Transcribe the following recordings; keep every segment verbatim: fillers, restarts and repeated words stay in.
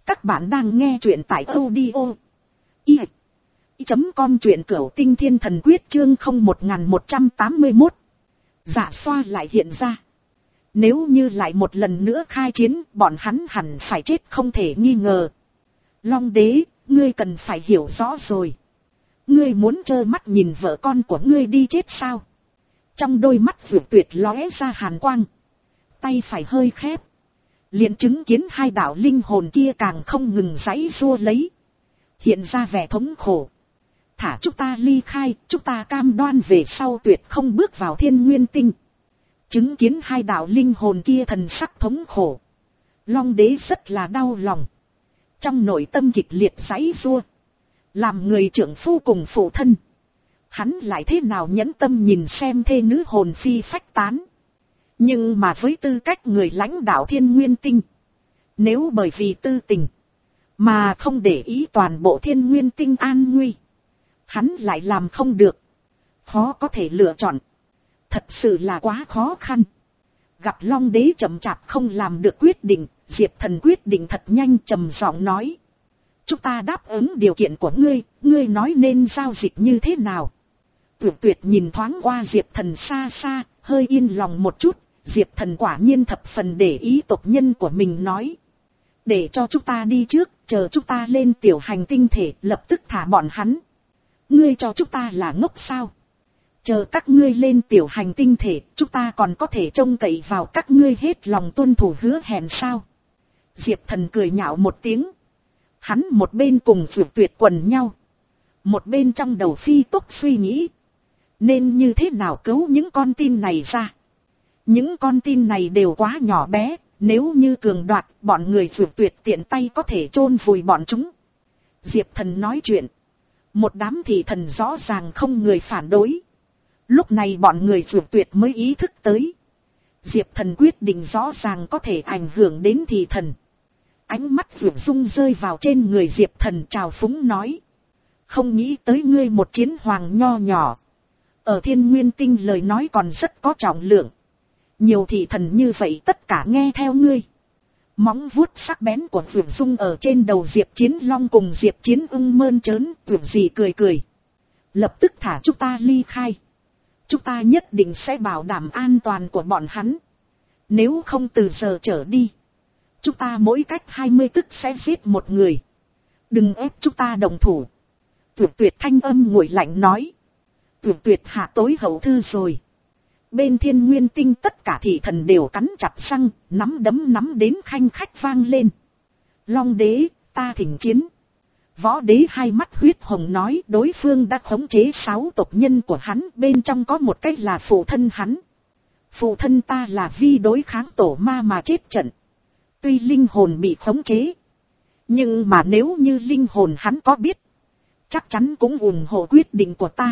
Các bạn đang nghe truyện tại audio i chấm com, truyện cửu tinh thiên thần quyết chương không một một tám mốt. Dạ xoa lại hiện ra. Nếu như lại một lần nữa khai chiến, bọn hắn hẳn phải chết không thể nghi ngờ. Long đế, ngươi cần phải hiểu rõ rồi. Ngươi muốn trơ mắt nhìn vợ con của ngươi đi chết sao? Trong đôi mắt Vượt Tuyệt lóe ra hàn quang. Tay phải hơi khép. Liền chứng kiến hai đạo linh hồn kia càng không ngừng giãy giụa lấy. Hiện ra vẻ thống khổ. Thả chúng ta ly khai, chúng ta cam đoan về sau tuyệt không bước vào Thiên Nguyên Tinh. Chứng kiến hai đạo linh hồn kia thần sắc thống khổ. Long đế rất là đau lòng. Trong nội tâm kịch liệt giãy giụa. Làm người trưởng phu cùng phụ thân. Hắn lại thế nào nhẫn tâm nhìn xem thê nữ hồn phi phách tán. Nhưng mà với tư cách người lãnh đạo Thiên Nguyên Tinh. Nếu bởi vì tư tình. Mà không để ý toàn bộ Thiên Nguyên Tinh an nguy. Hắn lại làm không được. Khó có thể lựa chọn. Thật sự là quá khó khăn. Gặp Long đế chậm chạp không làm được quyết định. Diệp Thần quyết định thật nhanh trầm giọng nói. Chúng ta đáp ứng điều kiện của ngươi. Ngươi nói nên giao dịch như thế nào? Tuyệt Tuyệt nhìn thoáng qua Diệp Thần xa xa. Hơi yên lòng một chút. Diệp Thần quả nhiên thập phần để ý tộc nhân của mình nói. Để cho chúng ta đi trước, chờ chúng ta lên tiểu hành tinh thể, lập tức thả bọn hắn. Ngươi cho chúng ta là ngốc sao? Chờ các ngươi lên tiểu hành tinh thể, chúng ta còn có thể trông cậy vào các ngươi hết lòng tuân thủ hứa hẹn sao? Diệp Thần cười nhạo một tiếng. Hắn một bên cùng Vượt Tuyệt quần nhau. Một bên trong đầu phi tốc suy nghĩ. Nên như thế nào cứu những con tin này ra? Những con tin này đều quá nhỏ bé, nếu như cường đoạt, bọn người Vượt Tuyệt tiện tay có thể chôn vùi bọn chúng. Diệp Thần nói chuyện. Một đám thị thần rõ ràng không người phản đối. Lúc này bọn người Vượt Tuyệt mới ý thức tới. Diệp Thần quyết định rõ ràng có thể ảnh hưởng đến thị thần. Ánh mắt Vượt Dung rơi vào trên người Diệp Thần trào phúng nói. Không nghĩ tới ngươi một chiến hoàng nho nhỏ. Ở Thiên Nguyên Tinh lời nói còn rất có trọng lượng. Nhiều thị thần như vậy tất cả nghe theo ngươi. Móng vuốt sắc bén của Vượt Dung ở trên đầu Diệp Chiến Long cùng Diệp Chiến Ưng mơn trớn, Vượt gì cười cười. Lập tức thả chúng ta ly khai. Chúng ta nhất định sẽ bảo đảm an toàn của bọn hắn. Nếu không từ giờ trở đi. Chúng ta mỗi cách hai mươi tức sẽ giết một người. Đừng ép chúng ta đồng thủ. Tuyệt Tuyệt thanh âm nguội lạnh nói. Tuyệt Tuyệt hạ tối hậu thư rồi. Bên Thiên Nguyên Tinh tất cả thị thần đều cắn chặt răng, nắm đấm nắm đến khanh khách vang lên. Long đế, ta thỉnh chiến. Võ đế hai mắt huyết hồng nói đối phương đã khống chế sáu tộc nhân của hắn, bên trong có một cái là phụ thân hắn. Phụ thân ta là vì đối kháng tổ ma mà chết trận. Tuy linh hồn bị khống chế, nhưng mà nếu như linh hồn hắn có biết, chắc chắn cũng ủng hộ quyết định của ta.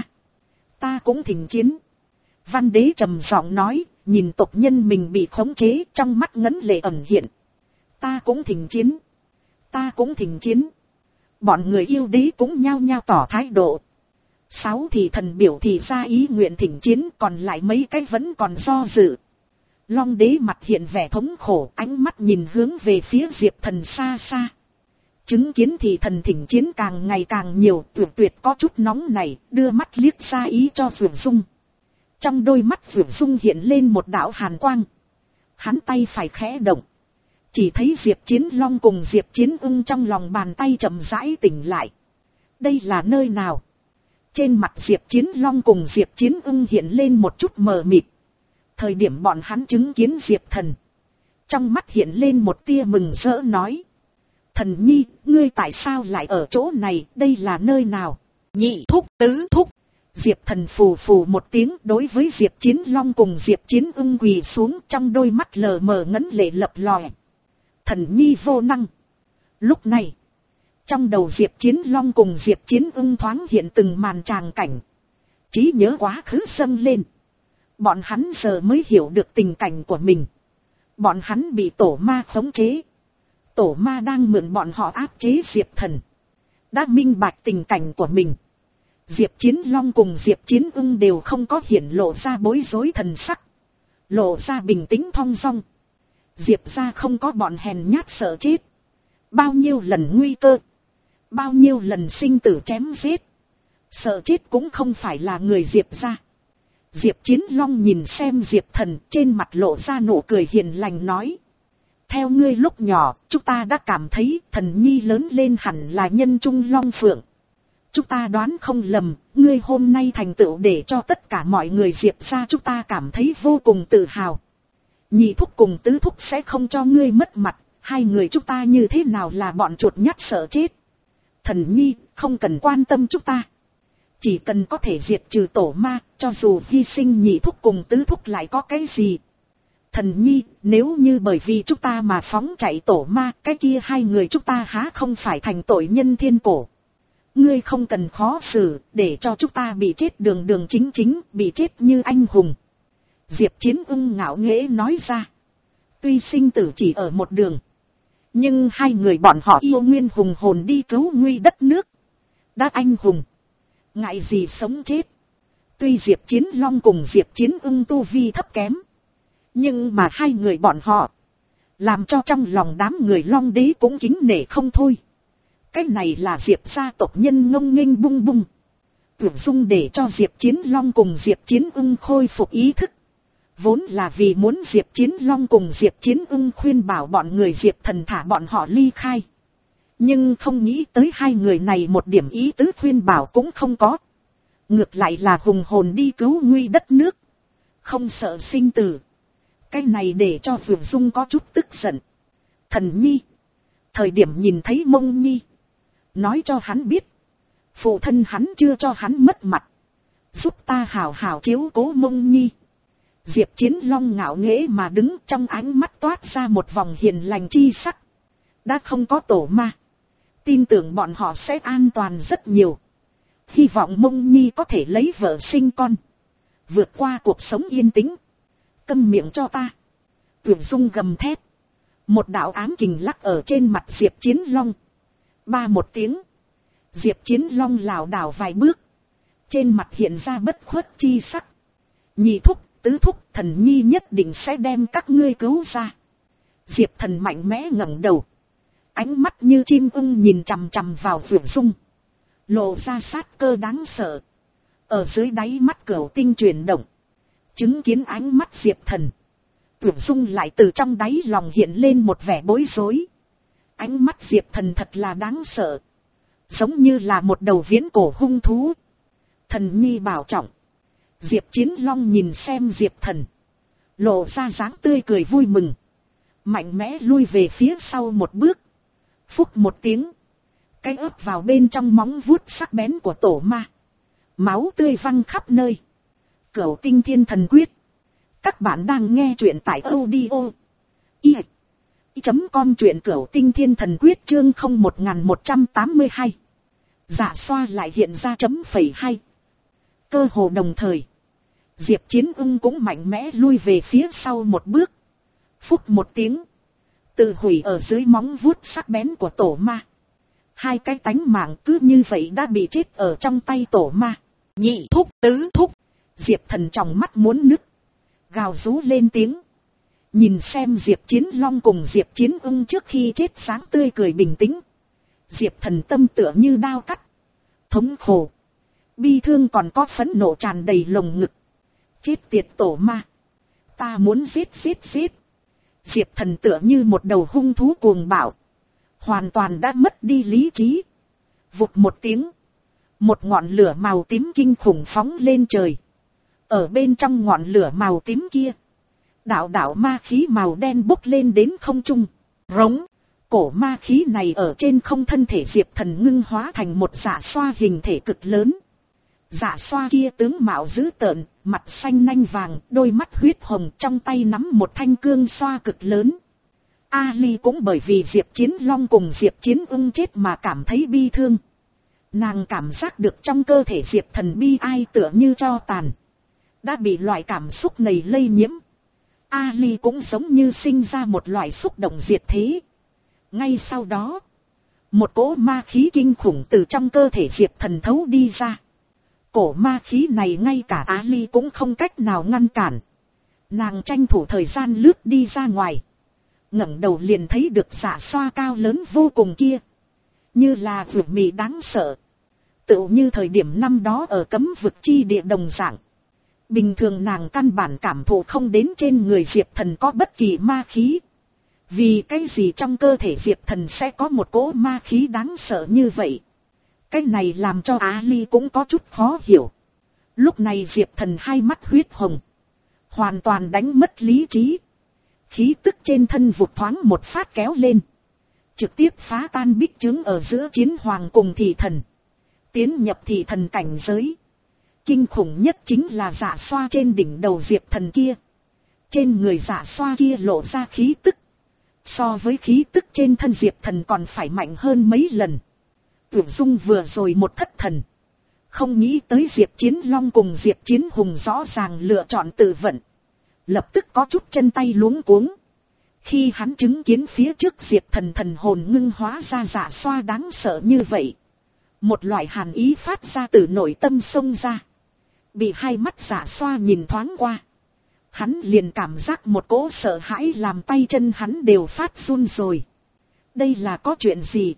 Ta cũng thỉnh chiến. Văn đế trầm giọng nói, nhìn tộc nhân mình bị khống chế, trong mắt ngấn lệ ẩn hiện. Ta cũng thỉnh chiến. Ta cũng thỉnh chiến. Bọn người yêu đế cũng nhao nhao tỏ thái độ. Sáu thì thần biểu thì ra ý nguyện thỉnh chiến, còn lại mấy cái vẫn còn do dự. Long đế mặt hiện vẻ thống khổ, ánh mắt nhìn hướng về phía Diệp Thần xa xa. Chứng kiến thì thần thỉnh chiến càng ngày càng nhiều, Tuyệt Tuyệt có chút nóng này, đưa mắt liếc ra ý cho Vượt Dung. Trong đôi mắt Vượt Dung hiện lên một đạo hàn quang. Hắn tay phải khẽ động. Chỉ thấy Diệp Chiến Long cùng Diệp Chiến Ưng trong lòng bàn tay chậm rãi tỉnh lại. Đây là nơi nào? Trên mặt Diệp Chiến Long cùng Diệp Chiến Ưng hiện lên một chút mờ mịt. Thời điểm bọn hắn chứng kiến Diệp Thần, trong mắt hiện lên một tia mừng rỡ nói. Thần nhi, ngươi tại sao lại ở chỗ này, đây là nơi nào? Nhị thúc, tứ thúc. Diệp Thần phù phù một tiếng đối với Diệp Chiến Long cùng Diệp Chiến Ưng quỳ xuống, trong đôi mắt lờ mờ ngấn lệ lập lòe. Thần nhi vô năng. Lúc này, trong đầu Diệp Chiến Long cùng Diệp Chiến Ưng thoáng hiện từng màn tràng cảnh. Trí nhớ quá khứ dâng lên. Bọn hắn giờ mới hiểu được tình cảnh của mình. Bọn hắn bị tổ ma khống chế. Tổ ma đang mượn bọn họ áp chế Diệp Thần. Đã minh bạch tình cảnh của mình. Diệp Chiến Long cùng Diệp Chiến Ưng đều không có hiển lộ ra bối rối thần sắc. Lộ ra bình tĩnh thong dong. Diệp ra không có bọn hèn nhát sợ chết. Bao nhiêu lần nguy cơ, bao nhiêu lần sinh tử chém giết, sợ chết cũng không phải là người Diệp gia. Diệp Chiến Long nhìn xem Diệp Thần, trên mặt lộ ra nụ cười hiền lành nói. Theo ngươi lúc nhỏ, chúng ta đã cảm thấy Thần Nhi lớn lên hẳn là nhân trung long phượng. Chúng ta đoán không lầm, ngươi hôm nay thành tựu để cho tất cả mọi người Diệp gia chúng ta cảm thấy vô cùng tự hào. Nhị thúc cùng tứ thúc sẽ không cho ngươi mất mặt, hai người chúng ta như thế nào là bọn chuột nhắt sợ chết. Thần Nhi, không cần quan tâm chúng ta. Chỉ cần có thể diệt trừ tổ ma, cho dù hy sinh nhị thúc cùng tứ thúc lại có cái gì. Thần Nhi, nếu như bởi vì chúng ta mà phóng chạy tổ ma, cái kia hai người chúng ta há không phải thành tội nhân thiên cổ. Ngươi không cần khó xử, để cho chúng ta bị chết đường đường chính chính, bị chết như anh hùng. Diệp Chiến ung ngạo nghễ nói ra. Tuy sinh tử chỉ ở một đường, nhưng hai người bọn họ yêu nguyên hùng hồn đi cứu nguy đất nước. Đã anh hùng, ngại gì sống chết. Tuy Diệp Chiến Long cùng Diệp Chiến ung tu vi thấp kém, nhưng mà hai người bọn họ làm cho trong lòng đám người Long đế cũng kính nể không thôi. Cái này là Diệp gia tộc nhân ngông nghênh bung bung. Tưởng dung để cho Diệp Chiến Long cùng Diệp Chiến ung khôi phục ý thức. Vốn là vì muốn Diệp Chiến Long cùng Diệp Chiến ung khuyên bảo bọn người Diệp Thần thả bọn họ ly khai. Nhưng không nghĩ tới hai người này một điểm ý tứ khuyên bảo cũng không có. Ngược lại là hùng hồn đi cứu nguy đất nước, không sợ sinh tử. Cái này để cho Dược Dung có chút tức giận. Thần Nhi, thời điểm nhìn thấy Mông Nhi, nói cho hắn biết, phụ thân hắn chưa cho hắn mất mặt, giúp ta hào hào chiếu cố Mông Nhi. Diệp Chiến Long ngạo nghễ mà đứng, trong ánh mắt toát ra một vòng hiền lành chi sắc. Đã không có tổ ma, tin tưởng bọn họ sẽ an toàn rất nhiều. Hy vọng Mông Nhi có thể lấy vợ sinh con, vượt qua cuộc sống yên tĩnh. Câm miệng cho ta. Tưởng Dung gầm thét. Một đạo ám kình lắc ở trên mặt Diệp Chiến Long. Ba một tiếng, Diệp Chiến Long lảo đảo vài bước, trên mặt hiện ra bất khuất chi sắc. Nhị thúc, tứ thúc, Thần Nhi nhất định sẽ đem các ngươi cứu ra. Diệp Thần mạnh mẽ ngẩng đầu, ánh mắt như chim ưng nhìn chằm chằm vào Tưởng Dung, lộ ra sát cơ đáng sợ. Ở dưới đáy mắt Cửu Tinh chuyển động, chứng kiến ánh mắt Diệp Thần, Tưởng Dung lại từ trong đáy lòng hiện lên một vẻ bối rối. Ánh mắt Diệp Thần thật là đáng sợ, giống như là một đầu viễn cổ hung thú. Thần Nhi bảo trọng. Diệp Chiến Long nhìn xem Diệp Thần, lộ ra dáng tươi cười vui mừng, mạnh mẽ lui về phía sau một bước. Phúc một tiếng, cái ớt vào bên trong móng vuốt sắc bén của tổ ma, máu tươi văng khắp nơi. Cửu Tinh Thiên Thần Quyết. Các bạn đang nghe truyện tại audio i chấm com, truyện Cửu Tinh Thiên Thần Quyết chương không một một tám hai. Dạ xoa lại hiện ra chấm phẩy hai. Cơ hồ đồng thời, Diệp Chiến ung cũng mạnh mẽ lui về phía sau một bước. Phúc một tiếng, tự hủy ở dưới móng vuốt sắc bén của tổ ma. Hai cái tánh mạng cứ như vậy đã bị chết ở trong tay tổ ma. Nhị thúc, tứ thúc. Diệp Thần trong mắt muốn nứt, gào rú lên tiếng. Nhìn xem Diệp Chiến Long cùng Diệp Chiến ung trước khi chết sáng tươi cười bình tĩnh, Diệp Thần tâm tựa như đao cắt. Thống khổ, bi thương còn có phẫn nộ tràn đầy lồng ngực. Chết tiệt tổ ma, ta muốn giết giết giết. Diệp Thần tựa như một đầu hung thú cuồng bạo, hoàn toàn đã mất đi lý trí. Vụt một tiếng, một ngọn lửa màu tím kinh khủng phóng lên trời. Ở bên trong ngọn lửa màu tím kia, đạo đạo ma khí màu đen bốc lên đến không trung. Rống, cổ ma khí này ở trên không, thân thể Diệp Thần ngưng hóa thành một dạ xoa hình thể cực lớn. Dạ xoa kia tướng mạo dữ tợn, mặt xanh nanh vàng, đôi mắt huyết hồng, trong tay nắm một thanh cương xoa cực lớn. Ali cũng bởi vì Diệp Chiến Long cùng Diệp Chiến ung chết mà cảm thấy bi thương. Nàng cảm giác được trong cơ thể Diệp Thần bi ai tựa như tro tàn, đã bị loại cảm xúc này lây nhiễm. Ali cũng giống như sinh ra một loại xúc động diệt thế. Ngay sau đó, một cỗ ma khí kinh khủng từ trong cơ thể Diệp Thần thấu đi ra. Cổ ma khí này ngay cả Ali cũng không cách nào ngăn cản. Nàng tranh thủ thời gian lướt đi ra ngoài, ngẩng đầu liền thấy được Dạ Xoa cao lớn vô cùng kia, như là vượt mì đáng sợ, tựu như thời điểm năm đó ở cấm vực chi địa đồng dạng. Bình thường nàng căn bản cảm thụ không đến trên người Diệp Thần có bất kỳ ma khí. Vì cái gì trong cơ thể Diệp Thần sẽ có một cỗ ma khí đáng sợ như vậy? Cái này làm cho Á Ly cũng có chút khó hiểu. Lúc này Diệp Thần hai mắt huyết hồng, hoàn toàn đánh mất lý trí. Khí tức trên thân vụt thoáng một phát kéo lên, trực tiếp phá tan bích trướng ở giữa chiến hoàng cùng thị thần, tiến nhập thị thần cảnh giới. Kinh khủng nhất chính là Dạ Xoa trên đỉnh đầu Diệp Thần kia. Trên người Dạ Xoa kia lộ ra khí tức, so với khí tức trên thân Diệp Thần còn phải mạnh hơn mấy lần. Tưởng Dung vừa rồi một thất thần, không nghĩ tới Diệp Chiến Long cùng Diệp Chiến Hùng rõ ràng lựa chọn tự vận, lập tức có chút chân tay luống cuống. Khi hắn chứng kiến phía trước Diệp Thần thần hồn ngưng hóa ra Dạ Xoa đáng sợ như vậy, một loại hàn ý phát ra từ nội tâm xông ra. Bị hai mắt Dạ Xoa nhìn thoáng qua, hắn liền cảm giác một cỗ sợ hãi làm tay chân hắn đều phát run rồi. Đây là có chuyện gì?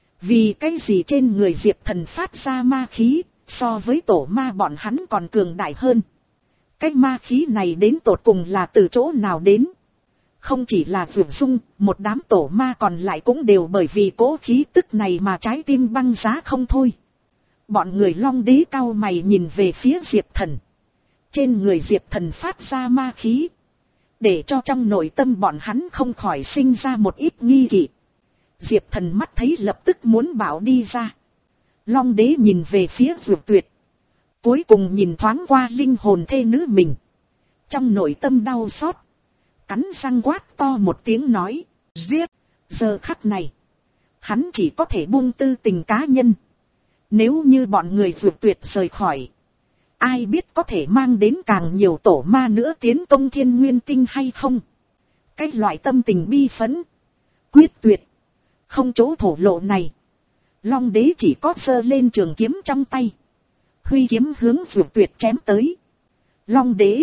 Vì cái gì trên người Diệp Thần phát ra ma khí, so với tổ ma bọn hắn còn cường đại hơn? Cái ma khí này đến tột cùng là từ chỗ nào đến? Không chỉ là Vượt Dung, một đám tổ ma còn lại cũng đều bởi vì cỗ khí tức này mà trái tim băng giá không thôi. Bọn người Long Đế cau mày nhìn về phía Diệp Thần. Trên người Diệp Thần phát ra ma khí, để cho trong nội tâm bọn hắn không khỏi sinh ra một ít nghi kỵ. Diệp Thần mắt thấy lập tức muốn bảo đi ra. Long Đế nhìn về phía Dược Tuyệt, cuối cùng nhìn thoáng qua linh hồn thê nữ mình, trong nội tâm đau xót, cắn răng quát to một tiếng nói, giết. Giờ khắc này, hắn chỉ có thể buông tư tình cá nhân. Nếu như bọn người Dược Tuyệt rời khỏi, ai biết có thể mang đến càng nhiều tổ ma nữa tiến công Thiên Nguyên Tinh hay không? Cái loại tâm tình bi phấn, quyết tuyệt, không chỗ thổ lộ này, Long Đế chỉ có giơ lên trường kiếm trong tay, huy kiếm hướng Dược Tuyệt chém tới. Long Đế,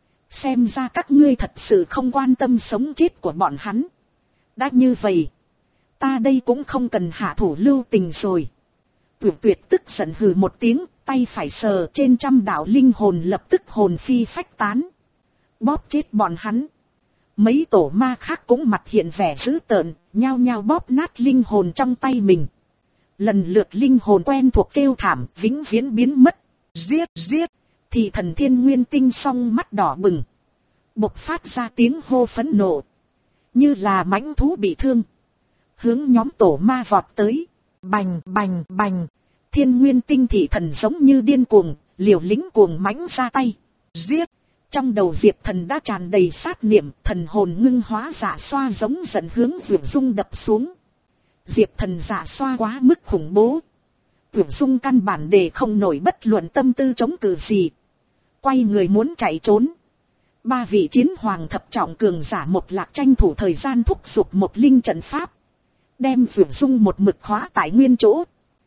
xem ra các ngươi thật sự không quan tâm sống chết của bọn hắn. Đã như vậy, ta đây cũng không cần hạ thủ lưu tình rồi. Dược Tuyệt tức giận hừ một tiếng, tay phải sờ trên trăm đạo linh hồn lập tức hồn phi phách tán, bóp chết bọn hắn. Mấy tổ ma khác cũng mặt hiện vẻ dữ tợn, nhao nhao bóp nát linh hồn trong tay mình. Lần lượt linh hồn quen thuộc kêu thảm, vĩnh viễn biến mất. Giết giết, thì thần Thiên Nguyên Tinh song mắt đỏ bừng, bộc phát ra tiếng hô phẫn nộ, như là mãnh thú bị thương, hướng nhóm tổ ma vọt tới. Bành bành bành, Thiên Nguyên Tinh thị thần giống như điên cuồng, liều lĩnh cuồng mãnh ra tay. Giết. Trong đầu Diệp Thần đã tràn đầy sát niệm, thần hồn ngưng hóa Dạ Xoa giống giận hướng Vượt Dung đập xuống. Diệp Thần Dạ Xoa quá mức khủng bố, Vượt Dung căn bản để không nổi bất luận tâm tư chống cự gì, quay người muốn chạy trốn. Ba vị chiến hoàng thập trọng cường giả một lạc tranh thủ thời gian thúc giục một linh trận pháp, đem Vượt Dung một mực khóa tại nguyên chỗ.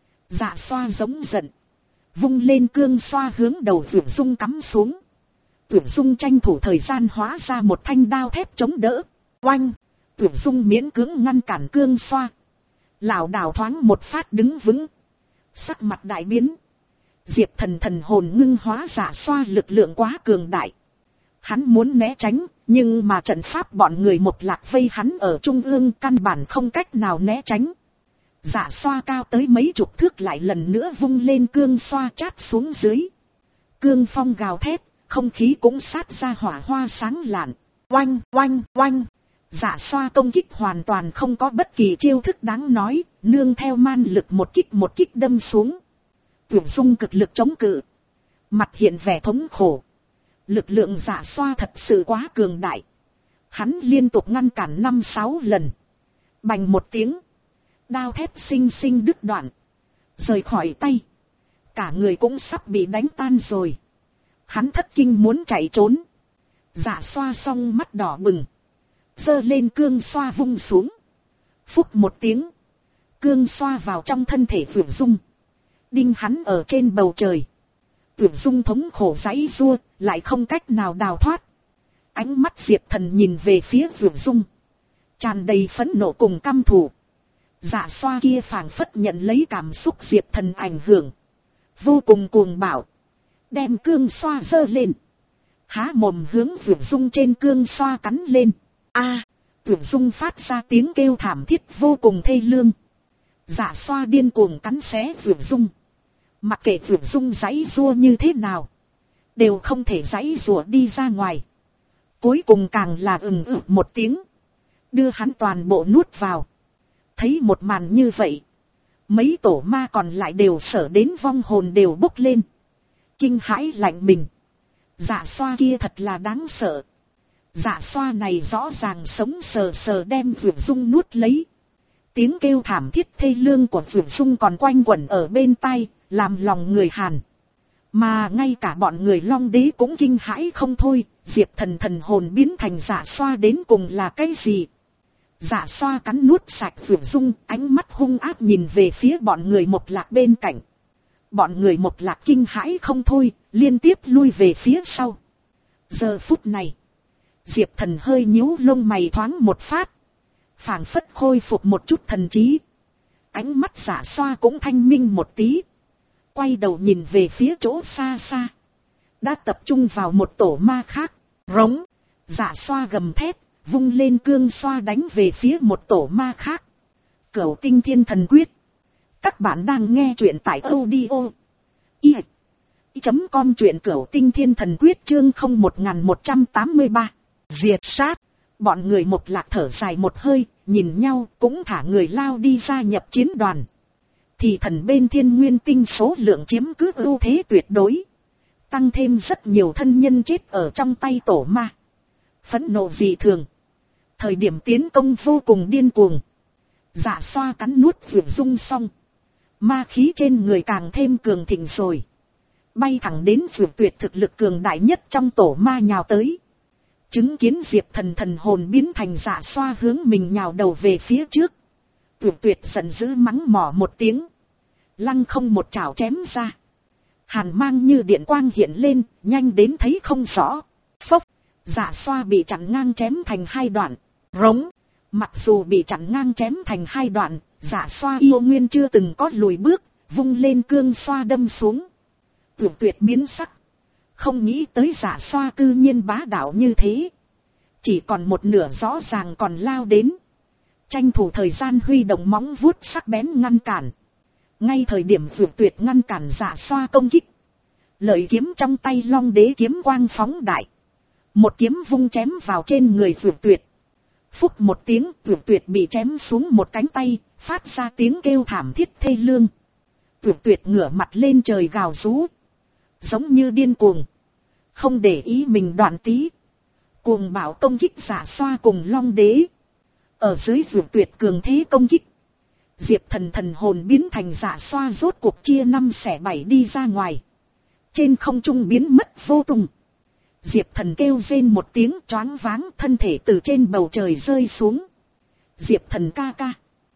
Dạ Xoa giống giận, vung lên cương xoa hướng đầu Vượt Dung cắm xuống. Vượt Dung tranh thủ thời gian hóa ra một thanh đao thép chống đỡ. Oanh! Vượt Dung miễn cưỡng ngăn cản cương xoa, lảo đảo thoáng một phát đứng vững, sắc mặt đại biến. Diệp Thần thần hồn ngưng hóa Dạ Xoa lực lượng quá cường đại, hắn muốn né tránh, nhưng mà trận pháp bọn người một lạc vây hắn ở trung ương, căn bản không cách nào né tránh. Dạ Xoa cao tới mấy chục thước lại lần nữa vung lên cương xoa chát xuống dưới. Cương phong gào thét, không khí cũng sát ra hỏa hoa sáng lạn. Oanh oanh oanh, Dạ Xoa công kích hoàn toàn không có bất kỳ chiêu thức đáng nói, nương theo man lực một kích một kích đâm xuống. Vượt Dung cực lực chống cự, mặt hiện vẻ thống khổ. Lực lượng Dạ Xoa thật sự quá cường đại, hắn liên tục ngăn cản năm sáu lần. Bành một tiếng, đao thép xinh xinh đứt đoạn, rời khỏi tay, cả người cũng sắp bị đánh tan rồi. Hắn thất kinh muốn chạy trốn. Dạ Xoa song mắt đỏ bừng, giơ lên cương xoa vung xuống. Phúc một tiếng, cương xoa vào trong thân thể Vượt Dung, đinh hắn ở trên bầu trời. Vượt Dung thống khổ giãy giụa, lại không cách nào đào thoát. Ánh mắt Diệp Thần nhìn về phía Vượt Dung, Tràn đầy phẫn nộ cùng căm thù. Dạ xoa kia phảng phất nhận lấy cảm xúc Diệp Thần ảnh hưởng. Vô cùng cuồng bạo. Đem cương xoa giơ lên. Há mồm hướng Vượt Dung trên cương xoa cắn lên. A, Vượt Dung phát ra tiếng kêu thảm thiết vô cùng thê lương. Dạ xoa điên cuồng cắn xé Vượt Dung. Mặc kệ Vượt Dung giãy giụa như thế nào, đều không thể giãy giụa đi ra ngoài. Cuối cùng càng là ừng ực một tiếng, đưa hắn toàn bộ nuốt vào. Thấy một màn như vậy, mấy tổ ma còn lại đều sợ đến vong hồn đều bốc lên. Kinh hãi lạnh mình. Dạ xoa kia thật là đáng sợ. Dạ xoa này rõ ràng sống sờ sờ đem Vượt Dung nuốt lấy. Tiếng kêu thảm thiết thê lương của Vượt Dung còn quanh quẩn ở bên tai, làm lòng người hàn. Mà ngay cả bọn người Long Đế cũng kinh hãi không thôi. Diệp Thần thần hồn biến thành dạ xoa đến cùng là cái gì? Dạ xoa cắn nuốt sạch Vượt Dung, ánh mắt hung ác nhìn về phía bọn người Mộc Lạc bên cạnh. Bọn người Mộc Lạc kinh hãi không thôi, liên tiếp lui về phía sau. Giờ phút này, Diệp Thần hơi nhíu lông mày thoáng một phát, phảng phất khôi phục một chút thần trí. Ánh mắt dạ xoa cũng thanh minh một tí, quay đầu nhìn về phía chỗ xa xa, đã tập trung vào một tổ ma khác. Rống, dạ xoa gầm thét, vung lên cương xoa đánh về phía một tổ ma khác. Cửu Tinh Thiên Thần Quyết. Các bạn đang nghe truyện tại audio i chấm com, truyện Cửu Tinh Thiên Thần Quyết chương không một một tám ba. Diệt sát. Bọn người Mộc Lạc thở dài một hơi, nhìn nhau cũng thả người lao đi gia nhập chiến đoàn. Thì thần bên Thiên Nguyên Tinh số lượng chiếm cứ ưu thế tuyệt đối. Tăng thêm rất nhiều thân nhân chết ở trong tay tổ ma. Phẫn nộ dị thường. Thời điểm tiến công vô cùng điên cuồng. Dạ xoa cắn nuốt Vượt Dung xong, ma khí trên người càng thêm cường thịnh rồi. Bay thẳng đến Vượt Tuyệt thực lực cường đại nhất trong tổ ma nhào tới. Chứng kiến Diệp Thần thần hồn biến thành dạ xoa hướng mình nhào đầu về phía trước. Vượt Tuyệt giận dữ mắng mỏ một tiếng. Lăng không một chảo chém ra. Hàn mang như điện quang hiện lên, nhanh đến thấy không rõ. Phốc, dạ xoa bị chặn ngang chém thành hai đoạn. Rống, mặc dù bị chặn ngang chém thành hai đoạn, dạ xoa yêu nguyên chưa từng có lùi bước, vung lên cương xoa đâm xuống. Vượt Tuyệt biến sắc. Không nghĩ tới dạ xoa cư nhiên bá đạo như thế. Chỉ còn một nửa rõ ràng còn lao đến. Tranh thủ thời gian huy động móng vuốt sắc bén ngăn cản. Ngay thời điểm Vượt Tuyệt ngăn cản dạ xoa công kích, lợi kiếm trong tay Long Đế kiếm quang phóng đại. Một kiếm vung chém vào trên người Vượt Tuyệt. Phúc một tiếng, Vượt Tuyệt bị chém xuống một cánh tay, phát ra tiếng kêu thảm thiết thê lương. Vượt Tuyệt ngửa mặt lên trời gào rú, giống như điên cuồng, không để ý mình đoạn tí, cuồng bạo công kích dạ xoa cùng Long Đế. Ở dưới Vượt Tuyệt cường thế công kích, Diệp Thần thần hồn biến thành dạ xoa rốt cuộc chia năm xẻ bảy đi ra ngoài. Trên không trung biến mất vô tung. Diệp Thần kêu rên một tiếng choáng váng, thân thể từ trên bầu trời rơi xuống. Diệp Thần ca ca.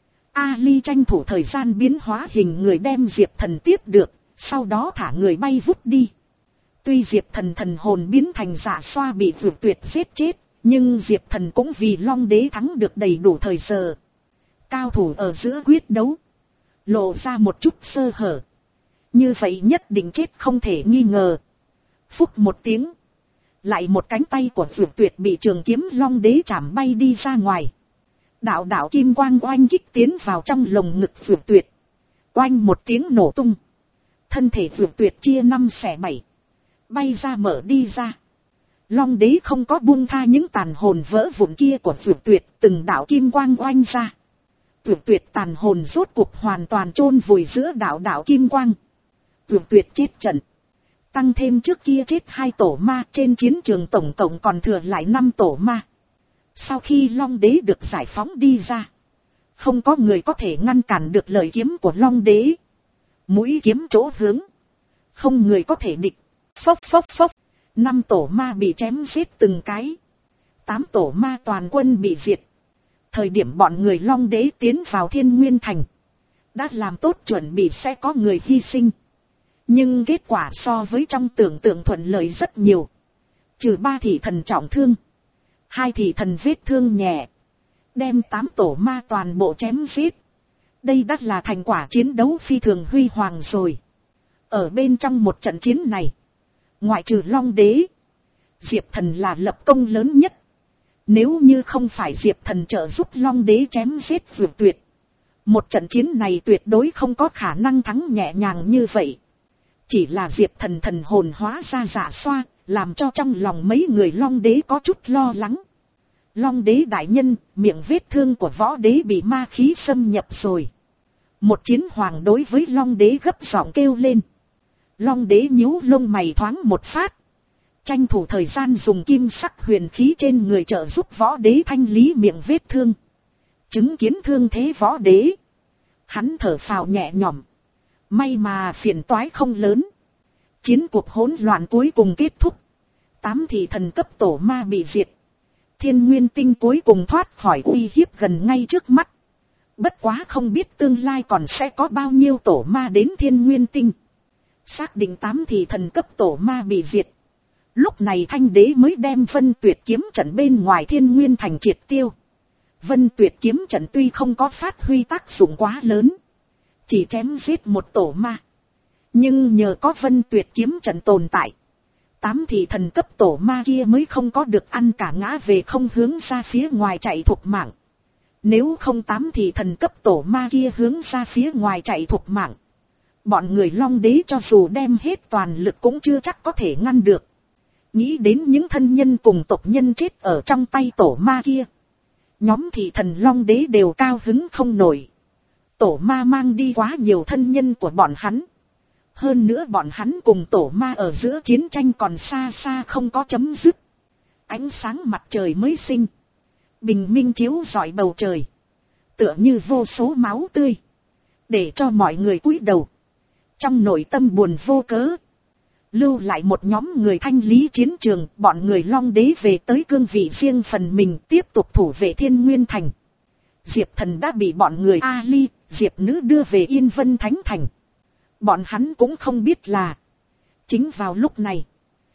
Ali tranh thủ thời gian biến hóa hình người đem Diệp Thần tiếp được, sau đó thả người bay vút đi. Tuy Diệp Thần thần hồn biến thành dạ xoa bị Vượt Tuyệt giết chết, nhưng Diệp Thần cũng vì Long Đế thắng được đầy đủ thời giờ. Cao thủ ở giữa quyết đấu, lộ ra một chút sơ hở, như vậy nhất định chết không thể nghi ngờ. Phúc một tiếng, lại một cánh tay của Vượt Tuyệt bị trường kiếm Long Đế chạm bay đi ra ngoài. Đạo đạo kim quang oanh kích tiến vào trong lồng ngực Vượt Tuyệt. Oanh một tiếng nổ tung, thân thể Vượt Tuyệt chia năm xẻ bảy, bay ra mở đi ra. Long Đế không có buông tha những tàn hồn vỡ vụn kia của Vượt Tuyệt, từng đạo kim quang oanh ra. Vượt Tuyệt tàn hồn rốt cuộc hoàn toàn chôn vùi giữa đạo đạo kim quang. Vượt Tuyệt chết trận. Tăng thêm trước kia chết hai tổ ma, trên chiến trường tổng cộng còn thừa lại năm tổ ma. Sau khi Long Đế được giải phóng đi ra, không có người có thể ngăn cản được lời kiếm của Long Đế. Mũi kiếm chỗ hướng, không người có thể địch. Phốc phốc phốc, năm tổ ma bị chém giết từng cái. Tám tổ ma toàn quân bị diệt. Thời điểm bọn người Long Đế tiến vào Thiên Nguyên Thành, đã làm tốt chuẩn bị sẽ có người hy sinh. Nhưng kết quả so với trong tưởng tượng thuận lợi rất nhiều. Trừ ba thị thần trọng thương, hai thị thần vết thương nhẹ, đem tám tổ ma toàn bộ chém giết. Đây đã là thành quả chiến đấu phi thường huy hoàng rồi. Ở bên trong một trận chiến này, ngoại trừ Long Đế, Diệp Thần là lập công lớn nhất. Nếu như không phải Diệp Thần trợ giúp Long Đế chém giết vượt tuyệt, một trận chiến này tuyệt đối không có khả năng thắng nhẹ nhàng như vậy. Chỉ là Diệp Thần thần hồn hóa ra Dạ Xoa, làm cho trong lòng mấy người Long Đế có chút lo lắng. Long Đế đại nhân, miệng vết thương của võ đế bị ma khí xâm nhập rồi. Một chiến hoàng đối với Long Đế gấp giọng kêu lên. Long Đế nhíu lông mày thoáng một phát, tranh thủ thời gian dùng kim sắc huyền khí trên người trợ giúp võ đế thanh lý miệng vết thương. Chứng kiến thương thế võ đế, hắn thở phào nhẹ nhõm. May mà phiền toái không lớn. Chiến cuộc hỗn loạn cuối cùng kết thúc. Tám thị thần cấp tổ ma bị diệt. Thiên Nguyên Tinh cuối cùng thoát khỏi uy hiếp gần ngay trước mắt. Bất quá không biết tương lai còn sẽ có bao nhiêu tổ ma đến Thiên Nguyên Tinh. Xác định tám thị thần cấp tổ ma bị diệt. Lúc này Thanh Đế mới đem Vân Tuyệt kiếm trận bên ngoài Thiên Nguyên Thành triệt tiêu. Vân Tuyệt kiếm trận tuy không có phát huy tác dụng quá lớn, chỉ chém giết một tổ ma, nhưng nhờ có Vân Tuyệt kiếm trận tồn tại, tám thị thần cấp tổ ma kia mới không có được ăn cả ngã về không hướng ra phía ngoài chạy thục mạng. Nếu không tám thị thần cấp tổ ma kia hướng ra phía ngoài chạy thục mạng, bọn người Long Đế cho dù đem hết toàn lực cũng chưa chắc có thể ngăn được. Nghĩ đến những thân nhân cùng tộc nhân chết ở trong tay tổ ma kia, nhóm thị thần Long Đế đều cao hứng không nổi. Tổ ma mang đi quá nhiều thân nhân của bọn hắn. Hơn nữa bọn hắn cùng tổ ma ở giữa chiến tranh còn xa xa không có chấm dứt. Ánh sáng mặt trời mới sinh, bình minh chiếu rọi bầu trời, tựa như vô số máu tươi, để cho mọi người cúi đầu. Trong nội tâm buồn vô cớ, lưu lại một nhóm người thanh lý chiến trường. Bọn người Long Đế về tới cương vị riêng phần mình, tiếp tục thủ vệ Thiên Nguyên Thành. Diệp Thần đã bị bọn người A Ly, Diệp Nữ đưa về Yên Vân Thánh Thành. Bọn hắn cũng không biết là, chính vào lúc này,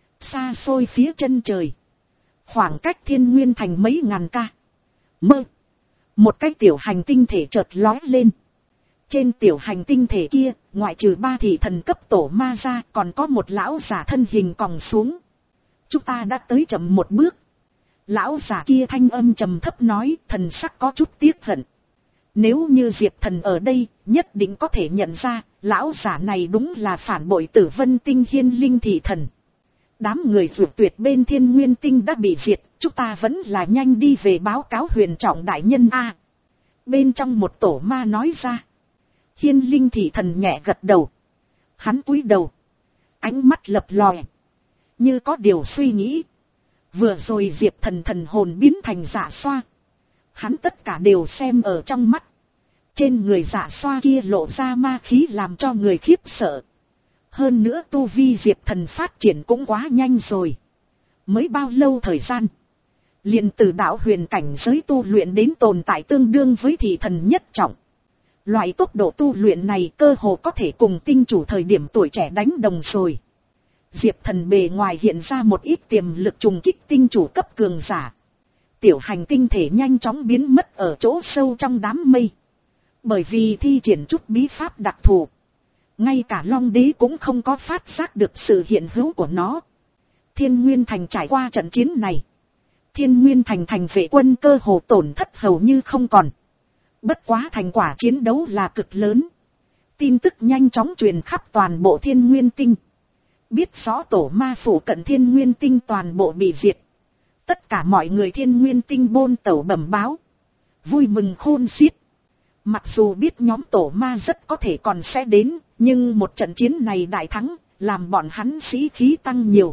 xa xôi phía chân trời, khoảng cách Thiên Nguyên Thành mấy ngàn ca mơ, một cái tiểu hành tinh thể chợt lói lên. Trên tiểu hành tinh thể kia, ngoại trừ ba thị thần cấp tổ ma ra, còn có một lão giả thân hình còng xuống. Chúng ta đã tới chậm một bước. Lão giả kia thanh âm trầm thấp nói, thần sắc có chút tiếc hận. Nếu như Diệp Thần ở đây, nhất định có thể nhận ra, lão giả này đúng là phản bội Tử Vân Tinh Hiên Linh thị thần. Đám người vượt tuyệt bên Thiên Nguyên Tinh đã bị diệt, chúng ta vẫn là nhanh đi về báo cáo Huyền Trọng đại nhân a. Bên trong một tổ ma nói ra. Hiên Linh thị thần nhẹ gật đầu. Hắn cúi đầu, ánh mắt lập lòe, như có điều suy nghĩ. Vừa rồi Diệp Thần thần hồn biến thành Dạ Xoa, hắn tất cả đều xem ở trong mắt. Trên người Dạ Xoa kia lộ ra ma khí làm cho người khiếp sợ. Hơn nữa tu vi Diệp Thần phát triển cũng quá nhanh rồi. Mới bao lâu thời gian, liền từ đạo huyền cảnh giới tu luyện đến tồn tại tương đương với thị thần nhất trọng. Loại tốc độ tu luyện này cơ hồ có thể cùng tinh chủ thời điểm tuổi trẻ đánh đồng rồi. Diệp Thần bề ngoài hiện ra một ít tiềm lực trùng kích tinh chủ cấp cường giả. Tiểu hành tinh thể nhanh chóng biến mất ở chỗ sâu trong đám mây. Bởi vì thi triển chút bí pháp đặc thù, ngay cả Long Đế cũng không có phát giác được sự hiện hữu của nó. Thiên Nguyên Thành trải qua trận chiến này, Thiên Nguyên Thành thành vệ quân cơ hồ tổn thất hầu như không còn. Bất quá thành quả chiến đấu là cực lớn. Tin tức nhanh chóng truyền khắp toàn bộ Thiên Nguyên Tinh. Biết rõ tổ ma phủ cận Thiên Nguyên Tinh toàn bộ bị diệt. Tất cả mọi người Thiên Nguyên Tinh bôn tẩu bẩm báo, vui mừng khôn xiết. Mặc dù biết nhóm tổ ma rất có thể còn sẽ đến, nhưng một trận chiến này đại thắng, làm bọn hắn sĩ khí tăng nhiều.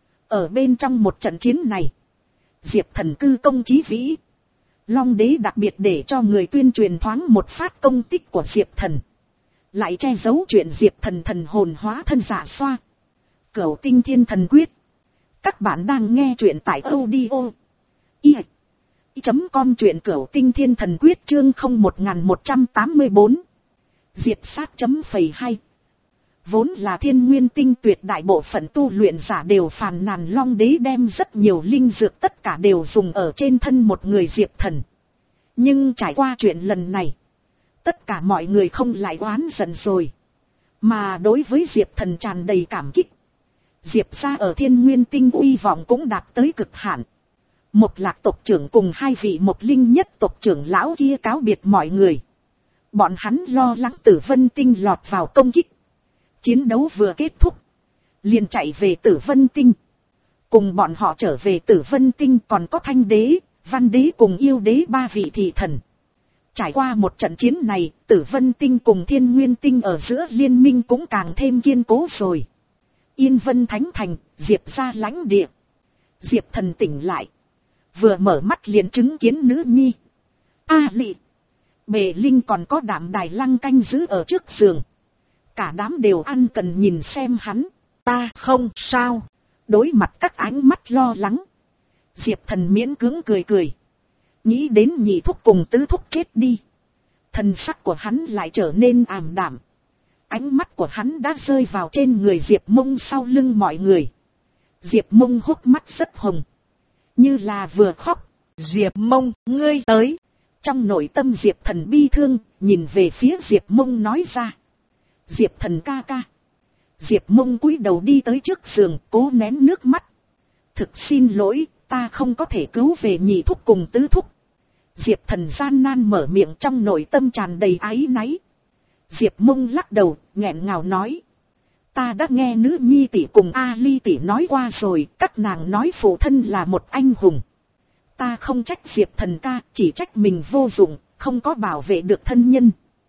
Ở bên trong một trận chiến này, Diệp Thần cư công chí vĩ. Long Đế đặc biệt để cho người tuyên truyền thoáng một phát công tích của Diệp Thần. Lại che giấu chuyện Diệp Thần thần hồn hóa thân Dạ Xoa. Cửu Tinh Thiên Thần Quyết. Các bạn đang nghe chuyện tại audio i chấm com truyện Cửu Tinh Thiên Thần Quyết chương không một một tám bốn. Diệt sát chấm phẩy hai. Vốn là Thiên Nguyên Tinh tuyệt đại bộ phận tu luyện giả đều phàn nàn Long Đế đem rất nhiều linh dược tất cả đều dùng ở trên thân một người Diệp Thần. Nhưng trải qua chuyện lần này, tất cả mọi người không lại oán giận rồi, mà đối với Diệp Thần tràn đầy cảm kích. Diệp gia ở Thiên Nguyên Tinh uy vọng cũng đạt tới cực hạn. Một Lạc tộc trưởng cùng hai vị Một Linh nhất tộc trưởng lão kia cáo biệt mọi người. Bọn hắn lo lắng Tử Vân Tinh lọt vào công kích. Chiến đấu vừa kết thúc, liền chạy về Tử Vân Tinh. Cùng bọn họ trở về Tử Vân Tinh còn có Thanh Đế, Văn Đế cùng Yêu Đế ba vị thị thần. Trải qua một trận chiến này, Tử Vân Tinh cùng Thiên Nguyên Tinh ở giữa liên minh cũng càng thêm kiên cố rồi. Yên Vân Thánh Thành, Diệp gia lãnh địa. Diệp Thần tỉnh lại, vừa mở mắt liền chứng kiến nữ nhi A Lị, Bệ Linh còn có Đạm Đài Lăng canh giữ ở trước giường. Cả đám đều ăn cần nhìn xem hắn. Ta không sao. Đối mặt các ánh mắt lo lắng, Diệp Thần miễn cưỡng cười cười. Nghĩ đến nhị thúc cùng tứ thúc chết đi, thần sắc của hắn lại trở nên ảm đạm. Ánh mắt của hắn đã rơi vào trên người Diệp Mông sau lưng mọi người. Diệp Mông hốc mắt rất hồng, như là vừa khóc. Diệp Mông, ngươi tới. Trong nội tâm Diệp Thần bi thương, nhìn về phía Diệp Mông nói ra. Diệp Thần ca ca. Diệp Mông cúi đầu đi tới trước giường, cố nén nước mắt. Thực xin lỗi, ta không có thể cứu về nhị thúc cùng tứ thúc. Diệp Thần gian nan mở miệng, trong nội tâm tràn đầy áy náy. Diệp Mông lắc đầu, nghẹn ngào nói. Ta đã nghe nữ nhi tỷ cùng A Ly tỷ nói qua rồi, các nàng nói phụ thân là một anh hùng. Ta không trách Diệp Thần ca, chỉ trách mình vô dụng, không có bảo vệ được thân nhân.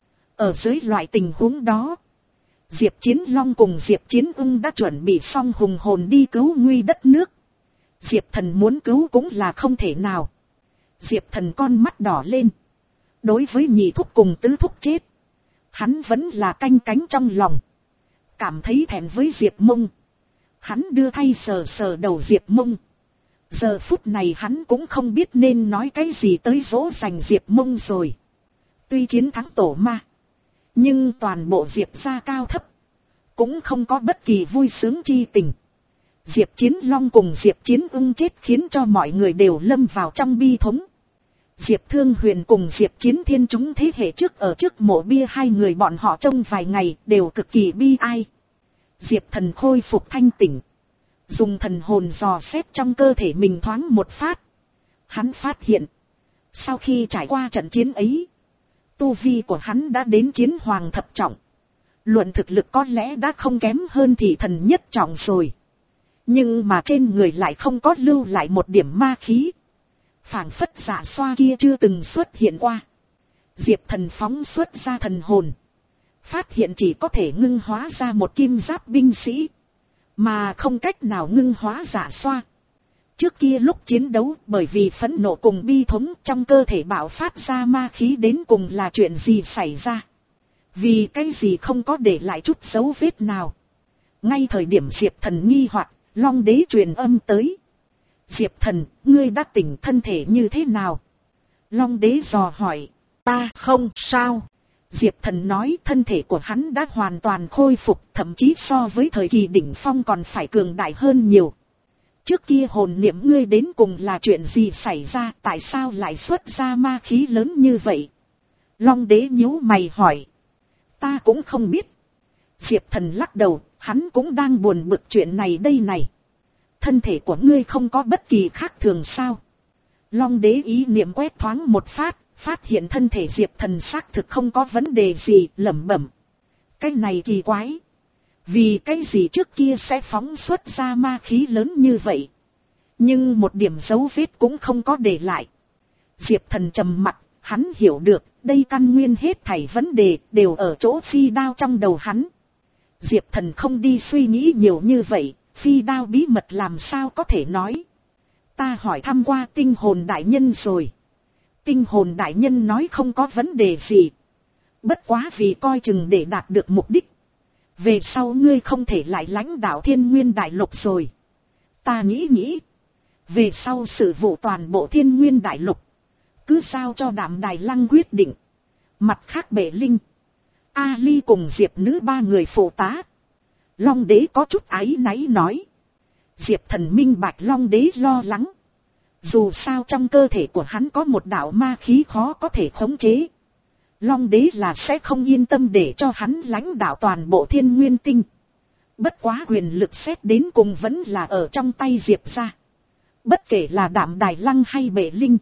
Ở dưới loại tình huống đó, Diệp Chiến Long cùng Diệp Chiến Ưng đã chuẩn bị xong hùng hồn đi cứu nguy đất nước. Diệp Thần muốn cứu cũng là không thể nào. Diệp Thần con mắt đỏ lên. Đối với nhị thúc cùng tứ thúc chết, hắn vẫn là canh cánh trong lòng. Cảm thấy thẹn với Diệp Mông. Hắn đưa thay sờ sờ đầu Diệp Mông. Giờ phút này hắn cũng không biết nên nói cái gì tới dỗ dành Diệp Mông rồi. Tuy chiến thắng tổ ma, nhưng toàn bộ Diệp gia cao thấp cũng không có bất kỳ vui sướng chi tình. Diệp Chiến Long cùng Diệp Chiến Ưng chết khiến cho mọi người đều lâm vào trong bi thống. Diệp Thương Huyền cùng Diệp Chiến Thiên chúng thế hệ trước ở trước mộ bia hai người bọn họ trong vài ngày đều cực kỳ bi ai. Diệp Thần khôi phục thanh tỉnh, dùng thần hồn dò xét trong cơ thể mình thoáng một phát. Hắn phát hiện, sau khi trải qua trận chiến ấy, tu vi của hắn đã đến chiến hoàng thập trọng. Luận thực lực có lẽ đã không kém hơn thị thần nhất trọng rồi. Nhưng mà trên người lại không có lưu lại một điểm ma khí. Phảng phất Dạ Xoa kia chưa từng xuất hiện qua. Diệp Thần phóng xuất ra thần hồn, phát hiện chỉ có thể ngưng hóa ra một kim giáp binh sĩ, mà không cách nào ngưng hóa Dạ Xoa. Trước kia lúc chiến đấu, bởi vì phẫn nộ cùng bi thống, trong cơ thể bạo phát ra ma khí đến cùng là chuyện gì xảy ra? Vì cái gì không có để lại chút dấu vết nào? Ngay thời điểm Diệp Thần nghi hoặc, Long Đế truyền âm tới. Diệp Thần, ngươi đã tỉnh, thân thể như thế nào? Long Đế dò hỏi. Ta không sao. Diệp Thần nói thân thể của hắn đã hoàn toàn khôi phục, thậm chí so với thời kỳ đỉnh phong còn phải cường đại hơn nhiều. Trước kia hồn niệm ngươi đến cùng là chuyện gì xảy ra, tại sao lại xuất ra ma khí lớn như vậy? Long Đế nhíu mày hỏi. Ta cũng không biết. Diệp Thần lắc đầu, hắn cũng đang buồn bực chuyện này đây này. Thân thể của ngươi không có bất kỳ khác thường sao? Long Đế ý niệm quét thoáng một phát, phát hiện thân thể Diệp Thần xác thực không có vấn đề gì, lẩm bẩm. Cái này kỳ quái. Vì cái gì trước kia sẽ phóng xuất ra ma khí lớn như vậy, nhưng một điểm dấu vết cũng không có để lại. Diệp Thần trầm mặt, hắn hiểu được, đây căn nguyên hết thảy vấn đề đều ở chỗ phi đao trong đầu hắn. Diệp Thần không đi suy nghĩ nhiều như vậy, phi đao bí mật làm sao có thể nói. Ta hỏi thăm qua tinh hồn đại nhân rồi. Tinh hồn đại nhân nói không có vấn đề gì. Bất quá vì coi chừng để đạt được mục đích, về sau ngươi không thể lại lãnh đạo Thiên Nguyên Đại Lục rồi. Ta nghĩ nghĩ, về sau sự vụ toàn bộ Thiên Nguyên Đại Lục cứ sao cho Đạm Đài Lăng quyết định. Mặt khác Bệ Linh, A Ly cùng Diệp Nữ ba người phụ tá. Long Đế có chút áy náy nói. Diệp Thần minh bạch Long Đế lo lắng. Dù sao trong cơ thể của hắn có một đạo ma khí khó có thể khống chế. Long đế là sẽ không yên tâm để cho hắn lãnh đạo toàn bộ Thiên Nguyên Tinh. Bất quá quyền lực xét đến cùng vẫn là ở trong tay Diệp gia. Bất kể là Đạm Đài Lăng hay Bệ Linh,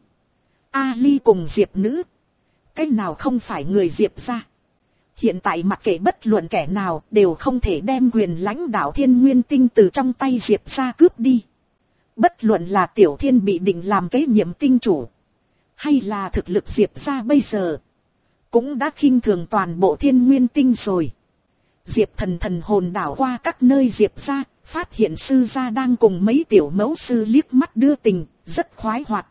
A Ly cùng Diệp Nữ, cái nào không phải người Diệp gia. Hiện tại mặc kệ bất luận kẻ nào đều không thể đem quyền lãnh đạo Thiên Nguyên Tinh từ trong tay Diệp gia cướp đi. Bất luận là Tiểu Thiên bị định làm kế nhiệm tinh chủ, hay là thực lực Diệp gia bây giờ, cũng đã khinh thường toàn bộ Thiên Nguyên Tinh rồi. Diệp Thần thần hồn đảo qua các nơi Diệp gia, phát hiện sư gia đang cùng mấy tiểu mẫu sư liếc mắt đưa tình, rất khoái hoạt.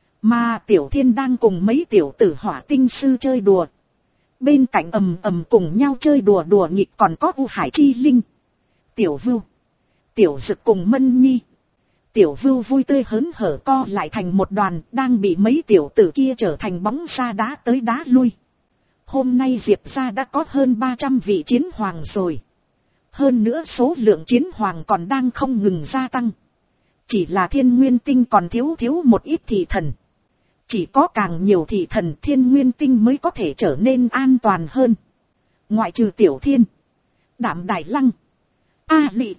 Mà Tiểu Thiên đang cùng mấy tiểu tử hỏa tinh sư chơi đùa. Bên cạnh ầm ầm cùng nhau chơi đùa đùa nghịch còn có U Hải Chi Linh, Tiểu Vưu, Tiểu Dực cùng Mân Nhi. Tiểu Vưu vui tươi hớn hở co lại thành một đoàn, đang bị mấy tiểu tử kia trở thành bóng ra đá tới đá lui. Hôm nay Diệp gia đã có hơn ba trăm vị chiến hoàng rồi. Hơn nữa số lượng chiến hoàng còn đang không ngừng gia tăng. Chỉ là Thiên Nguyên Tinh còn thiếu thiếu một ít thị thần. Chỉ có càng nhiều thị thần Thiên Nguyên Tinh mới có thể trở nên an toàn hơn. Ngoại trừ Tiểu Thiên, Đạm Đài Lăng, A Lị,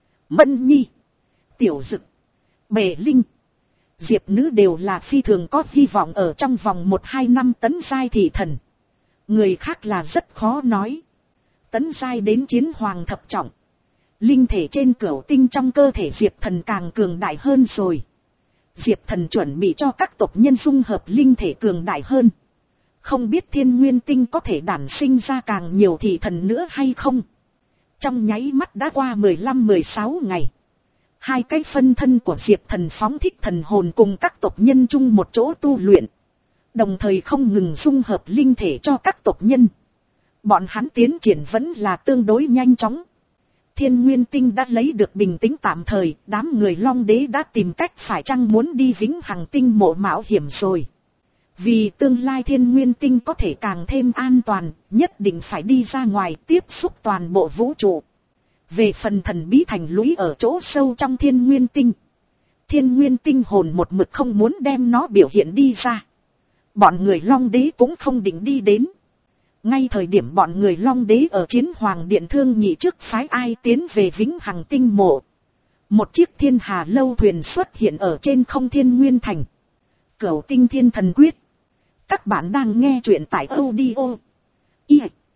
Mân Nhi, Tiểu Dực, Bệ Linh, Diệp Nữ đều là phi thường có hy vọng ở trong vòng một hai năm tấn giai thị thần. Người khác là rất khó nói. Tấn giai đến chiến hoàng thập trọng, linh thể trên cửu tinh trong cơ thể Diệp Thần càng cường đại hơn rồi. Diệp Thần chuẩn bị cho các tộc nhân dung hợp linh thể cường đại hơn. Không biết Thiên Nguyên Tinh có thể đản sinh ra càng nhiều thị thần nữa hay không. Trong nháy mắt đã qua mười lăm mười sáu ngày. Hai cái phân thân của Diệp Thần phóng thích thần hồn cùng các tộc nhân chung một chỗ tu luyện. Đồng thời không ngừng dung hợp linh thể cho các tộc nhân. Bọn hắn tiến triển vẫn là tương đối nhanh chóng. Thiên Nguyên Tinh đã lấy được bình tĩnh tạm thời, đám người Long Đế đã tìm cách phải chăng muốn đi Vĩnh Hằng Tinh mộ mạo hiểm rồi. Vì tương lai Thiên Nguyên Tinh có thể càng thêm an toàn, nhất định phải đi ra ngoài tiếp xúc toàn bộ vũ trụ. Về phần thần bí thành lũy ở chỗ sâu trong Thiên Nguyên Tinh, Thiên Nguyên Tinh hồn một mực không muốn đem nó biểu hiện đi ra. Bọn người Long Đế cũng không định đi đến. Ngay thời điểm bọn người Long Đế ở Chiến Hoàng Điện thương nghị trước phái ai tiến về Vĩnh Hằng Tinh mộ, một chiếc thiên hà lâu thuyền xuất hiện ở trên không Thiên Nguyên Thành. Cửu Tinh Thiên Thần Quyết. Các bạn đang nghe truyện tại audio i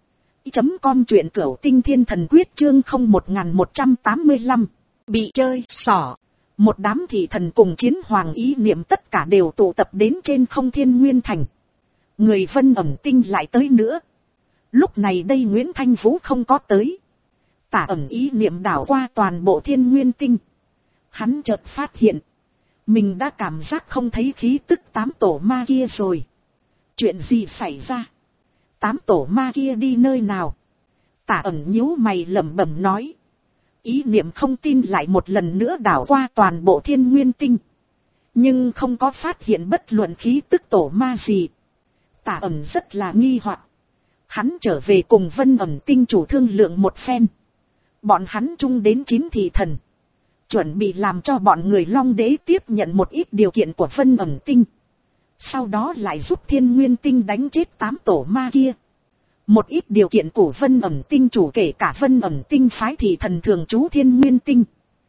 chấm com truyện Cửu Tinh Thiên Thần Quyết chương không một một tám lăm. Bị chơi xỏ. Một đám thị thần cùng Chiến Hoàng ý niệm tất cả đều tụ tập đến trên không Thiên Nguyên Thành. Người Vân Ẩm Tinh lại tới nữa. Lúc này đây Nguyễn Thanh Vũ không có tới. Tả Ẩn ý niệm đảo qua toàn bộ Thiên Nguyên Tinh. Hắn chợt phát hiện mình đã cảm giác không thấy khí tức tám tổ ma kia rồi. Chuyện gì xảy ra? Tám tổ ma kia đi nơi nào? Tả Ẩn nhíu mày lẩm bẩm nói. Ý niệm không tin lại một lần nữa đảo qua toàn bộ Thiên Nguyên Tinh. Nhưng không có phát hiện bất luận khí tức tổ ma gì. Tả Ẩn rất là nghi hoặc. Hắn trở về cùng Vân Ẩm Tinh chủ thương lượng một phen. Bọn hắn chung đến chín thị thần. Chuẩn bị làm cho bọn người Long Đế tiếp nhận một ít điều kiện của Vân Ẩm Tinh. Sau đó lại giúp Thiên Nguyên Tinh đánh chết tám tổ ma kia. Một ít điều kiện của Vân Ẩm Tinh chủ kể cả Vân Ẩm Tinh phái thị thần thường trú Thiên Nguyên Tinh.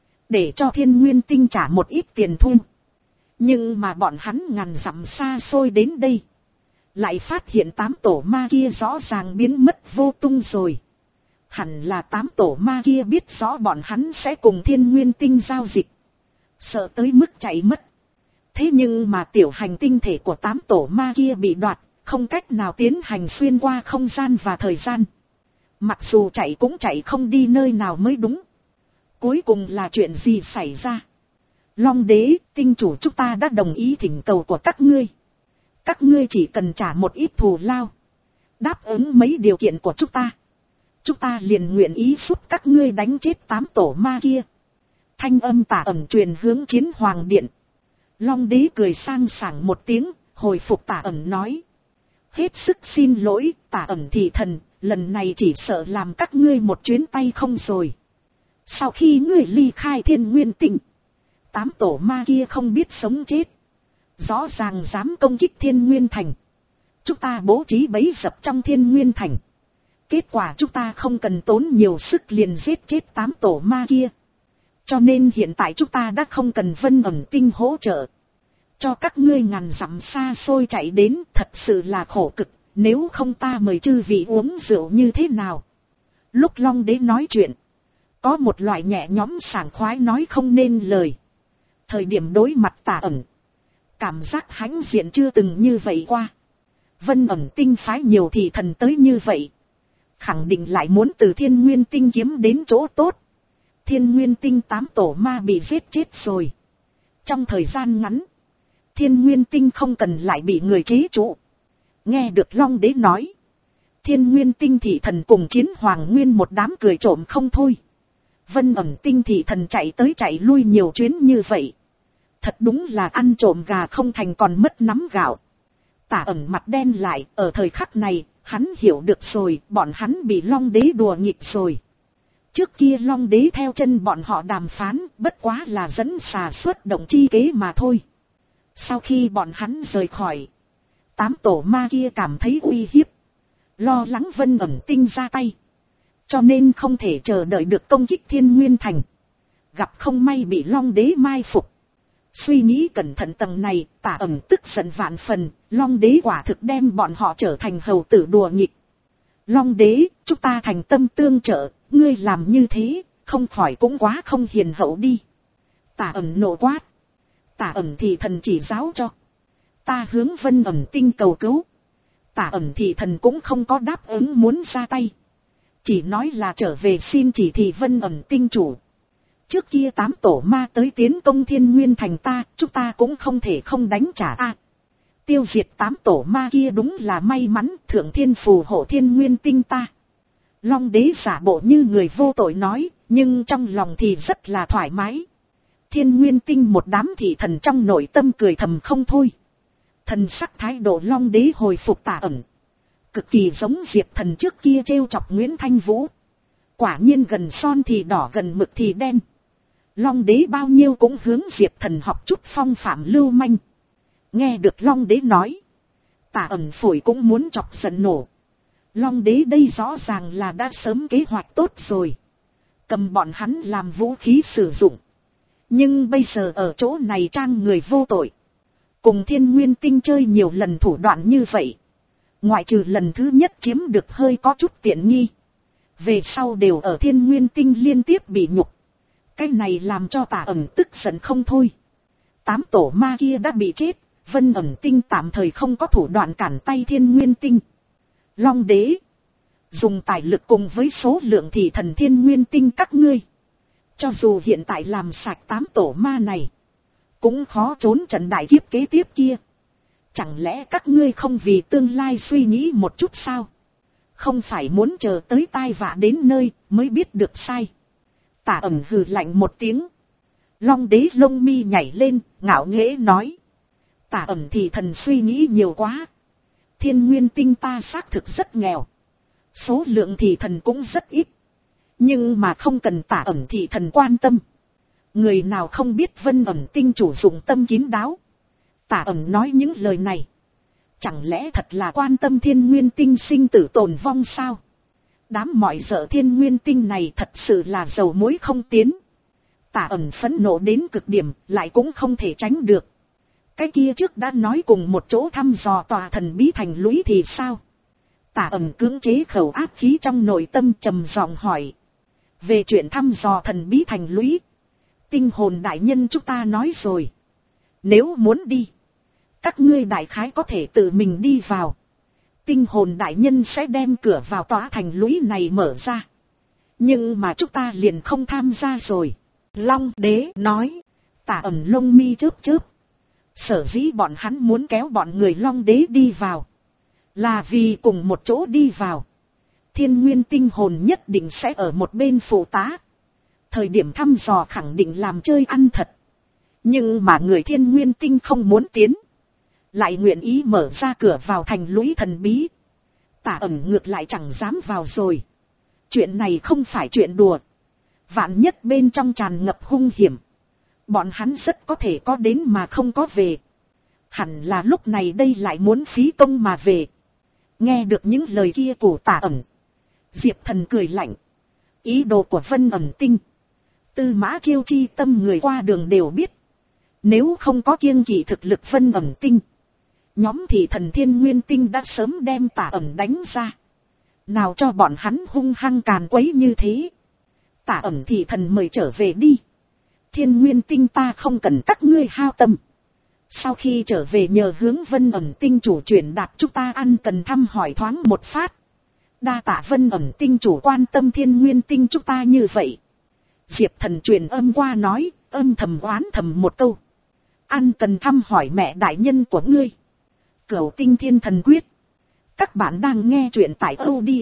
Để cho Thiên Nguyên Tinh trả một ít tiền thu. Nhưng mà bọn hắn ngàn dặm xa xôi đến đây. Lại phát hiện tám tổ ma kia rõ ràng biến mất vô tung rồi. Hẳn là tám tổ ma kia biết rõ bọn hắn sẽ cùng Thiên Nguyên Tinh giao dịch. Sợ tới mức chạy mất. Thế nhưng mà tiểu hành tinh thể của tám tổ ma kia bị đoạt, không cách nào tiến hành xuyên qua không gian và thời gian. Mặc dù chạy cũng chạy không đi nơi nào mới đúng. Cuối cùng là chuyện gì xảy ra? Long Đế, tinh chủ chúng ta đã đồng ý thỉnh cầu của các ngươi. Các ngươi chỉ cần trả một ít thù lao. Đáp ứng mấy điều kiện của chúng ta. Chúng ta liền nguyện ý giúp các ngươi đánh chết tám tổ ma kia. Thanh âm Tả Ẩn truyền hướng Chiến Hoàng Điện. Long Đế cười sang sảng một tiếng, hồi phục Tả Ẩn nói. Hết sức xin lỗi, Tả Ẩn thị thần, lần này chỉ sợ làm các ngươi một chuyến tay không rồi. Sau khi ngươi ly khai Thiên Nguyên Tinh, tám tổ ma kia không biết sống chết. Rõ ràng dám công kích Thiên Nguyên Thành. Chúng ta bố trí bẫy dập trong Thiên Nguyên Thành. Kết quả chúng ta không cần tốn nhiều sức liền giết chết tám tổ ma kia. Cho nên hiện tại chúng ta đã không cần Vân Ẩn Tinh hỗ trợ. Cho các ngươi ngàn dặm xa xôi chạy đến thật sự là khổ cực. Nếu không ta mời chư vị uống rượu như thế nào? Lúc Long Đế nói chuyện, có một loại nhẹ nhõm sảng khoái nói không nên lời. Thời điểm đối mặt Tà Ẩn, cảm giác hãnh diện chưa từng như vậy qua. Vân Ẩn Tinh phái nhiều thị thần tới như vậy, khẳng định lại muốn từ Thiên Nguyên Tinh kiếm đến chỗ tốt. Thiên Nguyên Tinh tám tổ ma bị giết chết rồi. Trong thời gian ngắn, Thiên Nguyên Tinh không cần lại bị người chế trụ. Nghe được Long Đế nói, Thiên Nguyên Tinh thị thần cùng Chiến Hoàng Nguyên một đám cười trộm không thôi. Vân Ẩn Tinh thị thần chạy tới chạy lui nhiều chuyến như vậy. Thật đúng là ăn trộm gà không thành còn mất nắm gạo. Tả Ẩn mặt đen lại, ở thời khắc này, hắn hiểu được rồi, bọn hắn bị Long Đế đùa nghịch rồi. Trước kia Long Đế theo chân bọn họ đàm phán, bất quá là dẫn xà xuất động chi kế mà thôi. Sau khi bọn hắn rời khỏi, tám tổ ma kia cảm thấy uy hiếp, lo lắng Vân Ẩn Tinh ra tay, cho nên không thể chờ đợi được công kích Thiên Nguyên Thành. Gặp không may bị Long Đế mai phục. Suy nghĩ cẩn thận tầng này, Tả Ẩn tức giận vạn phần, Long Đế quả thực đem bọn họ trở thành hầu tử đùa nghịch. Long Đế, chúng ta thành tâm tương trợ, ngươi làm như thế, không khỏi cũng quá không hiền hậu đi. Tả Ẩn nộ quát. Tả Ẩn thì thần chỉ giáo cho. Ta hướng Vân Ẩn Tinh cầu cứu. Tả Ẩn thì thần cũng không có đáp ứng muốn ra tay. Chỉ nói là trở về xin chỉ thị Vân Ẩn Tinh chủ. Trước kia tám tổ ma tới tiến công Thiên Nguyên Thành ta, chúng ta cũng không thể không đánh trả a. Tiêu diệt tám tổ ma kia đúng là may mắn, thượng thiên phù hộ Thiên Nguyên Tinh ta. Long Đế giả bộ như người vô tội nói, nhưng trong lòng thì rất là thoải mái. Thiên Nguyên Tinh một đám thị thần trong nội tâm cười thầm không thôi. Thần sắc thái độ Long Đế hồi phục Tả Ẩn. Cực kỳ giống Diệp Thần trước kia trêu chọc Nguyễn Thanh Vũ. Quả nhiên gần son thì đỏ gần mực thì đen. Long Đế bao nhiêu cũng hướng Diệp Thần học chút phong phạm lưu manh. Nghe được Long Đế nói, Tả Ẩn phổi cũng muốn chọc giận nổ. Long Đế đây rõ ràng là đã sớm kế hoạch tốt rồi. Cầm bọn hắn làm vũ khí sử dụng. Nhưng bây giờ ở chỗ này trang người vô tội. Cùng Thiên Nguyên Tinh chơi nhiều lần thủ đoạn như vậy. Ngoại trừ lần thứ nhất chiếm được hơi có chút tiện nghi. Về sau đều ở Thiên Nguyên Tinh liên tiếp bị nhục. Cái này làm cho Tả Ẩn tức giận không thôi. Tám tổ ma kia đã bị chết. Vân Ẩn Tinh tạm thời không có thủ đoạn cản tay Thiên Nguyên Tinh. Long Đế, dùng tài lực cùng với số lượng thị thần Thiên Nguyên Tinh các ngươi. Cho dù hiện tại làm sạch tám tổ ma này, cũng khó trốn trận đại kiếp kế tiếp kia. Chẳng lẽ các ngươi không vì tương lai suy nghĩ một chút sao? Không phải muốn chờ tới tai vạ đến nơi mới biết được sai. Tả Ẩn hừ lạnh một tiếng. Long Đế lông mi nhảy lên, ngạo nghễ nói. Tả Ẩn thì thần suy nghĩ nhiều quá. Thiên Nguyên Tinh ta xác thực rất nghèo. Số lượng thì thần cũng rất ít. Nhưng mà không cần Tả Ẩn thì thần quan tâm. Người nào không biết Vân Ẩn Tinh chủ dụng tâm kín đáo. Tả Ẩn nói những lời này. Chẳng lẽ thật là quan tâm Thiên Nguyên Tinh sinh tử tồn vong sao? Đám mọi sợ Thiên Nguyên Tinh này thật sự là dầu muối không tiến. Tả Ẩn phẫn nộ đến cực điểm, lại cũng không thể tránh được. Cái kia trước đã nói cùng một chỗ thăm dò tòa thần bí thành lũy thì sao? Tả Ẩn cưỡng chế khẩu áp khí trong nội tâm trầm giọng hỏi. Về chuyện thăm dò thần bí thành lũy, Tinh hồn đại nhân chúng ta nói rồi. Nếu muốn đi, các ngươi đại khái có thể tự mình đi vào. Tinh hồn đại nhân sẽ đem cửa vào tòa thành lũy này mở ra. Nhưng mà chúng ta liền không tham gia rồi. Long Đế nói. Tả Ẩn lông mi chớp chớp. Sở dĩ bọn hắn muốn kéo bọn người Long Đế đi vào, là vì cùng một chỗ đi vào. Thiên Nguyên Tinh hồn nhất định sẽ ở một bên phụ tá. Thời điểm thăm dò khẳng định làm chơi ăn thật. Nhưng mà người Thiên Nguyên Tinh không muốn tiến, lại nguyện ý mở ra cửa vào thành lũy thần bí. Tả Ẩn ngược lại chẳng dám vào rồi. Chuyện này không phải chuyện đùa. Vạn nhất bên trong tràn ngập hung hiểm, bọn hắn rất có thể có đến mà không có về. Hẳn là lúc này đây lại muốn phí công mà về. Nghe được những lời kia của Tả Ẩn, Diệp Thần cười lạnh. Ý đồ của Vân Ẩn Tinh, Tư Mã Chiêu chi tâm người qua đường đều biết. Nếu không có kiêng kỵ thực lực Vân Ẩn Tinh, nhóm thị thần Thiên Nguyên Tinh đã sớm đem Tả Ẩn đánh ra. Nào cho bọn hắn hung hăng càn quấy như thế. Tả Ẩn thị thần mời trở về đi. Thiên Nguyên Tinh ta không cần các ngươi hao tâm. Sau khi trở về nhờ hướng Vân Ẩn Tinh chủ chuyển đạt chúng ta ăn cần thăm hỏi thoáng một phát. Đa tạ Vân Ẩn Tinh chủ quan tâm Thiên Nguyên Tinh chúng ta như vậy. Diệp Thần truyền âm qua nói, âm thầm oán thầm một câu. Ăn cần thăm hỏi mẹ đại nhân của ngươi. Cửu Tinh Thiên Thần Quyết. Các bạn đang nghe truyện tại audio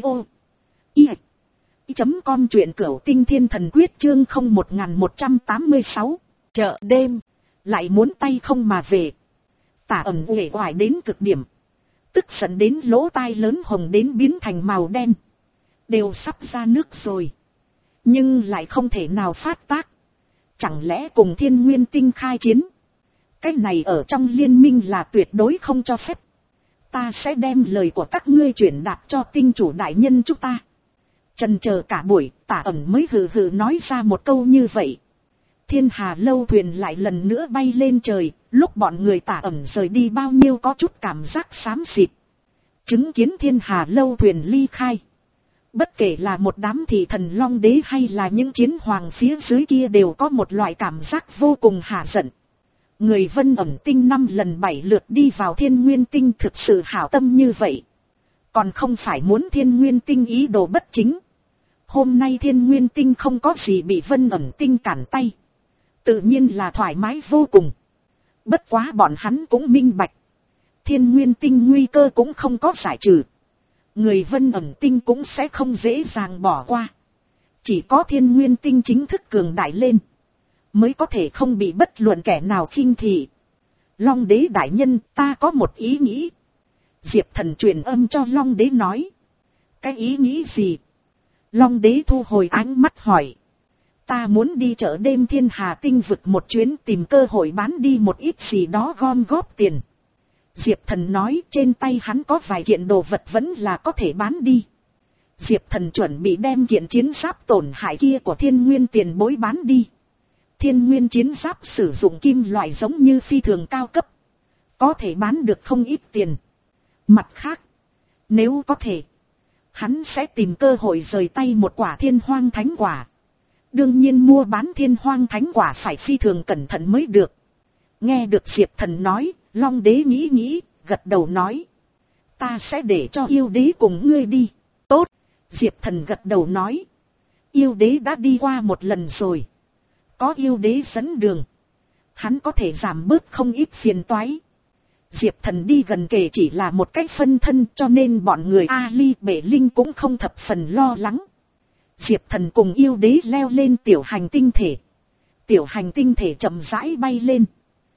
i chấm com truyện Cửu Tinh Thiên Thần Quyết chương không một một tám sáu. Chợ đêm, lại muốn tay không mà về. Tả Ẩn uể oải đến cực điểm. Tức giận đến lỗ tai lớn hồng đến biến thành màu đen. Đều sắp ra nước rồi. Nhưng lại không thể nào phát tác. Chẳng lẽ cùng Thiên Nguyên Tinh khai chiến? Cái này ở trong liên minh là tuyệt đối không cho phép. Ta sẽ đem lời của các ngươi chuyển đạt cho tinh chủ đại nhân chúng ta. Chần chờ cả buổi, Tả Ẩn mới hừ hừ nói ra một câu như vậy. Thiên Hà lâu thuyền lại lần nữa bay lên trời, lúc bọn người Tả Ẩn rời đi bao nhiêu có chút cảm giác xám xịt. Chứng kiến Thiên Hà lâu thuyền ly khai. Bất kể là một đám thị thần Long Đế hay là những chiến hoàng phía dưới kia đều có một loại cảm giác vô cùng hả giận. Người Vân Ẩn Tinh năm lần bảy lượt đi vào Thiên Nguyên Tinh thực sự hảo tâm như vậy. Còn không phải muốn Thiên Nguyên Tinh ý đồ bất chính. Hôm nay Thiên Nguyên Tinh không có gì bị Vân Ẩn Tinh cản tay. Tự nhiên là thoải mái vô cùng. Bất quá bọn hắn cũng minh bạch. Thiên Nguyên Tinh nguy cơ cũng không có giải trừ. Người Vân Ẩn Tinh cũng sẽ không dễ dàng bỏ qua. Chỉ có Thiên Nguyên Tinh chính thức cường đại lên, mới có thể không bị bất luận kẻ nào khinh thị. Long Đế đại nhân, ta có một ý nghĩ. Diệp Thần truyền âm cho Long Đế nói. Cái ý nghĩ gì? Long Đế thu hồi ánh mắt hỏi. Ta muốn đi chợ đêm Thiên Hà Tinh vực một chuyến tìm cơ hội bán đi một ít gì đó gom góp tiền. Diệp Thần nói trên tay hắn có vài kiện đồ vật vẫn là có thể bán đi. Diệp Thần chuẩn bị đem kiện chiến giáp tổn hại kia của Thiên Nguyên tiền bối bán đi. Thiên Nguyên chiến giáp sử dụng kim loại giống như phi thường cao cấp. Có thể bán được không ít tiền. Mặt khác, nếu có thể, hắn sẽ tìm cơ hội rời tay một quả Thiên Hoang Thánh Quả. Đương nhiên mua bán Thiên Hoang Thánh Quả phải phi thường cẩn thận mới được. Nghe được Diệp Thần nói, Long Đế nghĩ nghĩ, gật đầu nói. Ta sẽ để cho yêu đế cùng ngươi đi. Tốt, Diệp Thần gật đầu nói. Yêu đế đã đi qua một lần rồi. Có yêu đế dẫn đường, hắn có thể giảm bớt không ít phiền toái. Diệp Thần đi gần kề chỉ là một cách phân thân cho nên bọn người Ali Bể Linh cũng không thập phần lo lắng. Diệp Thần cùng yêu đế leo lên tiểu hành tinh thể. Tiểu hành tinh thể chậm rãi bay lên.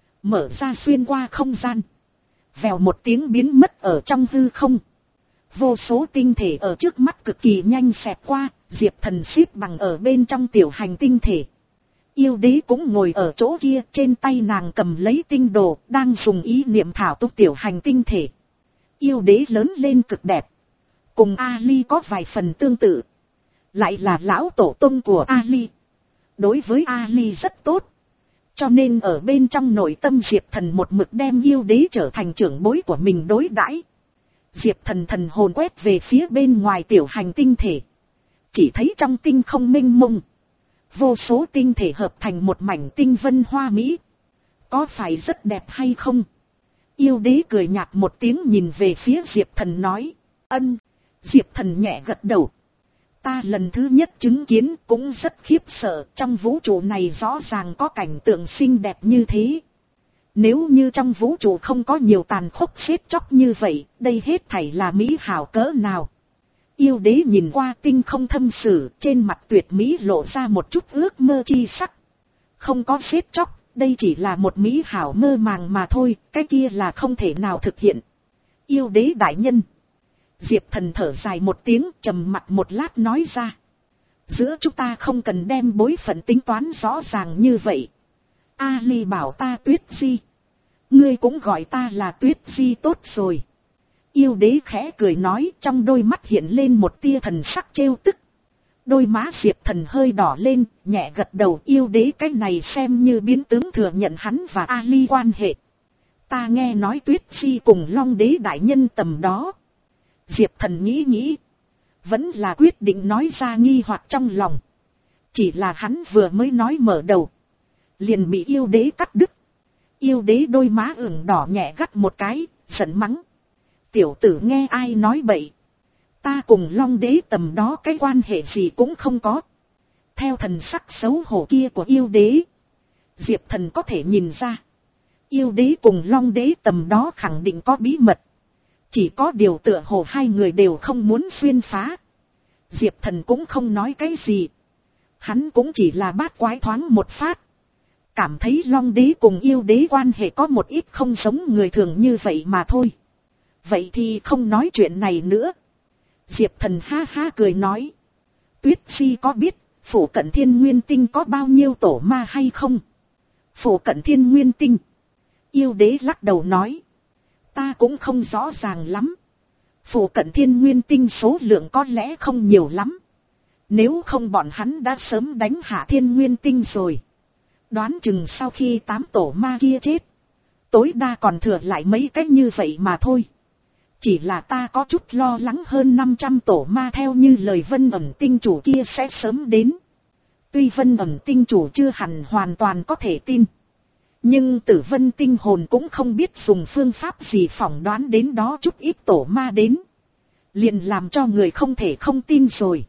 Mở ra xuyên qua không gian. Vèo một tiếng biến mất ở trong hư không. Vô số tinh thể ở trước mắt cực kỳ nhanh xẹt qua. Diệp Thần xếp bằng ở bên trong tiểu hành tinh thể. Yêu đế cũng ngồi ở chỗ kia, trên tay nàng cầm lấy tinh đồ, đang dùng ý niệm thảo túc tiểu hành tinh thể. Yêu đế lớn lên cực đẹp. Cùng Ali có vài phần tương tự. Lại là lão tổ tông của Ali. Đối với Ali rất tốt. Cho nên ở bên trong nội tâm Diệp Thần một mực đem yêu đế trở thành trưởng bối của mình đối đãi. Diệp Thần thần hồn quét về phía bên ngoài tiểu hành tinh thể. Chỉ thấy trong tinh không mênh mông. Vô số tinh thể hợp thành một mảnh tinh vân hoa mỹ. Có phải rất đẹp hay không? Yêu đế cười nhạt một tiếng nhìn về phía Diệp Thần nói. Ân. Diệp Thần nhẹ gật đầu. Ta lần thứ nhất chứng kiến cũng rất khiếp sợ. Trong vũ trụ này rõ ràng có cảnh tượng xinh đẹp như thế. Nếu như trong vũ trụ không có nhiều tàn khốc xếp chóc như vậy, đây hết thảy là mỹ hảo cỡ nào. Yêu đế nhìn qua tinh không thâm sử, trên mặt tuyệt mỹ lộ ra một chút ước mơ chi sắc. Không có xếp chóc, đây chỉ là một mỹ hảo mơ màng mà thôi, cái kia là không thể nào thực hiện. Yêu đế đại nhân. Diệp Thần thở dài một tiếng, trầm mặt một lát nói ra. Giữa chúng ta không cần đem bối phận tính toán rõ ràng như vậy. Ali bảo ta Tuyết Di, Ngươi cũng gọi ta là Tuyết Di tốt rồi. Yêu đế khẽ cười nói, trong đôi mắt hiện lên một tia thần sắc trêu tức. Đôi má Diệp Thần hơi đỏ lên, nhẹ gật đầu. Yêu đế cái này xem như biến tướng thừa nhận hắn và Ali quan hệ. Ta nghe nói Tuyết Di cùng Long đế đại nhân tầm đó. Diệp Thần nghĩ nghĩ, vẫn là quyết định nói ra nghi hoặc trong lòng. Chỉ là hắn vừa mới nói mở đầu, liền bị yêu đế cắt đứt. Yêu đế đôi má ửng đỏ nhẹ gắt một cái, giận mắng. Tiểu tử nghe ai nói bậy. Ta cùng Long đế tầm đó cái quan hệ gì cũng không có. Theo thần sắc xấu hổ kia của yêu đế, Diệp Thần có thể nhìn ra. Yêu đế cùng Long đế tầm đó khẳng định có bí mật. Chỉ có điều tựa hồ hai người đều không muốn xuyên phá. Diệp Thần cũng không nói cái gì. Hắn cũng chỉ là bát quái thoáng một phát. Cảm thấy Long đế cùng yêu đế quan hệ có một ít không giống người thường như vậy mà thôi. Vậy thì không nói chuyện này nữa. Diệp Thần ha ha cười nói. Tuyết Di có biết phủ cận Thiên Nguyên Tinh có bao nhiêu tổ ma hay không? Phủ cận Thiên Nguyên Tinh. Yêu đế lắc đầu nói. Ta cũng không rõ ràng lắm. Phủ cận Thiên Nguyên Tinh số lượng có lẽ không nhiều lắm. Nếu không bọn hắn đã sớm đánh hạ Thiên Nguyên Tinh rồi. Đoán chừng sau khi tám tổ ma kia chết, tối đa còn thừa lại mấy cái như vậy mà thôi. Chỉ là ta có chút lo lắng hơn năm trăm tổ ma theo như lời Vân Ẩn Tinh chủ kia sẽ sớm đến. Tuy Vân Ẩn Tinh chủ chưa hẳn hoàn toàn có thể tin, nhưng Tử Vân Tinh hồn cũng không biết dùng phương pháp gì phỏng đoán đến đó chút ít tổ ma đến. Liền làm cho người không thể không tin rồi.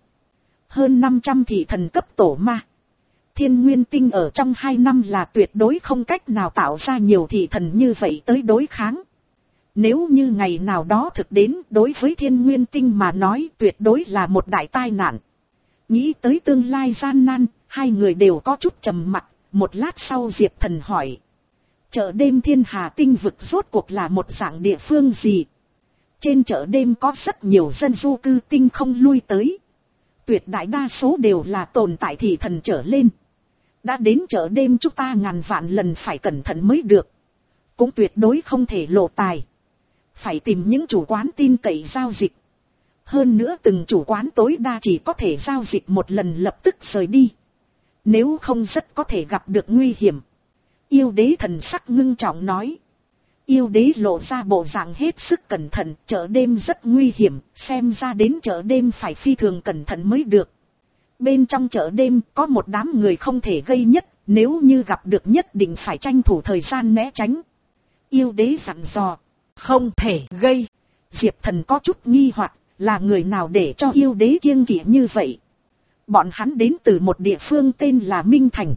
Hơn năm trăm thị thần cấp tổ ma. Thiên Nguyên Tinh ở trong hai năm là tuyệt đối không cách nào tạo ra nhiều thị thần như vậy tới đối kháng. Nếu như ngày nào đó thực đến đối với Thiên Nguyên Tinh mà nói tuyệt đối là một đại tai nạn. Nghĩ tới tương lai gian nan, hai người đều có chút trầm mặc. Một lát sau Diệp Thần hỏi. Chợ đêm Thiên Hà Tinh vực rốt cuộc là một dạng địa phương gì? Trên chợ đêm có rất nhiều dân du cư tinh không lui tới. Tuyệt đại đa số đều là tồn tại thị thần trở lên. Đã đến chợ đêm chúng ta ngàn vạn lần phải cẩn thận mới được. Cũng tuyệt đối không thể lộ tài. Phải tìm những chủ quán tin cậy giao dịch. Hơn nữa từng chủ quán tối đa chỉ có thể giao dịch một lần lập tức rời đi. Nếu không rất có thể gặp được nguy hiểm. Yêu đế thần sắc ngưng trọng nói. Yêu đế lộ ra bộ dạng hết sức cẩn thận. Chợ đêm rất nguy hiểm. Xem ra đến chợ đêm phải phi thường cẩn thận mới được. Bên trong chợ đêm có một đám người không thể gây nhất. Nếu như gặp được nhất định phải tranh thủ thời gian né tránh. Yêu đế dặn dò. Không thể gây. Diệp Thần có chút nghi hoặc là người nào để cho yêu đế kiêng kỵ như vậy. Bọn hắn đến từ một địa phương tên là Minh Thành.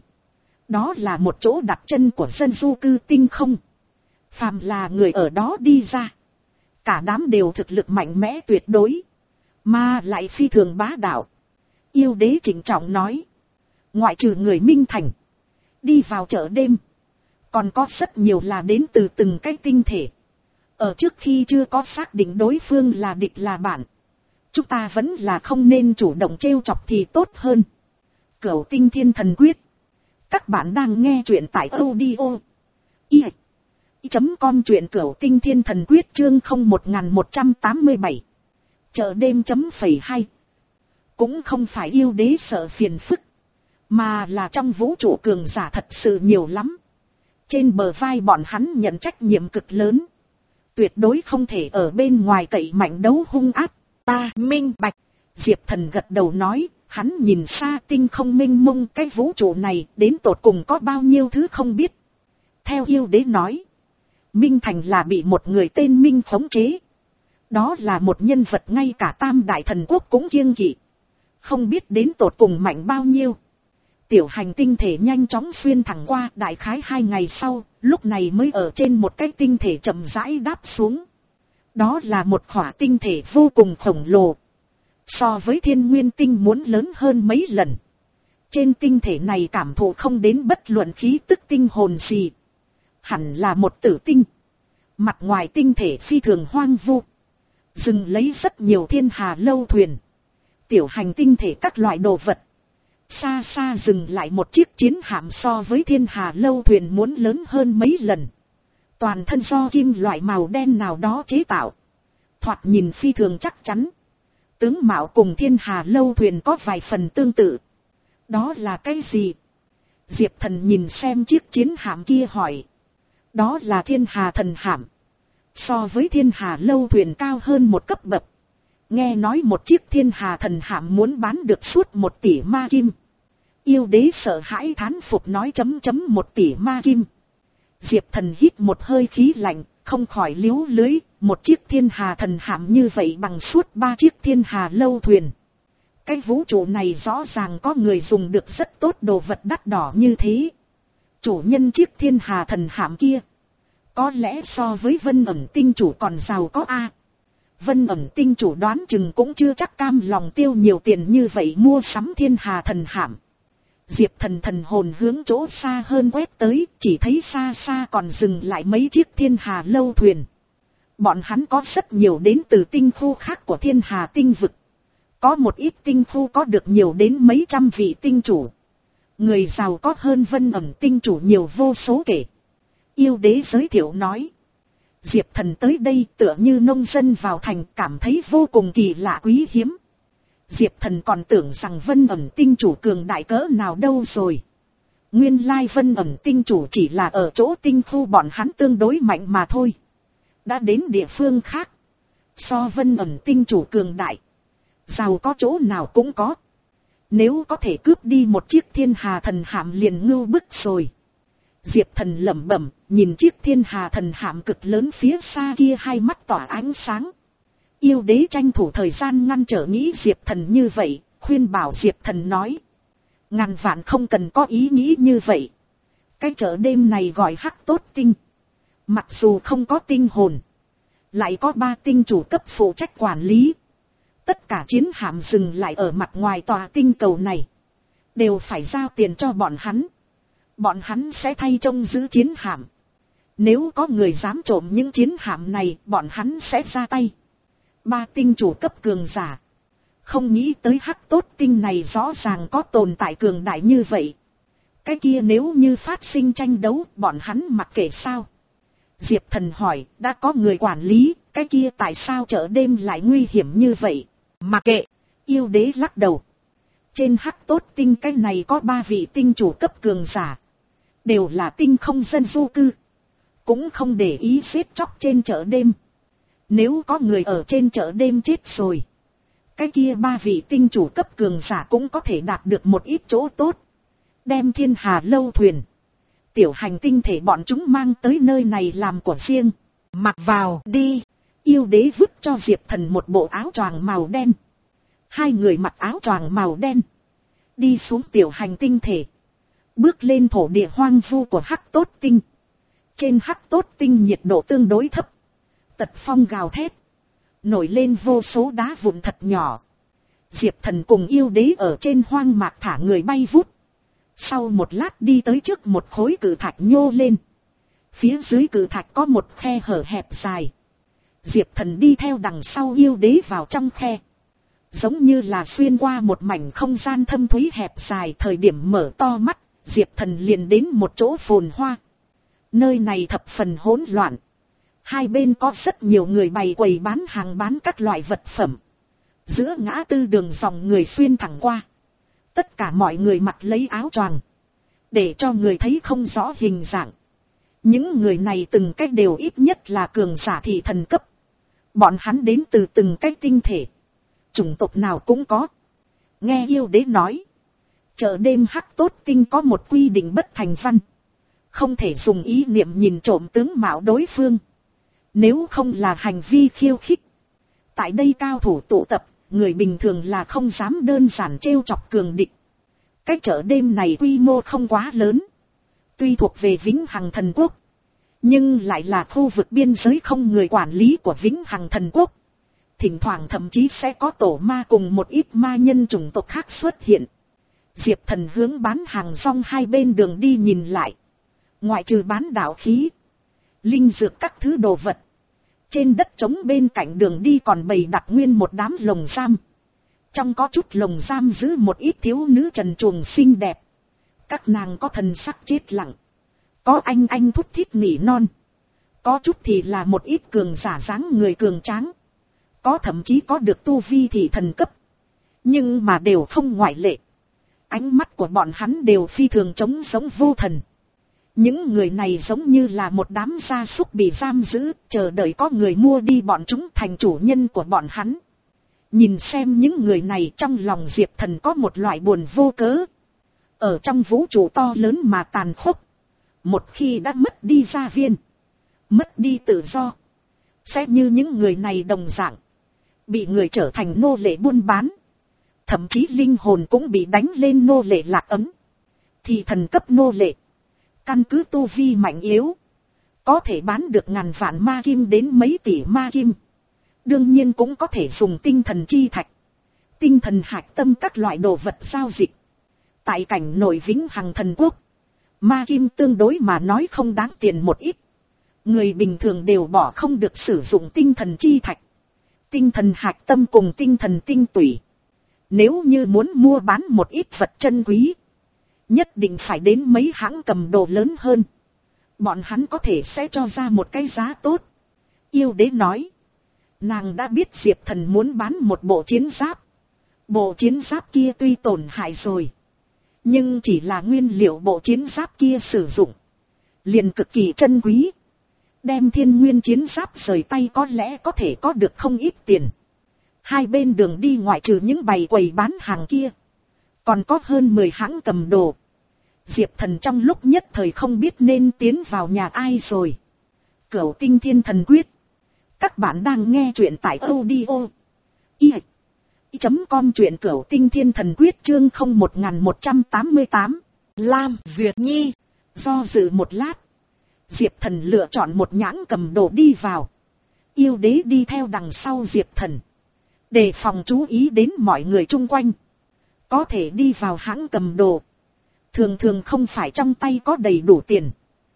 Đó là một chỗ đặt chân của dân du cư tinh không. Phàm là người ở đó đi ra, cả đám đều thực lực mạnh mẽ tuyệt đối, mà lại phi thường bá đạo. Yêu đế trịnh trọng nói. Ngoại trừ người Minh Thành, đi vào chợ đêm, còn có rất nhiều là đến từ từng cái tinh thể. Ở trước khi chưa có xác định đối phương là địch là bạn, chúng ta vẫn là không nên chủ động trêu chọc thì tốt hơn. Cửu Tinh Thiên Thần Quyết. Các bạn đang nghe truyện tại audio i chấm com truyện Cửu Tinh Thiên Thần Quyết chương không một một tám bảy. Chợ đêm chấm phẩy hai. Cũng không phải yêu đế sợ phiền phức, mà là trong vũ trụ cường giả thật sự nhiều lắm. Trên bờ vai bọn hắn nhận trách nhiệm cực lớn. Tuyệt đối không thể ở bên ngoài cậy mạnh đấu hung ác. Ta minh bạch. Diệp Thần gật đầu nói. Hắn nhìn xa tinh không mênh mông, cái vũ trụ này đến tột cùng có bao nhiêu thứ không biết. Theo yêu đế nói, Minh Thành là bị một người tên Minh khống chế. Đó là một nhân vật ngay cả Tam Đại Thần Quốc cũng kiêng kỵ. Không biết đến tột cùng mạnh bao nhiêu. Tiểu hành tinh thể nhanh chóng xuyên thẳng qua, đại khái hai ngày sau, lúc này mới ở trên một cái tinh thể chậm rãi đáp xuống. Đó là một khỏa tinh thể vô cùng khổng lồ. So với Thiên Nguyên Tinh muốn lớn hơn mấy lần. Trên tinh thể này cảm thụ không đến bất luận khí tức tinh hồn gì. Hẳn là một tử tinh. Mặt ngoài tinh thể phi thường hoang vu. Dừng lấy rất nhiều thiên hà lâu thuyền. Tiểu hành tinh thể các loại đồ vật. Xa xa dừng lại một chiếc chiến hạm so với thiên hà lâu thuyền muốn lớn hơn mấy lần. toàn thân do kim loại màu đen nào đó chế tạo, thoạt nhìn phi thường chắc chắn. Tướng mạo cùng Thiên Hà lâu thuyền có vài phần tương tự. Đó là cái gì? Diệp Thần nhìn xem chiếc chiến hạm kia hỏi. Đó là Thiên Hà thần hạm. So với Thiên Hà lâu thuyền cao hơn một cấp bậc. Nghe nói một chiếc Thiên Hà thần hạm muốn bán được suốt một tỷ ma kim. Yêu đế sợ hãi thán phục nói chấm chấm một tỷ ma kim. Diệp Thần hít một hơi khí lạnh, không khỏi liếu lưới. Một chiếc Thiên Hà thần hạm như vậy bằng suốt ba chiếc Thiên Hà lâu thuyền. Cái vũ trụ này rõ ràng có người dùng được rất tốt đồ vật đắt đỏ như thế. Chủ nhân chiếc Thiên Hà thần hạm kia, có lẽ so với Vân Ẩn tinh chủ còn giàu có a. Vân Ẩn tinh chủ đoán chừng cũng chưa chắc cam lòng tiêu nhiều tiền như vậy mua sắm Thiên Hà thần hạm. Diệp Thần thần hồn hướng chỗ xa hơn quét tới, chỉ thấy xa xa còn dừng lại mấy chiếc Thiên Hà lâu thuyền. Bọn hắn có rất nhiều đến từ tinh khu khác của Thiên Hà tinh vực. Có một ít tinh khu có được nhiều đến mấy trăm vị tinh chủ. Người giàu có hơn Vân Ẩn tinh chủ nhiều vô số kể. Yêu đế giới thiệu nói. Diệp Thần tới đây tựa như nông dân vào thành, cảm thấy vô cùng kỳ lạ quý hiếm. Diệp Thần còn tưởng rằng Vân Ẩn tinh chủ cường đại cỡ nào đâu rồi. Nguyên lai Vân Ẩn tinh chủ chỉ là ở chỗ tinh khu bọn hắn tương đối mạnh mà thôi. Đã đến địa phương khác, so Vân Ẩn tinh chủ cường đại, giàu có chỗ nào cũng có. Nếu có thể cướp đi một chiếc Thiên Hà thần hạm liền ngưu bức rồi. Diệp Thần lẩm bẩm, nhìn chiếc Thiên Hà thần hạm cực lớn phía xa kia, hai mắt tỏa ánh sáng. Yêu đế tranh thủ thời gian ngăn trở nghĩ Diệp Thần như vậy, khuyên bảo Diệp Thần nói. Ngàn vạn không cần có ý nghĩ như vậy. Cái chợ đêm này gọi Hắc Tốt Tinh. Mặc dù không có tinh hồn, lại có ba tinh chủ cấp phụ trách quản lý. Tất cả chiến hạm dừng lại ở mặt ngoài tòa tinh cầu này, đều phải giao tiền cho bọn hắn. Bọn hắn sẽ thay trông giữ chiến hạm. Nếu có người dám trộm những chiến hạm này, bọn hắn sẽ ra tay. Ba tinh chủ cấp cường giả. Không nghĩ tới Hắc Tốt Tinh này rõ ràng có tồn tại cường đại như vậy. Cái kia nếu như phát sinh tranh đấu, bọn hắn mặc kệ sao? Diệp Thần hỏi, đã có người quản lý, cái kia tại sao chợ đêm lại nguy hiểm như vậy? Mặc kệ, yêu đế lắc đầu. Trên Hắc Tốt Tinh cái này có ba vị tinh chủ cấp cường giả. Đều là tinh không dân du cư. Cũng không để ý giết chóc trên chợ đêm. Nếu có người ở trên chợ đêm chết rồi, cái kia ba vị tinh chủ cấp cường giả cũng có thể đạt được một ít chỗ tốt. Đem Thiên Hà lâu thuyền, tiểu hành tinh thể bọn chúng mang tới nơi này làm của riêng. Mặc vào đi. Yêu đế vứt cho Diệp Thần một bộ áo choàng màu đen. Hai người mặc áo choàng màu đen, đi xuống tiểu hành tinh thể, bước lên thổ địa hoang vu của Hắc Tốt Tinh. Trên Hắc Tốt Tinh nhiệt độ tương đối thấp, tật phong gào thét, nổi lên vô số đá vụn thật nhỏ. Diệp Thần cùng yêu đế ở trên hoang mạc thả người bay vút. Sau một lát đi tới trước một khối cự thạch nhô lên. Phía dưới cự thạch có một khe hở hẹp dài. Diệp Thần đi theo đằng sau yêu đế vào trong khe. Giống như là xuyên qua một mảnh không gian thâm thúy hẹp dài. Thời điểm mở to mắt, Diệp Thần liền đến một chỗ phồn hoa. Nơi này thập phần hỗn loạn. Hai bên có rất nhiều người bày quầy bán hàng, bán các loại vật phẩm. Giữa ngã tư đường dòng người xuyên thẳng qua. Tất cả mọi người mặc lấy áo choàng, để cho người thấy không rõ hình dạng. Những người này từng cách đều ít nhất là cường giả thị thần cấp. Bọn hắn đến từ từng cách tinh thể, chủng tộc nào cũng có. Nghe yêu đế nói, chợ đêm Hắc Tốt Tinh có một quy định bất thành văn. Không thể dùng ý niệm nhìn trộm tướng mạo đối phương. Nếu không là hành vi khiêu khích. Tại đây cao thủ tụ tập, người bình thường là không dám đơn giản trêu chọc cường địch. Cái chợ đêm này quy mô không quá lớn. Tuy thuộc về Vĩnh Hằng Thần Quốc, nhưng lại là khu vực biên giới không người quản lý của Vĩnh Hằng Thần Quốc. Thỉnh thoảng thậm chí sẽ có tổ ma cùng một ít ma nhân chủng tộc khác xuất hiện. Diệp Thần hướng bán hàng rong hai bên đường đi nhìn lại. Ngoại trừ bán đạo khí, linh dược các thứ đồ vật, trên đất trống bên cạnh đường đi còn bày đặt nguyên một đám lồng giam. Trong có chút lồng giam giữ một ít thiếu nữ trần truồng xinh đẹp. Các nàng có thần sắc chết lặng, có anh anh thút thít nỉ non, Có chút thì là một ít cường giả dáng người cường tráng. Có thậm chí có được tu vi thị thần cấp. Nhưng mà đều không ngoại lệ. Ánh mắt của bọn hắn đều phi thường trống giống vô thần. Những người này giống như là một đám gia súc bị giam giữ, chờ đợi có người mua đi bọn chúng thành chủ nhân của bọn hắn. Nhìn xem những người này, trong lòng Diệp Thần có một loại buồn vô cớ. Ở trong vũ trụ to lớn mà tàn khốc, một khi đã mất đi gia viên, mất đi tự do, sẽ như những người này đồng dạng, bị người trở thành nô lệ buôn bán. Thậm chí linh hồn cũng bị đánh lên nô lệ lạc ấm. Thì thần cấp nô lệ, căn cứ tu vi mạnh yếu, có thể bán được ngàn vạn ma kim đến mấy tỷ ma kim. Đương nhiên cũng có thể dùng tinh thần chi thạch, tinh thần hạch tâm các loại đồ vật giao dịch. Tại cảnh nội vĩnh hằng thần quốc, ma kim tương đối mà nói không đáng tiền một ít. Người bình thường đều bỏ không được sử dụng tinh thần chi thạch, tinh thần hạch tâm cùng tinh thần tinh tủy. Nếu như muốn mua bán một ít vật chân quý, nhất định phải đến mấy hãng cầm đồ lớn hơn. Bọn hắn có thể sẽ cho ra một cái giá tốt. Yêu đế nói, nàng đã biết Diệp Thần muốn bán một bộ chiến giáp. Bộ chiến giáp kia tuy tổn hại rồi, nhưng chỉ là nguyên liệu bộ chiến giáp kia sử dụng liền cực kỳ chân quý. Đem thiên nguyên chiến giáp rời tay có lẽ có thể có được không ít tiền. Hai bên đường đi ngoại trừ những bày quầy bán hàng kia, còn có hơn mười hãng cầm đồ. Diệp Thần trong lúc nhất thời không biết nên tiến vào nhà ai rồi. Cửu Tinh Thiên Thần Quyết. Các bạn đang nghe truyện tại audio i chấm com, truyện Cửu Tinh Thiên Thần Quyết chương không một một tám tám. Lam Duyệt Nhi. Do dự một lát, Diệp Thần lựa chọn một nhãn cầm đồ đi vào. Yêu đế đi theo đằng sau Diệp Thần, đề phòng chú ý đến mọi người chung quanh. Có thể đi vào hãng cầm đồ, thường thường không phải trong tay có đầy đủ tiền,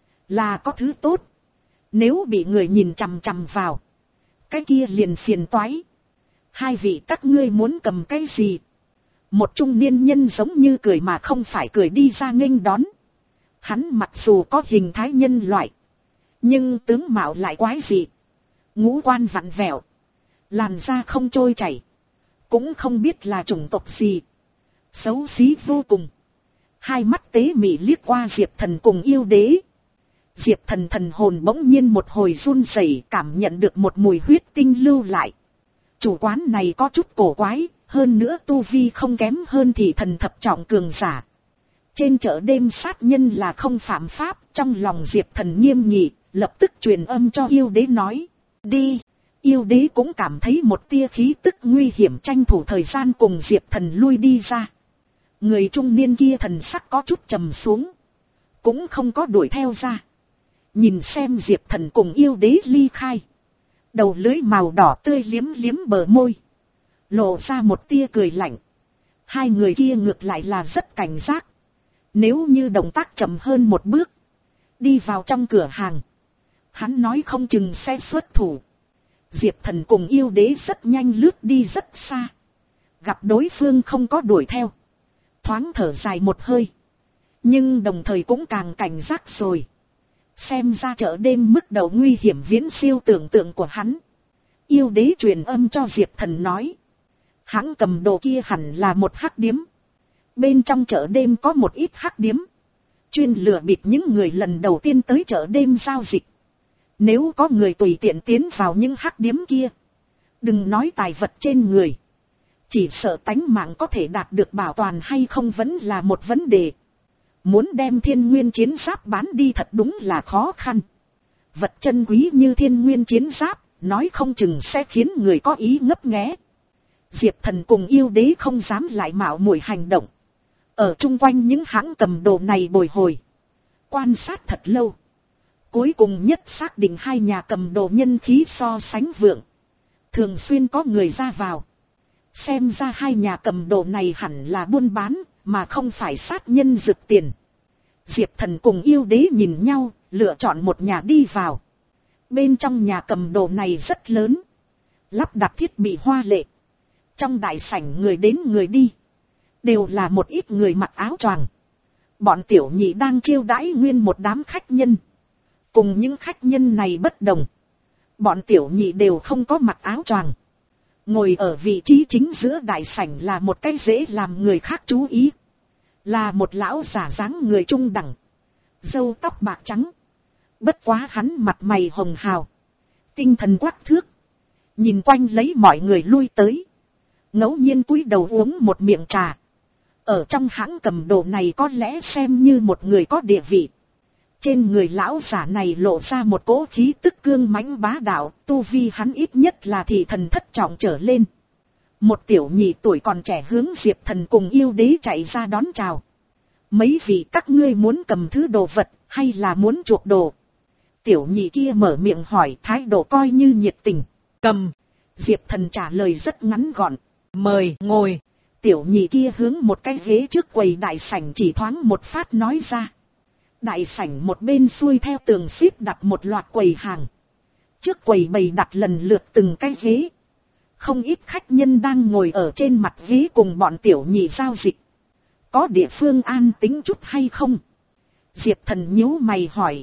là có thứ tốt. Nếu bị người nhìn chằm chằm vào, cái kia liền phiền toái. Hai vị các ngươi muốn cầm cái gì? Một trung niên nhân giống như cười mà không phải cười đi ra nghênh đón. Hắn mặc dù có hình thái nhân loại, nhưng tướng mạo lại quái dị, ngũ quan vặn vẹo, làn da không trôi chảy, cũng không biết là chủng tộc gì, xấu xí vô cùng. Hai mắt tế mị liếc qua Diệp Thần cùng yêu đế. Diệp Thần thần hồn bỗng nhiên một hồi run rẩy, cảm nhận được một mùi huyết tinh lưu lại. Chủ quán này có chút cổ quái, hơn nữa tu vi không kém hơn thì thần thập trọng cường giả. Trên chợ đêm sát nhân là không phạm pháp. Trong lòng Diệp Thần nghiêm nghị, lập tức truyền âm cho yêu đế nói, đi. Yêu đế cũng cảm thấy một tia khí tức nguy hiểm, tranh thủ thời gian cùng Diệp Thần lui đi ra. Người trung niên kia thần sắc có chút trầm xuống, cũng không có đuổi theo ra. Nhìn xem Diệp Thần cùng yêu đế ly khai, đầu lưới màu đỏ tươi liếm liếm bờ môi, lộ ra một tia cười lạnh. Hai người kia ngược lại là rất cảnh giác. Nếu như động tác chậm hơn một bước, đi vào trong cửa hàng, hắn nói không chừng sẽ xuất thủ. Diệp Thần cùng yêu đế rất nhanh lướt đi rất xa. Gặp đối phương không có đuổi theo, thoáng thở dài một hơi, nhưng đồng thời cũng càng cảnh giác rồi. Xem ra chợ đêm mức độ nguy hiểm viễn siêu tưởng tượng của hắn. Yêu đế truyền âm cho Diệp Thần nói, hãng cầm đồ kia hẳn là một hắc điếm. Bên trong chợ đêm có một ít hắc điếm, chuyên lừa bịp những người lần đầu tiên tới chợ đêm giao dịch. Nếu có người tùy tiện tiến vào những hắc điếm kia, đừng nói tài vật trên người, chỉ sợ tánh mạng có thể đạt được bảo toàn hay không vẫn là một vấn đề. Muốn đem thiên nguyên chiến giáp bán đi thật đúng là khó khăn. Vật chân quý như thiên nguyên chiến giáp, nói không chừng sẽ khiến người có ý ngấp nghé. Diệp Thần cùng yêu đế không dám lại mạo muội hành động, ở chung quanh những hãng cầm đồ này bồi hồi, quan sát thật lâu. Cuối cùng nhất xác định hai nhà cầm đồ nhân khí so sánh vượng, thường xuyên có người ra vào. Xem ra hai nhà cầm đồ này hẳn là buôn bán, mà không phải sát nhân rực tiền. Diệp Thần cùng yêu đế nhìn nhau, lựa chọn một nhà đi vào. Bên trong nhà cầm đồ này rất lớn, lắp đặt thiết bị hoa lệ. Trong đại sảnh người đến người đi, đều là một ít người mặc áo choàng. Bọn tiểu nhị đang chiêu đãi nguyên một đám khách nhân. Cùng những khách nhân này bất đồng. Bọn tiểu nhị đều không có mặc áo choàng. Ngồi ở vị trí chính giữa đại sảnh là một cái dễ làm người khác chú ý. Là một lão giả dáng người trung đẳng. Râu tóc bạc trắng. Bất quá hắn mặt mày hồng hào. Tinh thần quắc thước. Nhìn quanh lấy mọi người lui tới. Ngẫu nhiên cúi đầu uống một miệng trà. Ở trong hãng cầm đồ này có lẽ xem như một người có địa vị. Trên người lão giả này lộ ra một cỗ khí tức cương mãnh bá đạo, tu vi hắn ít nhất là thị thần thất trọng trở lên. Một tiểu nhị tuổi còn trẻ hướng Diệp Thần cùng Yêu Đế chạy ra đón chào. Mấy vị các ngươi muốn cầm thứ đồ vật hay là muốn chuộc đồ? Tiểu nhị kia mở miệng hỏi, thái độ coi như nhiệt tình. Cầm. Diệp Thần trả lời rất ngắn gọn. Mời ngồi. Tiểu nhị kia hướng một cái ghế trước quầy đại sảnh chỉ thoáng một phát nói ra. Đại sảnh một bên xuôi theo tường xếp đặt một loạt quầy hàng. Trước quầy bày đặt lần lượt từng cái ghế. Không ít khách nhân đang ngồi ở trên mặt ghế cùng bọn tiểu nhị giao dịch. Có địa phương an tĩnh chút hay không? Diệp Thần nhíu mày hỏi.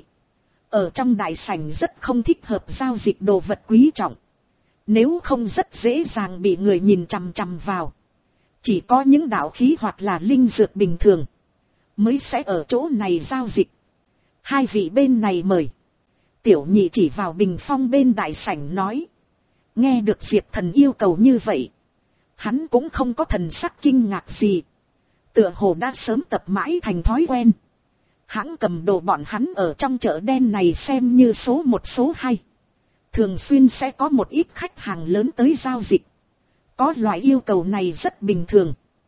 Ở trong đại sảnh rất không thích hợp giao dịch đồ vật quý trọng. Nếu không rất dễ dàng bị người nhìn chằm chằm vào. Chỉ có những đạo khí hoặc là linh dược bình thường mới sẽ ở chỗ này giao dịch. Hai vị bên này mời. Tiểu nhị chỉ vào bình phong bên đại sảnh nói. Nghe được Diệp Thần yêu cầu như vậy. Hắn cũng không có thần sắc kinh ngạc gì. Tựa hồ đã sớm tập mãi thành thói quen. Hãng cầm đồ bọn hắn ở trong chợ đen này xem như số một số hai. Thường xuyên sẽ có một ít khách hàng lớn tới giao dịch. Có loại yêu cầu này rất bình thường.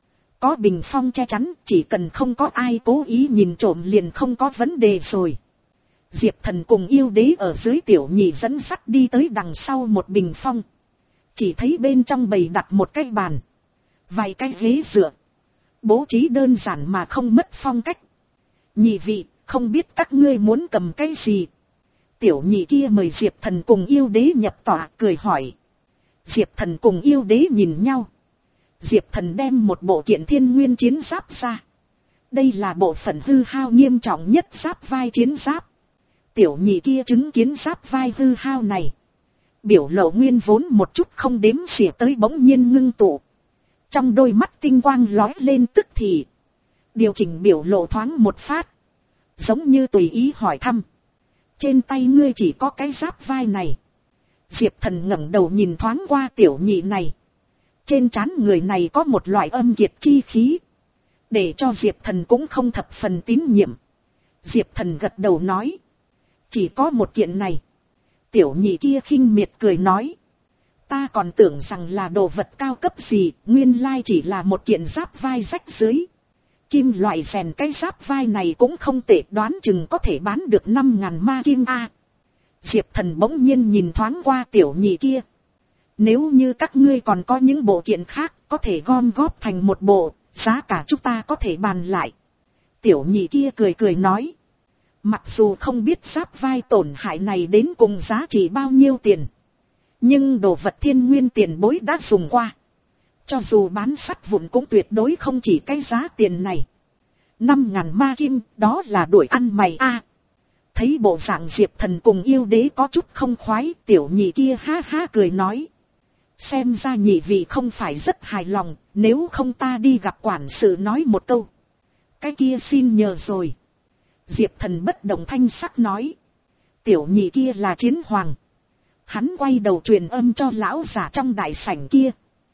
Có bình phong che chắn, chỉ cần không có ai cố ý nhìn trộm liền không có vấn đề rồi. Diệp Thần cùng Yêu Đế ở dưới tiểu nhị dẫn dắt đi tới đằng sau một bình phong. Chỉ thấy bên trong bày đặt một cái bàn. Vài cái ghế dựa. Bố trí đơn giản mà không mất phong cách. Nhị vị, không biết các ngươi muốn cầm cái gì? Tiểu nhị kia mời Diệp Thần cùng Yêu Đế nhập tọa, cười hỏi. Diệp Thần cùng Yêu Đế nhìn nhau. Diệp Thần đem một bộ kiện thiên nguyên chiến giáp ra. Đây là bộ phận hư hao nghiêm trọng nhất giáp vai chiến giáp. Tiểu nhị kia chứng kiến giáp vai hư hao này. Biểu lộ nguyên vốn một chút không đếm xỉa tới bỗng nhiên ngưng tụ. Trong đôi mắt tinh quang lóe lên tức thì. Điều chỉnh biểu lộ thoáng một phát. Giống như tùy ý hỏi thăm. Trên tay ngươi chỉ có cái giáp vai này. Diệp Thần ngẩng đầu nhìn thoáng qua tiểu nhị này. Trên trán người này có một loại âm kiệt chi khí. Để cho Diệp Thần cũng không thập phần tín nhiệm. Diệp Thần gật đầu nói. Chỉ có một kiện này. Tiểu nhị kia khinh miệt cười nói. Ta còn tưởng rằng là đồ vật cao cấp gì. Nguyên lai chỉ là một kiện giáp vai rách dưới. Kim loại rèn cái giáp vai này cũng không tệ, đoán chừng có thể bán được năm ngàn ma kim a. Diệp Thần bỗng nhiên nhìn thoáng qua tiểu nhị kia. Nếu như các ngươi còn có những bộ kiện khác, có thể gom góp thành một bộ, giá cả chúng ta có thể bàn lại. Tiểu nhị kia cười cười nói. Mặc dù không biết giáp vai tổn hại này đến cùng giá trị bao nhiêu tiền. Nhưng đồ vật thiên nguyên tiền bối đã dùng qua. Cho dù bán sắt vụn cũng tuyệt đối không chỉ cái giá tiền này. Năm ngàn ma kim, đó là đuổi ăn mày a. Thấy bộ dạng Diệp Thần cùng Yêu Đế có chút không khoái, tiểu nhị kia ha ha cười nói. Xem ra nhị vị không phải rất hài lòng, nếu không ta đi gặp quản sự nói một câu. Cái kia xin nhờ rồi. Diệp Thần bất động thanh sắc nói. Tiểu nhị kia là chiến hoàng. Hắn quay đầu truyền âm cho lão giả trong đại sảnh kia.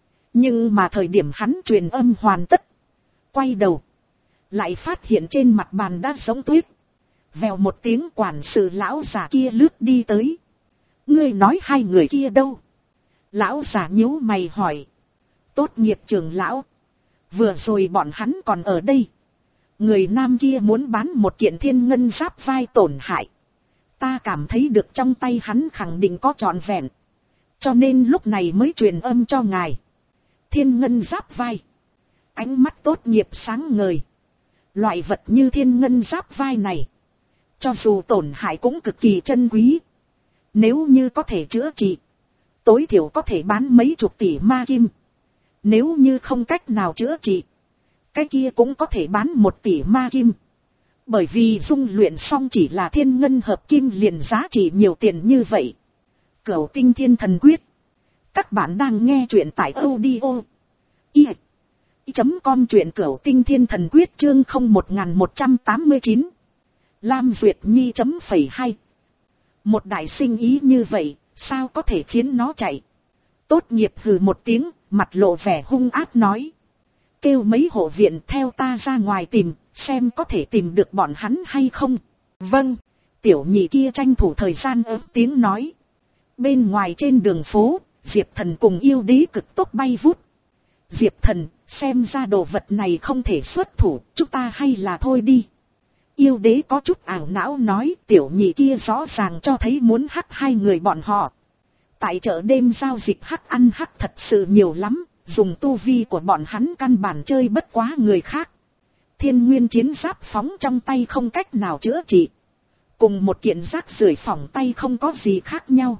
Nhưng mà thời điểm hắn truyền âm hoàn tất. Quay đầu. Lại phát hiện trên mặt bàn đã giống tuyết. Vèo một tiếng quản sự lão giả kia lướt đi tới. Ngươi nói hai người kia đâu? Lão giả nhíu mày hỏi. Tốt nghiệp trưởng lão. Vừa rồi bọn hắn còn ở đây. Người nam kia muốn bán một kiện thiên ngân giáp vai tổn hại. Ta cảm thấy được trong tay hắn khẳng định có trọn vẹn. Cho nên lúc này mới truyền âm cho ngài. Thiên ngân giáp vai. Ánh mắt tốt nghiệp sáng ngời. Loại vật như thiên ngân giáp vai này. Cho dù tổn hại cũng cực kỳ chân quý. Nếu như có thể chữa trị. Tối thiểu có thể bán mấy chục tỷ ma kim. Nếu như không cách nào chữa trị. Cái kia cũng có thể bán một tỷ ma kim. Bởi vì dung luyện xong chỉ là thiên ngân hợp kim liền giá trị nhiều tiền như vậy. Cửu tinh thiên thần quyết. Các bạn đang nghe truyện tại audio i chấm com truyện cửu tinh thiên thần quyết chương không một một trăm tám mươi chín. Lam Duyệt Nhi chấm phẩy hai. Một đại sinh ý như vậy, sao có thể khiến nó chạy? Tốt nghiệp hừ một tiếng, mặt lộ vẻ hung ác nói. Kêu mấy hộ viện theo ta ra ngoài tìm, xem có thể tìm được bọn hắn hay không. Vâng, tiểu nhị kia tranh thủ thời gian ớt tiếng nói. Bên ngoài trên đường phố, Diệp Thần cùng yêu đế cực tốc bay vút. Diệp Thần, xem ra đồ vật này không thể xuất thủ, chúng ta hay là thôi đi. Yêu đế có chút ảo não nói, tiểu nhị kia rõ ràng cho thấy muốn hắc hai người bọn họ. Tại chợ đêm giao dịch hắc ăn hắc thật sự nhiều lắm, dùng tu vi của bọn hắn căn bản chơi bất quá người khác. Thiên nguyên chiến giáp phóng trong tay không cách nào chữa trị. Cùng một kiện rác rưởi phỏng tay không có gì khác nhau.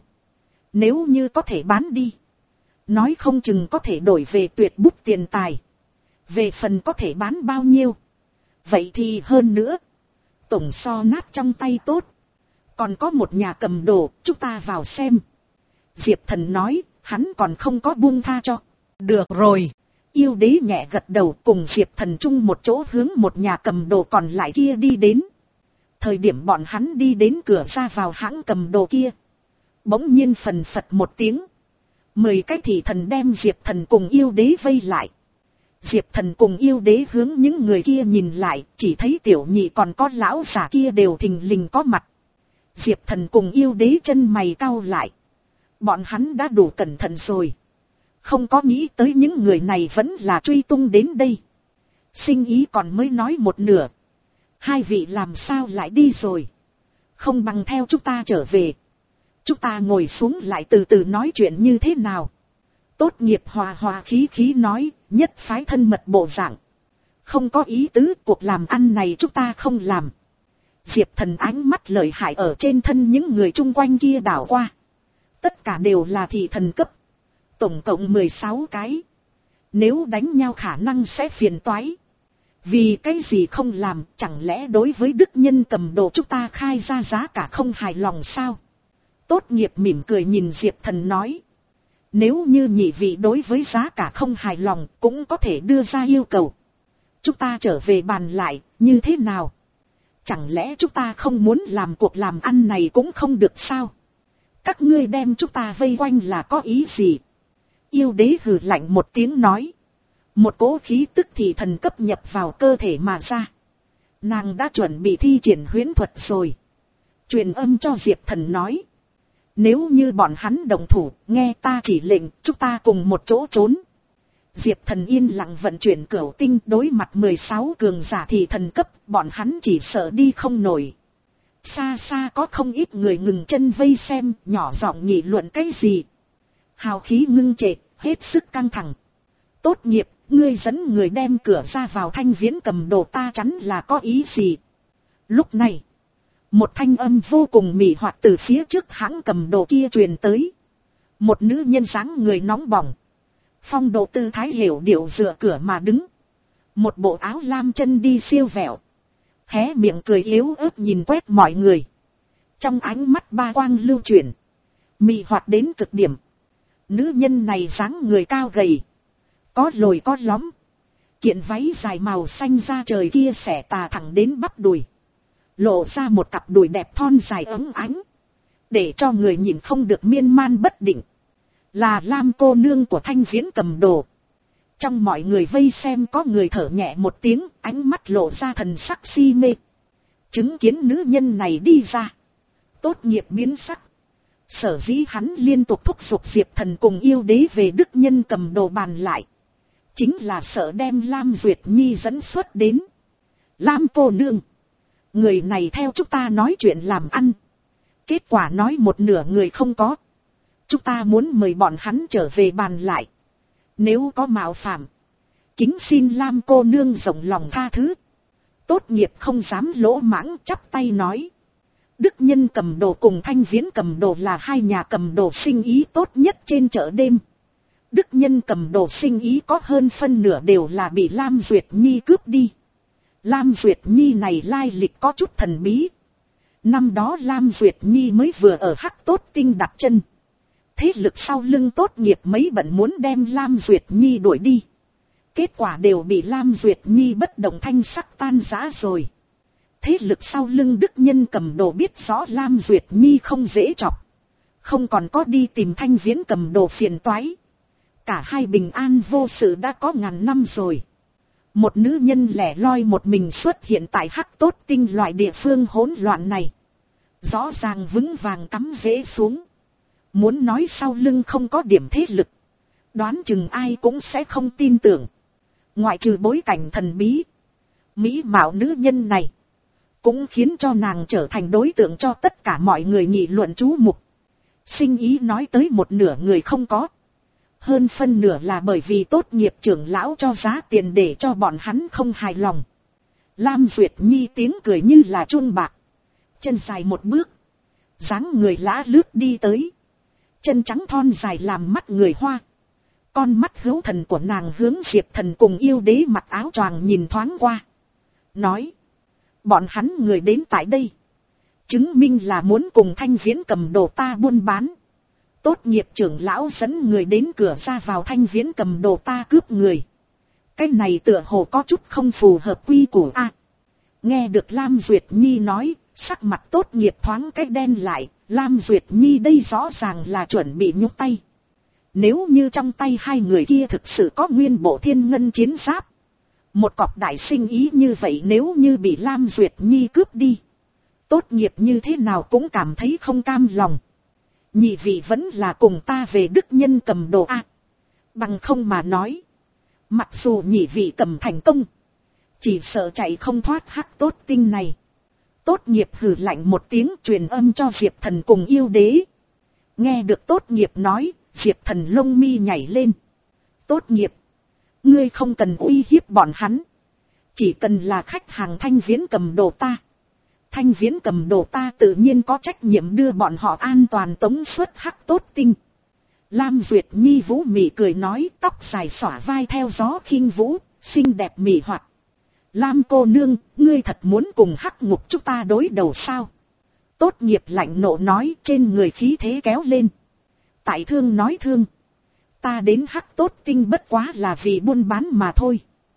Nếu như có thể bán đi, nói không chừng có thể đổi về tuyệt bút tiền tài. Về phần có thể bán bao nhiêu, vậy thì hơn nữa. Tổng so nát trong tay tốt. Còn có một nhà cầm đồ, chúng ta vào xem. Diệp Thần nói, hắn còn không có buông tha cho. Được rồi. Yêu đế nhẹ gật đầu cùng Diệp Thần chung một chỗ hướng một nhà cầm đồ còn lại kia đi đến. Thời điểm bọn hắn đi đến cửa ra vào hãng cầm đồ kia, bỗng nhiên phần phật một tiếng. Mười cái thị thần đem Diệp Thần cùng yêu đế vây lại. Diệp Thần cùng yêu đế hướng những người kia nhìn lại, chỉ thấy tiểu nhị còn có lão giả kia đều thình lình có mặt. Diệp Thần cùng yêu đế chân mày cau lại. Bọn hắn đã đủ cẩn thận rồi. Không có nghĩ tới những người này vẫn là truy tung đến đây. Sinh ý còn mới nói một nửa. Hai vị làm sao lại đi rồi? Không bằng theo chúng ta trở về. Chúng ta ngồi xuống lại từ từ nói chuyện như thế nào. Tốt nghiệp hòa hòa khí khí nói, nhất phái thân mật bộ dạng. Không có ý tứ, cuộc làm ăn này chúng ta không làm. Diệp Thần ánh mắt lợi hại ở trên thân những người chung quanh kia đảo qua. Tất cả đều là thị thần cấp. Tổng cộng mười sáu cái. Nếu đánh nhau khả năng sẽ phiền toái. Vì cái gì không làm, chẳng lẽ đối với đức nhân cầm đồ chúng ta khai ra giá cả không hài lòng sao? Tốt nghiệp mỉm cười nhìn Diệp Thần nói. Nếu như nhị vị đối với giá cả không hài lòng cũng có thể đưa ra yêu cầu. Chúng ta trở về bàn lại, như thế nào? Chẳng lẽ chúng ta không muốn làm cuộc làm ăn này cũng không được sao? Các ngươi đem chúng ta vây quanh là có ý gì? Yêu đế hừ lạnh một tiếng nói. Một cỗ khí tức thì thần cấp nhập vào cơ thể mà ra. Nàng đã chuẩn bị thi triển huyễn thuật rồi. Truyền âm cho Diệp Thần nói. Nếu như bọn hắn đồng thủ, nghe ta chỉ lệnh, chúng ta cùng một chỗ trốn. Diệp Thần yên lặng vận chuyển cửu tinh đối mặt mười sáu cường giả thì thần cấp, bọn hắn chỉ sợ đi không nổi. Xa xa có không ít người ngừng chân vây xem, nhỏ giọng nghị luận cái gì. Hào khí ngưng trệ, hết sức căng thẳng. Tốt nghiệp, ngươi dẫn người đem cửa ra vào thanh viễn cầm đồ ta chắn là có ý gì. Lúc này, một thanh âm vô cùng mị hoặc từ phía trước hãng cầm đồ kia truyền tới. Một nữ nhân dáng người nóng bỏng. Phong độ tư thái hiểu điệu dựa cửa mà đứng. Một bộ áo lam chân đi siêu vẹo. Hé miệng cười yếu ớt nhìn quét mọi người. Trong ánh mắt ba quang lưu chuyển. Mị hoặc đến cực điểm. Nữ nhân này dáng người cao gầy. Có lồi có lõm. Kiện váy dài màu xanh da trời kia xẻ tà thẳng đến bắp đùi. Lộ ra một cặp đùi đẹp thon dài ấm ánh. Để cho người nhìn không được miên man bất định. Là Lam cô nương của thanh viễn cầm đồ. Trong mọi người vây xem có người thở nhẹ một tiếng, ánh mắt lộ ra thần sắc si mê. Chứng kiến nữ nhân này đi ra. Tốt nghiệp biến sắc. Sở dĩ hắn liên tục thúc giục Diệp Thần cùng yêu đế về đức nhân cầm đồ bàn lại. Chính là sợ đem Lam Duyệt Nhi dẫn xuất đến. Lam cô nương. Người này theo chúng ta nói chuyện làm ăn. Kết quả nói một nửa người không có. Chúng ta muốn mời bọn hắn trở về bàn lại. Nếu có mạo phạm, kính xin Lam cô nương rộng lòng tha thứ. Tốt nghiệp không dám lỗ mãng chắp tay nói. Đức nhân cầm đồ cùng thanh viễn cầm đồ là hai nhà cầm đồ sinh ý tốt nhất trên chợ đêm. Đức nhân cầm đồ sinh ý có hơn phân nửa đều là bị Lam Duyệt Nhi cướp đi. Lam Duyệt Nhi này lai lịch có chút thần bí. Năm đó Lam Duyệt Nhi mới vừa ở Hắc Tốt Tinh đặt chân. Thế lực sau lưng Tốt Nghiệp mấy bận muốn đem Lam Duyệt Nhi đuổi đi. Kết quả đều bị Lam Duyệt Nhi bất động thanh sắc tan rã rồi. Thế lực sau lưng Đức Nhân Cầm Đồ biết rõ Lam Duyệt Nhi không dễ chọc. Không còn có đi tìm Thanh Viễn Cầm Đồ phiền toái. Cả hai bình an vô sự đã có ngàn năm rồi. Một nữ nhân lẻ loi một mình xuất hiện tại Hắc Tốt Tinh loại địa phương hỗn loạn này. Rõ ràng vững vàng cắm rễ xuống. Muốn nói sau lưng không có điểm thế lực. Đoán chừng ai cũng sẽ không tin tưởng. Ngoại trừ bối cảnh thần bí. Mỹ mạo nữ nhân này. Cũng khiến cho nàng trở thành đối tượng cho tất cả mọi người nghị luận chú mục. Sinh ý nói tới một nửa người không có. Hơn phân nửa là bởi vì Tốt Nghiệp trưởng lão cho giá tiền để cho bọn hắn không hài lòng. Lam Duyệt Nhi tiếng cười như là chuông bạc. Chân dài một bước. Dáng người lã lướt đi tới. Chân trắng thon dài làm mắt người hoa. Con mắt hữu thần của nàng hướng Diệp Thần cùng Yêu Đế mặc áo choàng nhìn thoáng qua. Nói. Bọn hắn người đến tại đây. Chứng minh là muốn cùng Thanh Viễn Cầm Đồ ta buôn bán. Tốt Nghiệp trưởng lão dẫn người đến cửa ra vào Thanh Viễn Cầm Đồ ta cướp người. Cái này tựa hồ có chút không phù hợp quy củ a. Nghe được Lam Duyệt Nhi nói, sắc mặt Tốt Nghiệp thoáng cái đen lại. Lam Duyệt Nhi đây rõ ràng là chuẩn bị nhúc tay. Nếu như trong tay hai người kia thực sự có nguyên bộ thiên ngân chiến giáp. Một cọc đại sinh ý như vậy nếu như bị Lam Duyệt Nhi cướp đi. Tốt Nghiệp như thế nào cũng cảm thấy không cam lòng. Nhị vị vẫn là cùng ta về Đức Nhân Cầm Đồ a. Bằng không mà nói. Mặc dù nhị vị cầm thành công. Chỉ sợ chạy không thoát Hắc Tốt Tinh này. Tốt Nghiệp hừ lạnh một tiếng truyền âm cho Diệp Thần cùng Yêu Đế. Nghe được Tốt Nghiệp nói, Diệp Thần lông mi nhảy lên. Tốt Nghiệp. Ngươi không cần uy hiếp bọn hắn. Chỉ cần là khách hàng Thanh Viễn Cầm Đồ ta. Thanh Viễn Cầm Đồ ta tự nhiên có trách nhiệm đưa bọn họ an toàn tống xuất Hắc Tốt Tinh. Lam Duyệt Nhi vũ mị cười nói, tóc dài xõa vai theo gió khinh vũ, xinh đẹp mị hoạt. Lam cô nương, ngươi thật muốn cùng Hắc Ngục chúng ta đối đầu sao? Tốt Nghiệp lạnh nộ nói, trên người khí thế kéo lên. Tại thương nói thương. Ta đến Hắc Tốt Tinh bất quá là vì buôn bán mà thôi.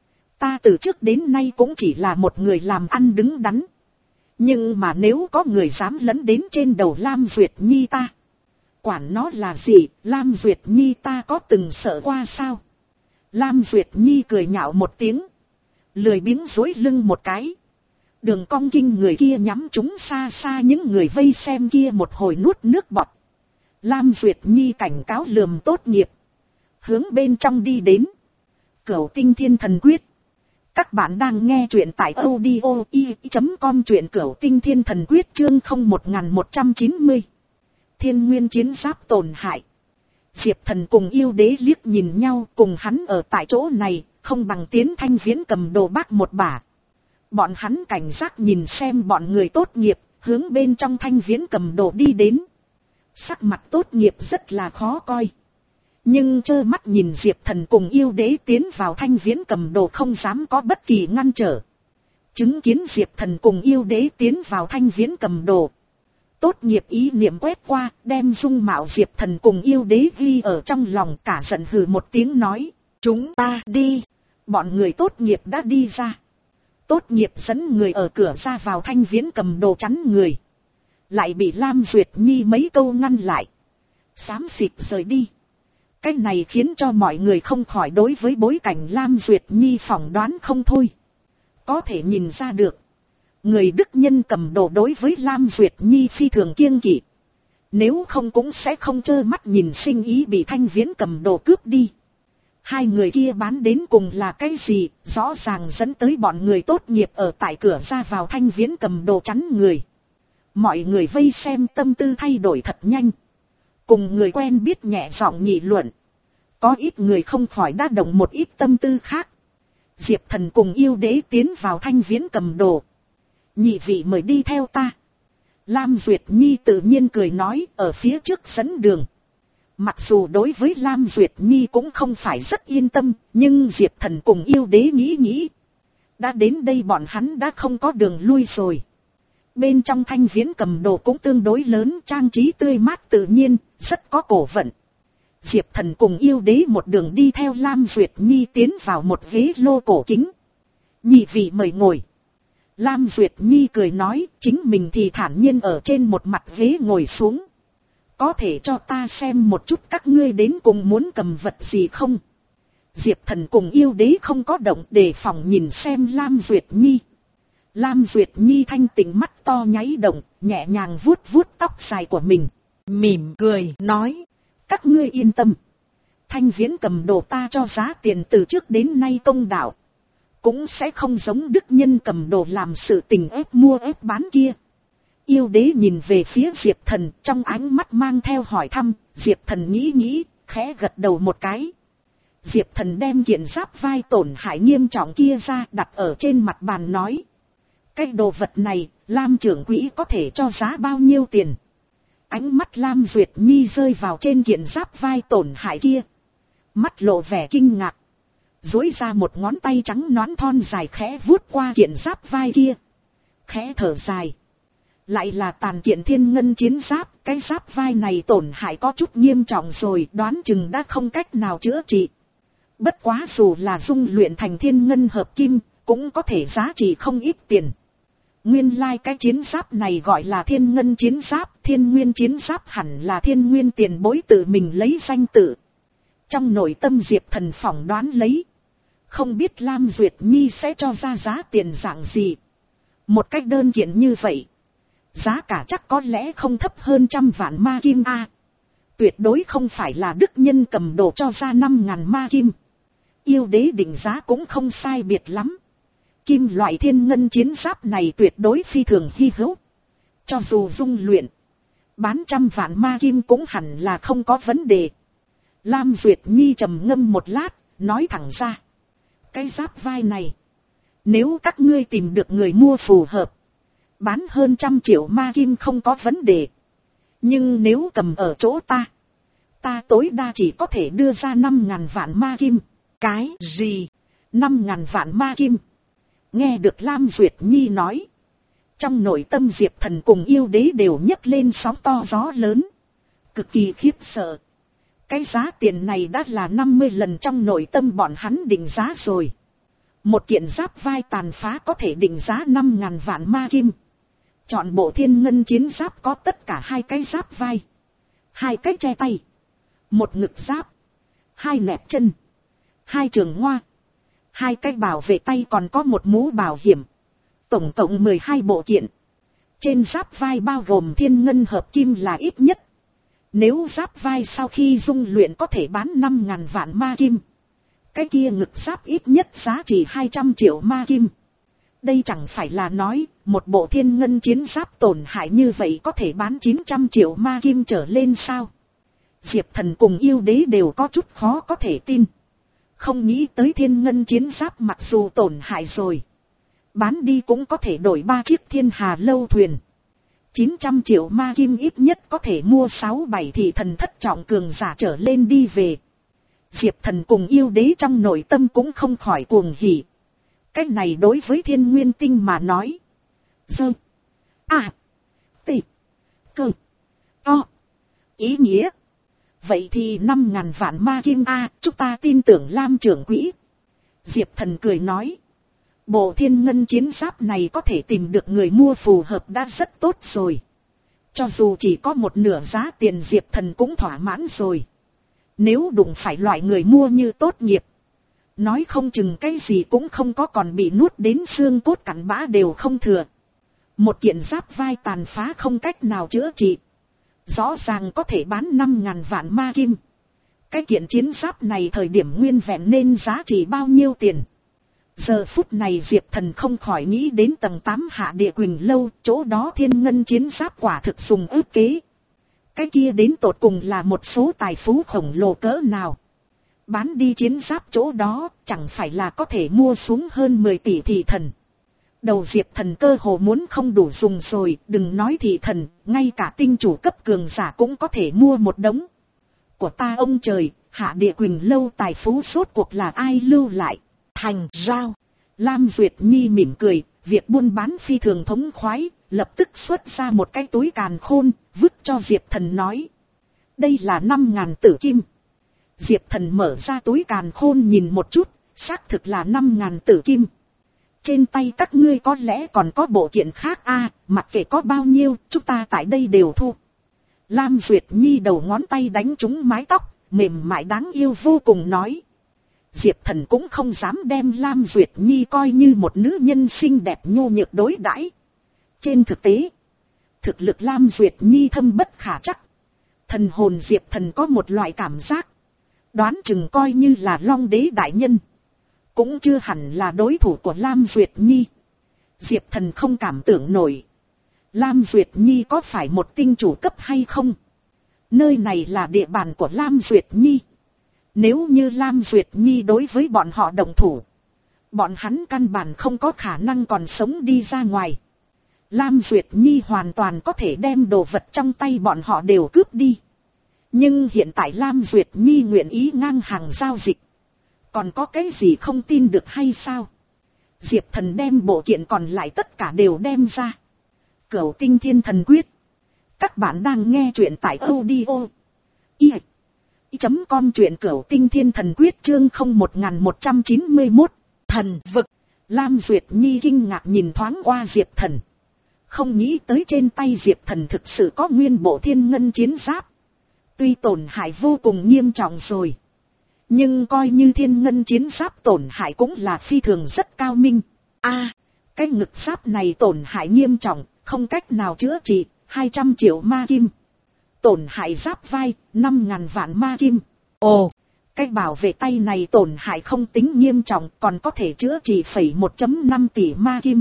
Ta từ trước đến nay cũng chỉ là một người làm ăn đứng đắn. Nhưng mà nếu có người dám lấn đến trên đầu Lam Duyệt Nhi ta. Quản nó là gì, Lam Duyệt Nhi ta có từng sợ qua sao? Lam Duyệt Nhi cười nhạo một tiếng. Lười biếng dối lưng một cái. Đường cong kinh người kia nhắm chúng xa xa những người vây xem kia một hồi nuốt nước bọt. Lam Duyệt Nhi cảnh cáo lườm Tốt Nghiệp. Hướng bên trong đi đến. Cửu Tinh Thiên Thần Quyết. Các bạn đang nghe truyện tại audio i chấm com truyện Cửu Tinh Thiên Thần Quyết chương không một một chín không. Thiên Nguyên chiến giáp tổn hại. Diệp Thần cùng Yêu Đế liếc nhìn nhau, cùng hắn ở tại chỗ này, không bằng tiến Thanh Viễn Cầm Đồ bác một bả. Bọn hắn cảnh giác nhìn xem bọn người Tốt Nghiệp, hướng bên trong Thanh Viễn Cầm Đồ đi đến. Sắc mặt Tốt Nghiệp rất là khó coi. Nhưng trơ mắt nhìn Diệp Thần cùng Yêu Đế tiến vào Thanh Viễn Cầm Đồ không dám có bất kỳ ngăn trở. Chứng kiến Diệp Thần cùng Yêu Đế tiến vào Thanh Viễn Cầm Đồ. Tốt Nghiệp ý niệm quét qua, đem dung mạo Diệp Thần cùng Yêu Đế ghi ở trong lòng, cả giận hừ một tiếng nói. Chúng ta đi. Bọn người Tốt Nghiệp đã đi ra. Tốt Nghiệp dẫn người ở cửa ra vào Thanh Viễn Cầm Đồ chắn người. Lại bị Lam Duyệt Nhi mấy câu ngăn lại. Xám xịt rời đi. Cái này khiến cho mọi người không khỏi đối với bối cảnh Lam Duyệt Nhi phỏng đoán không thôi. Có thể nhìn ra được. Người Đức Nhân Cầm Đồ đối với Lam Duyệt Nhi phi thường kiêng kỵ. Nếu không cũng sẽ không trơ mắt nhìn sinh ý bị Thanh Viễn Cầm Đồ cướp đi. Hai người kia bán đến cùng là cái gì, rõ ràng dẫn tới bọn người Tốt Nghiệp ở tại cửa ra vào Thanh Viễn Cầm Đồ chắn người. Mọi người vây xem tâm tư thay đổi thật nhanh. Cùng người quen biết nhẹ giọng nghị luận. Có ít người không khỏi đa động một ít tâm tư khác. Diệp Thần cùng Yêu Đế tiến vào Thanh Viễn Cầm Đồ. Nhị vị mời đi theo ta. Lam Duyệt Nhi tự nhiên cười nói, ở phía trước dẫn đường. Mặc dù đối với Lam Duyệt Nhi cũng không phải rất yên tâm, nhưng Diệp Thần cùng Yêu Đế nghĩ nghĩ. Đã đến đây bọn hắn đã không có đường lui rồi. Bên trong Thanh Viễn Cầm Đồ cũng tương đối lớn, trang trí tươi mát tự nhiên, rất có cổ vận. Diệp Thần cùng Yêu Đế một đường đi theo Lam Duyệt Nhi tiến vào một ghế lô cổ kính. Nhị vị mời ngồi. Lam Duyệt Nhi cười nói, chính mình thì thản nhiên ở trên một mặt ghế ngồi xuống. Có thể cho ta xem một chút các ngươi đến cùng muốn cầm vật gì không? Diệp Thần cùng Yêu Đế không có động, đề phòng nhìn xem Lam Duyệt Nhi. Lam Duyệt Nhi thanh tịnh mắt to nháy động, nhẹ nhàng vuốt vuốt tóc dài của mình. Mỉm cười, nói. Các ngươi yên tâm. Thanh Viễn Cầm Đồ ta cho giá tiền từ trước đến nay công đạo. Cũng sẽ không giống đức nhân cầm đồ làm sự tình ép mua ép bán kia. Yêu Đế nhìn về phía Diệp Thần, trong ánh mắt mang theo hỏi thăm. Diệp Thần nghĩ nghĩ, khẽ gật đầu một cái. Diệp Thần đem kiện giáp vai tổn hại nghiêm trọng kia ra, đặt ở trên mặt bàn nói. Cái đồ vật này, Lam trưởng quỹ có thể cho giá bao nhiêu tiền? Ánh mắt Lam Duyệt Nhi rơi vào trên kiện giáp vai tổn hại kia. Mắt lộ vẻ kinh ngạc. Duỗi ra một ngón tay trắng nõn thon dài khẽ vuốt qua kiện giáp vai kia. Khẽ thở dài. Lại là tàn kiện thiên ngân chiến giáp. Cái giáp vai này tổn hại có chút nghiêm trọng rồi, đoán chừng đã không cách nào chữa trị. Bất quá dù là dung luyện thành thiên ngân hợp kim, cũng có thể giá trị không ít tiền. Nguyên lai like cái chiến giáp này gọi là thiên ngân chiến giáp, thiên nguyên chiến giáp hẳn là thiên nguyên tiền bối tự mình lấy danh tự. Trong nội tâm Diệp Thần phỏng đoán lấy. Không biết Lam Duyệt Nhi sẽ cho ra giá tiền dạng gì. Một cách đơn giản như vậy. Giá cả chắc có lẽ không thấp hơn trăm vạn ma kim a. Tuyệt đối không phải là đức nhân cầm đồ cho ra năm ngàn ma kim. Yêu Đế định giá cũng không sai biệt lắm. Kim loại thiên ngân chiến giáp này tuyệt đối phi thường hy hữu. Cho dù dung luyện, bán trăm vạn ma kim cũng hẳn là không có vấn đề. Lam Duyệt Nhi trầm ngâm một lát, nói thẳng ra. Cái giáp vai này, nếu các ngươi tìm được người mua phù hợp, bán hơn trăm triệu ma kim không có vấn đề. Nhưng nếu cầm ở chỗ ta, ta tối đa chỉ có thể đưa ra năm ngàn vạn ma kim. Cái gì? Năm ngàn vạn ma kim? Nghe được Lam Duyệt Nhi nói. Trong nội tâm Diệp Thần cùng Yêu Đế đều nhấc lên sóng to gió lớn. Cực kỳ khiếp sợ. Cái giá tiền này đã là năm mươi lần trong nội tâm bọn hắn định giá rồi. Một kiện giáp vai tàn phá có thể định giá năm ngàn vạn ma kim. Chọn bộ thiên ngân chiến giáp có tất cả hai cái giáp vai. Hai cái che tay. Một ngực giáp. Hai nẹp chân. Hai trường hoa. Hai cái bảo vệ tay còn có một mũ bảo hiểm. Tổng cộng mười hai bộ kiện. Trên giáp vai bao gồm thiên ngân hợp kim là ít nhất. Nếu giáp vai sau khi dung luyện có thể bán năm ngàn vạn ma kim. Cái kia ngực giáp ít nhất giá trị hai trăm triệu ma kim. Đây chẳng phải là nói, một bộ thiên ngân chiến giáp tổn hại như vậy có thể bán chín trăm triệu ma kim trở lên sao? Diệp Thần cùng Yêu Đế đều có chút khó có thể tin. Không nghĩ tới thiên ngân chiến giáp mặc dù tổn hại rồi. Bán đi cũng có thể đổi ba chiếc thiên hà lâu thuyền. chín trăm triệu ma kim ít nhất có thể mua sáu bảy thị thần thất trọng cường giả trở lên đi về. Diệp Thần cùng Yêu Đế trong nội tâm cũng không khỏi cuồng hỉ. Cách này đối với thiên nguyên tinh mà nói. Dơ. À. Tị. Cơ. To. Ý nghĩa. Vậy thì năm ngàn vạn ma kim a, chúng ta tin tưởng Lam trưởng quỹ. Diệp Thần cười nói. Bộ thiên ngân chiến giáp này có thể tìm được người mua phù hợp đã rất tốt rồi. Cho dù chỉ có một nửa giá tiền Diệp Thần cũng thỏa mãn rồi. Nếu đụng phải loại người mua như tốt nghiệp. Nói không chừng cái gì cũng không có, còn bị nuốt đến xương cốt cặn bã đều không thừa. Một kiện giáp vai tàn phá không cách nào chữa trị. Rõ ràng có thể bán năm ngàn vạn ma kim. Cái kiện chiến giáp này thời điểm nguyên vẹn nên giá trị bao nhiêu tiền. Giờ phút này Diệp Thần không khỏi nghĩ đến tầng tám Hạ Địa Quỳnh Lâu, chỗ đó thiên ngân chiến giáp quả thực dùng ức kế. Cái kia đến tột cùng là một số tài phú khổng lồ cỡ nào. Bán đi chiến giáp chỗ đó chẳng phải là có thể mua xuống hơn mười tỷ thị thần. Đầu Diệp Thần cơ hồ muốn không đủ dùng rồi, đừng nói thị thần, ngay cả tinh chủ cấp cường giả cũng có thể mua một đống. Của ta ông trời, Hạ Địa Quỳnh Lâu tài phú suốt cuộc là ai lưu lại? Thành Giao. Lam Duyệt Nhi mỉm cười, việc buôn bán phi thường thống khoái, lập tức xuất ra một cái túi càn khôn, vứt cho Diệp Thần nói. Đây là năm ngàn tử kim. Diệp Thần mở ra túi càn khôn nhìn một chút, xác thực là năm ngàn tử kim. Trên tay các ngươi có lẽ còn có bộ kiện khác a, à, mặc kệ có bao nhiêu, chúng ta tại đây đều thu. Lam Duyệt Nhi đầu ngón tay đánh trúng mái tóc, mềm mại đáng yêu vô cùng nói. Diệp Thần cũng không dám đem Lam Duyệt Nhi coi như một nữ nhân xinh đẹp nhu nhược đối đãi. Trên thực tế, thực lực Lam Duyệt Nhi thâm bất khả trắc. Thần hồn Diệp Thần có một loại cảm giác, đoán chừng coi như là Long Đế đại nhân, cũng chưa hẳn là đối thủ của Lam Duyệt Nhi. Diệp Thần không cảm tưởng nổi, Lam Duyệt Nhi có phải một tinh chủ cấp hay không? Nơi này là địa bàn của Lam Duyệt Nhi. Nếu như Lam Duyệt Nhi đối với bọn họ đồng thủ, bọn hắn căn bản không có khả năng còn sống đi ra ngoài. Lam Duyệt Nhi hoàn toàn có thể đem đồ vật trong tay bọn họ đều cướp đi. Nhưng hiện tại Lam Duyệt Nhi nguyện ý ngang hàng giao dịch. Còn có cái gì không tin được hay sao? Diệp Thần đem bộ kiện còn lại tất cả đều đem ra. Cửu Tinh Thiên Thần Quyết. Các bạn đang nghe truyện tại audio i chấm com truyện Cửu Tinh Thiên Thần Quyết chương không một một chín mốt. Thần vực. Lam Duyệt Nhi kinh ngạc nhìn thoáng qua Diệp Thần. Không nghĩ tới trên tay Diệp Thần thực sự có nguyên bộ thiên ngân chiến giáp. Tuy tổn hại vô cùng nghiêm trọng rồi, nhưng coi như thiên ngân chiến giáp tổn hại cũng là phi thường rất cao minh. A, à, cái ngực giáp này tổn hại nghiêm trọng, không cách nào chữa trị, hai trăm triệu ma kim. Tổn hại giáp vai, năm ngàn vạn ma kim. Ồ, cái bảo vệ tay này tổn hại không tính nghiêm trọng, còn có thể chữa trị phẩy một phẩy năm tỷ ma kim.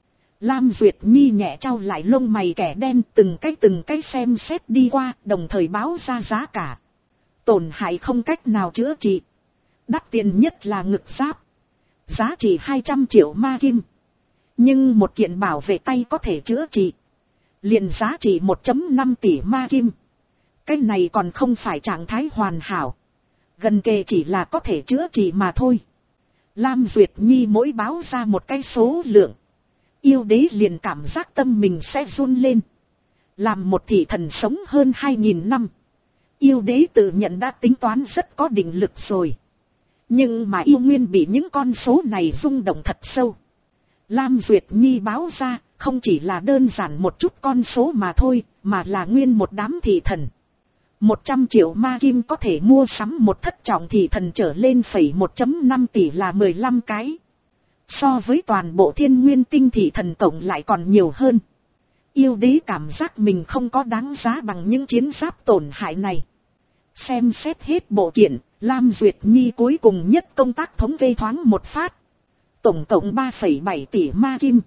Lam Duyệt Nhi nhẹ trao lại lông mày kẻ đen, từng cái từng cái xem xét đi qua, đồng thời báo ra giá cả. Tổn hại không cách nào chữa trị. Đắt tiền nhất là ngực giáp. Giá trị hai trăm triệu ma kim. Nhưng một kiện bảo vệ tay có thể chữa trị. Liền giá trị một phẩy năm tỷ ma kim. Cái này còn không phải trạng thái hoàn hảo. Gần kề chỉ là có thể chữa trị mà thôi. Lam Duyệt Nhi mỗi báo ra một cái số lượng, yêu đế liền cảm giác tâm mình sẽ run lên. Làm một thị thần sống hơn hai nghìn năm, yêu đế tự nhận đã tính toán rất có định lực rồi. Nhưng mà yêu nguyên bị những con số này rung động thật sâu. Lam Duyệt Nhi báo ra, không chỉ là đơn giản một chút con số mà thôi, mà là nguyên một đám thị thần. Một trăm triệu ma kim có thể mua sắm một thất trọng thị thần trở lên phẩy một phẩy năm tỷ là mười lăm cái. So với toàn bộ thiên nguyên tinh thị thần tổng lại còn nhiều hơn. Yêu đế cảm giác mình không có đáng giá bằng những chiến giáp tổn hại này. Xem xét hết bộ kiện, Lam Duyệt Nhi cuối cùng nhất công tác thống kê thoáng một phát. Tổng cộng ba phẩy bảy tỷ ma kim.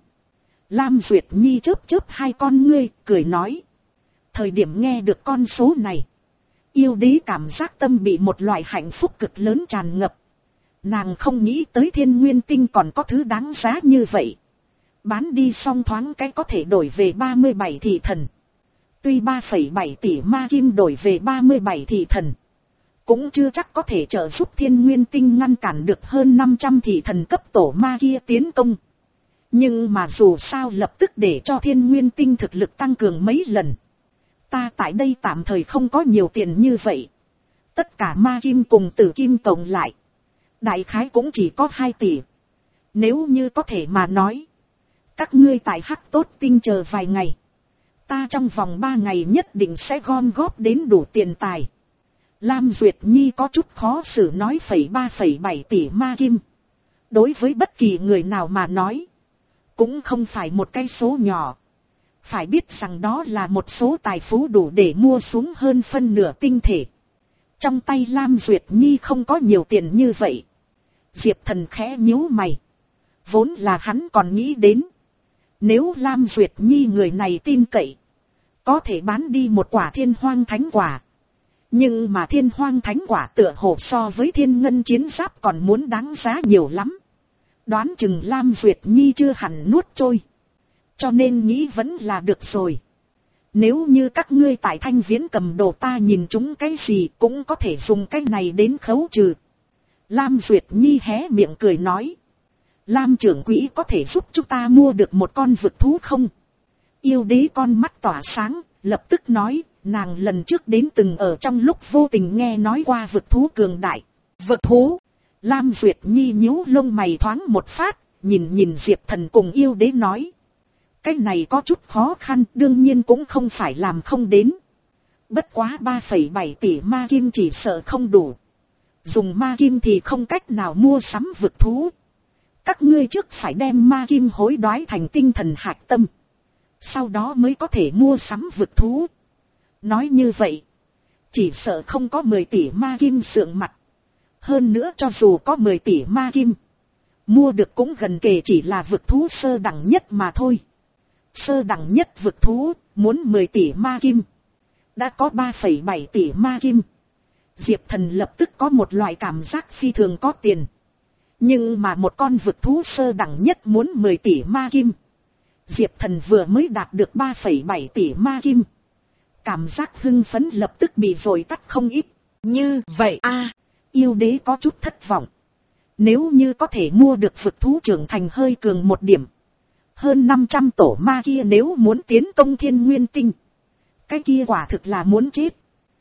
Lam Duyệt Nhi chớp chớp hai con ngươi, cười nói. Thời điểm nghe được con số này, yêu đế cảm giác tâm bị một loại hạnh phúc cực lớn tràn ngập. Nàng không nghĩ tới thiên nguyên tinh còn có thứ đáng giá như vậy. Bán đi xong thoáng cái có thể đổi về ba mươi bảy thị thần. Tuy ba phẩy bảy tỷ ma kim đổi về ba mươi bảy thị thần, cũng chưa chắc có thể trợ giúp thiên nguyên tinh ngăn cản được hơn năm trăm thị thần cấp tổ ma kia tiến công. Nhưng mà dù sao lập tức để cho thiên nguyên tinh thực lực tăng cường mấy lần. Ta tại đây tạm thời không có nhiều tiền như vậy. Tất cả ma kim cùng tử kim tổng lại, đại khái cũng chỉ có hai tỷ. Nếu như có thể mà nói, các ngươi tại Hắc Tốt Tinh chờ vài ngày. Ta trong vòng ba ngày nhất định sẽ gom góp đến đủ tiền tài. Lam Duyệt Nhi có chút khó xử nói phẩy ba phẩy bảy tỷ ma kim. Đối với bất kỳ người nào mà nói, cũng không phải một cái số nhỏ. Phải biết rằng đó là một số tài phú đủ để mua xuống hơn phân nửa tinh thể. Trong tay Lam Duyệt Nhi không có nhiều tiền như vậy. Diệp Thần khẽ nhíu mày. Vốn là hắn còn nghĩ đến, nếu Lam Duyệt Nhi người này tin cậy, có thể bán đi một quả thiên hoang thánh quả. Nhưng mà thiên hoang thánh quả tựa hồ so với thiên ngân chiến giáp còn muốn đáng giá nhiều lắm. Đoán chừng Lam Duyệt Nhi chưa hẳn nuốt trôi. Cho nên nghĩ vẫn là được rồi. Nếu như các ngươi tại Thanh Viễn cầm đồ ta nhìn chúng cái gì cũng có thể dùng cái này đến khấu trừ. Lam Duyệt Nhi hé miệng cười nói. Lam trưởng quỹ có thể giúp chúng ta mua được một con vực thú không? Yêu đế con mắt tỏa sáng, lập tức nói, nàng lần trước đến từng ở trong lúc vô tình nghe nói qua vực thú cường đại. Vực thú? Lam Duyệt Nhi nhíu lông mày thoáng một phát, nhìn nhìn Diệp Thần cùng yêu đế nói. Cái này có chút khó khăn, đương nhiên cũng không phải làm không đến. Bất quá ba phẩy bảy tỷ ma kim chỉ sợ không đủ. Dùng ma kim thì không cách nào mua sắm vực thú. Các ngươi trước phải đem ma kim hối đoái thành tinh thần hạch tâm. Sau đó mới có thể mua sắm vực thú. Nói như vậy, chỉ sợ không có mười tỷ ma kim sượng mặt. Hơn nữa cho dù có mười tỷ ma kim, mua được cũng gần kề chỉ là vực thú sơ đẳng nhất mà thôi. Sơ đẳng nhất vực thú, muốn mười tỷ ma kim. Đã có ba phẩy bảy tỷ ma kim. Diệp Thần lập tức có một loại cảm giác phi thường có tiền. Nhưng mà một con vực thú sơ đẳng nhất muốn mười tỷ ma kim. Diệp Thần vừa mới đạt được ba phẩy bảy tỷ ma kim. Cảm giác hưng phấn lập tức bị dội tắt không ít. Như vậy a à, yêu đế có chút thất vọng. Nếu như có thể mua được vực thú trưởng thành hơi cường một điểm. Hơn năm trăm tổ ma kia nếu muốn tiến công Thiên Nguyên Tinh. Cái kia quả thực là muốn chết.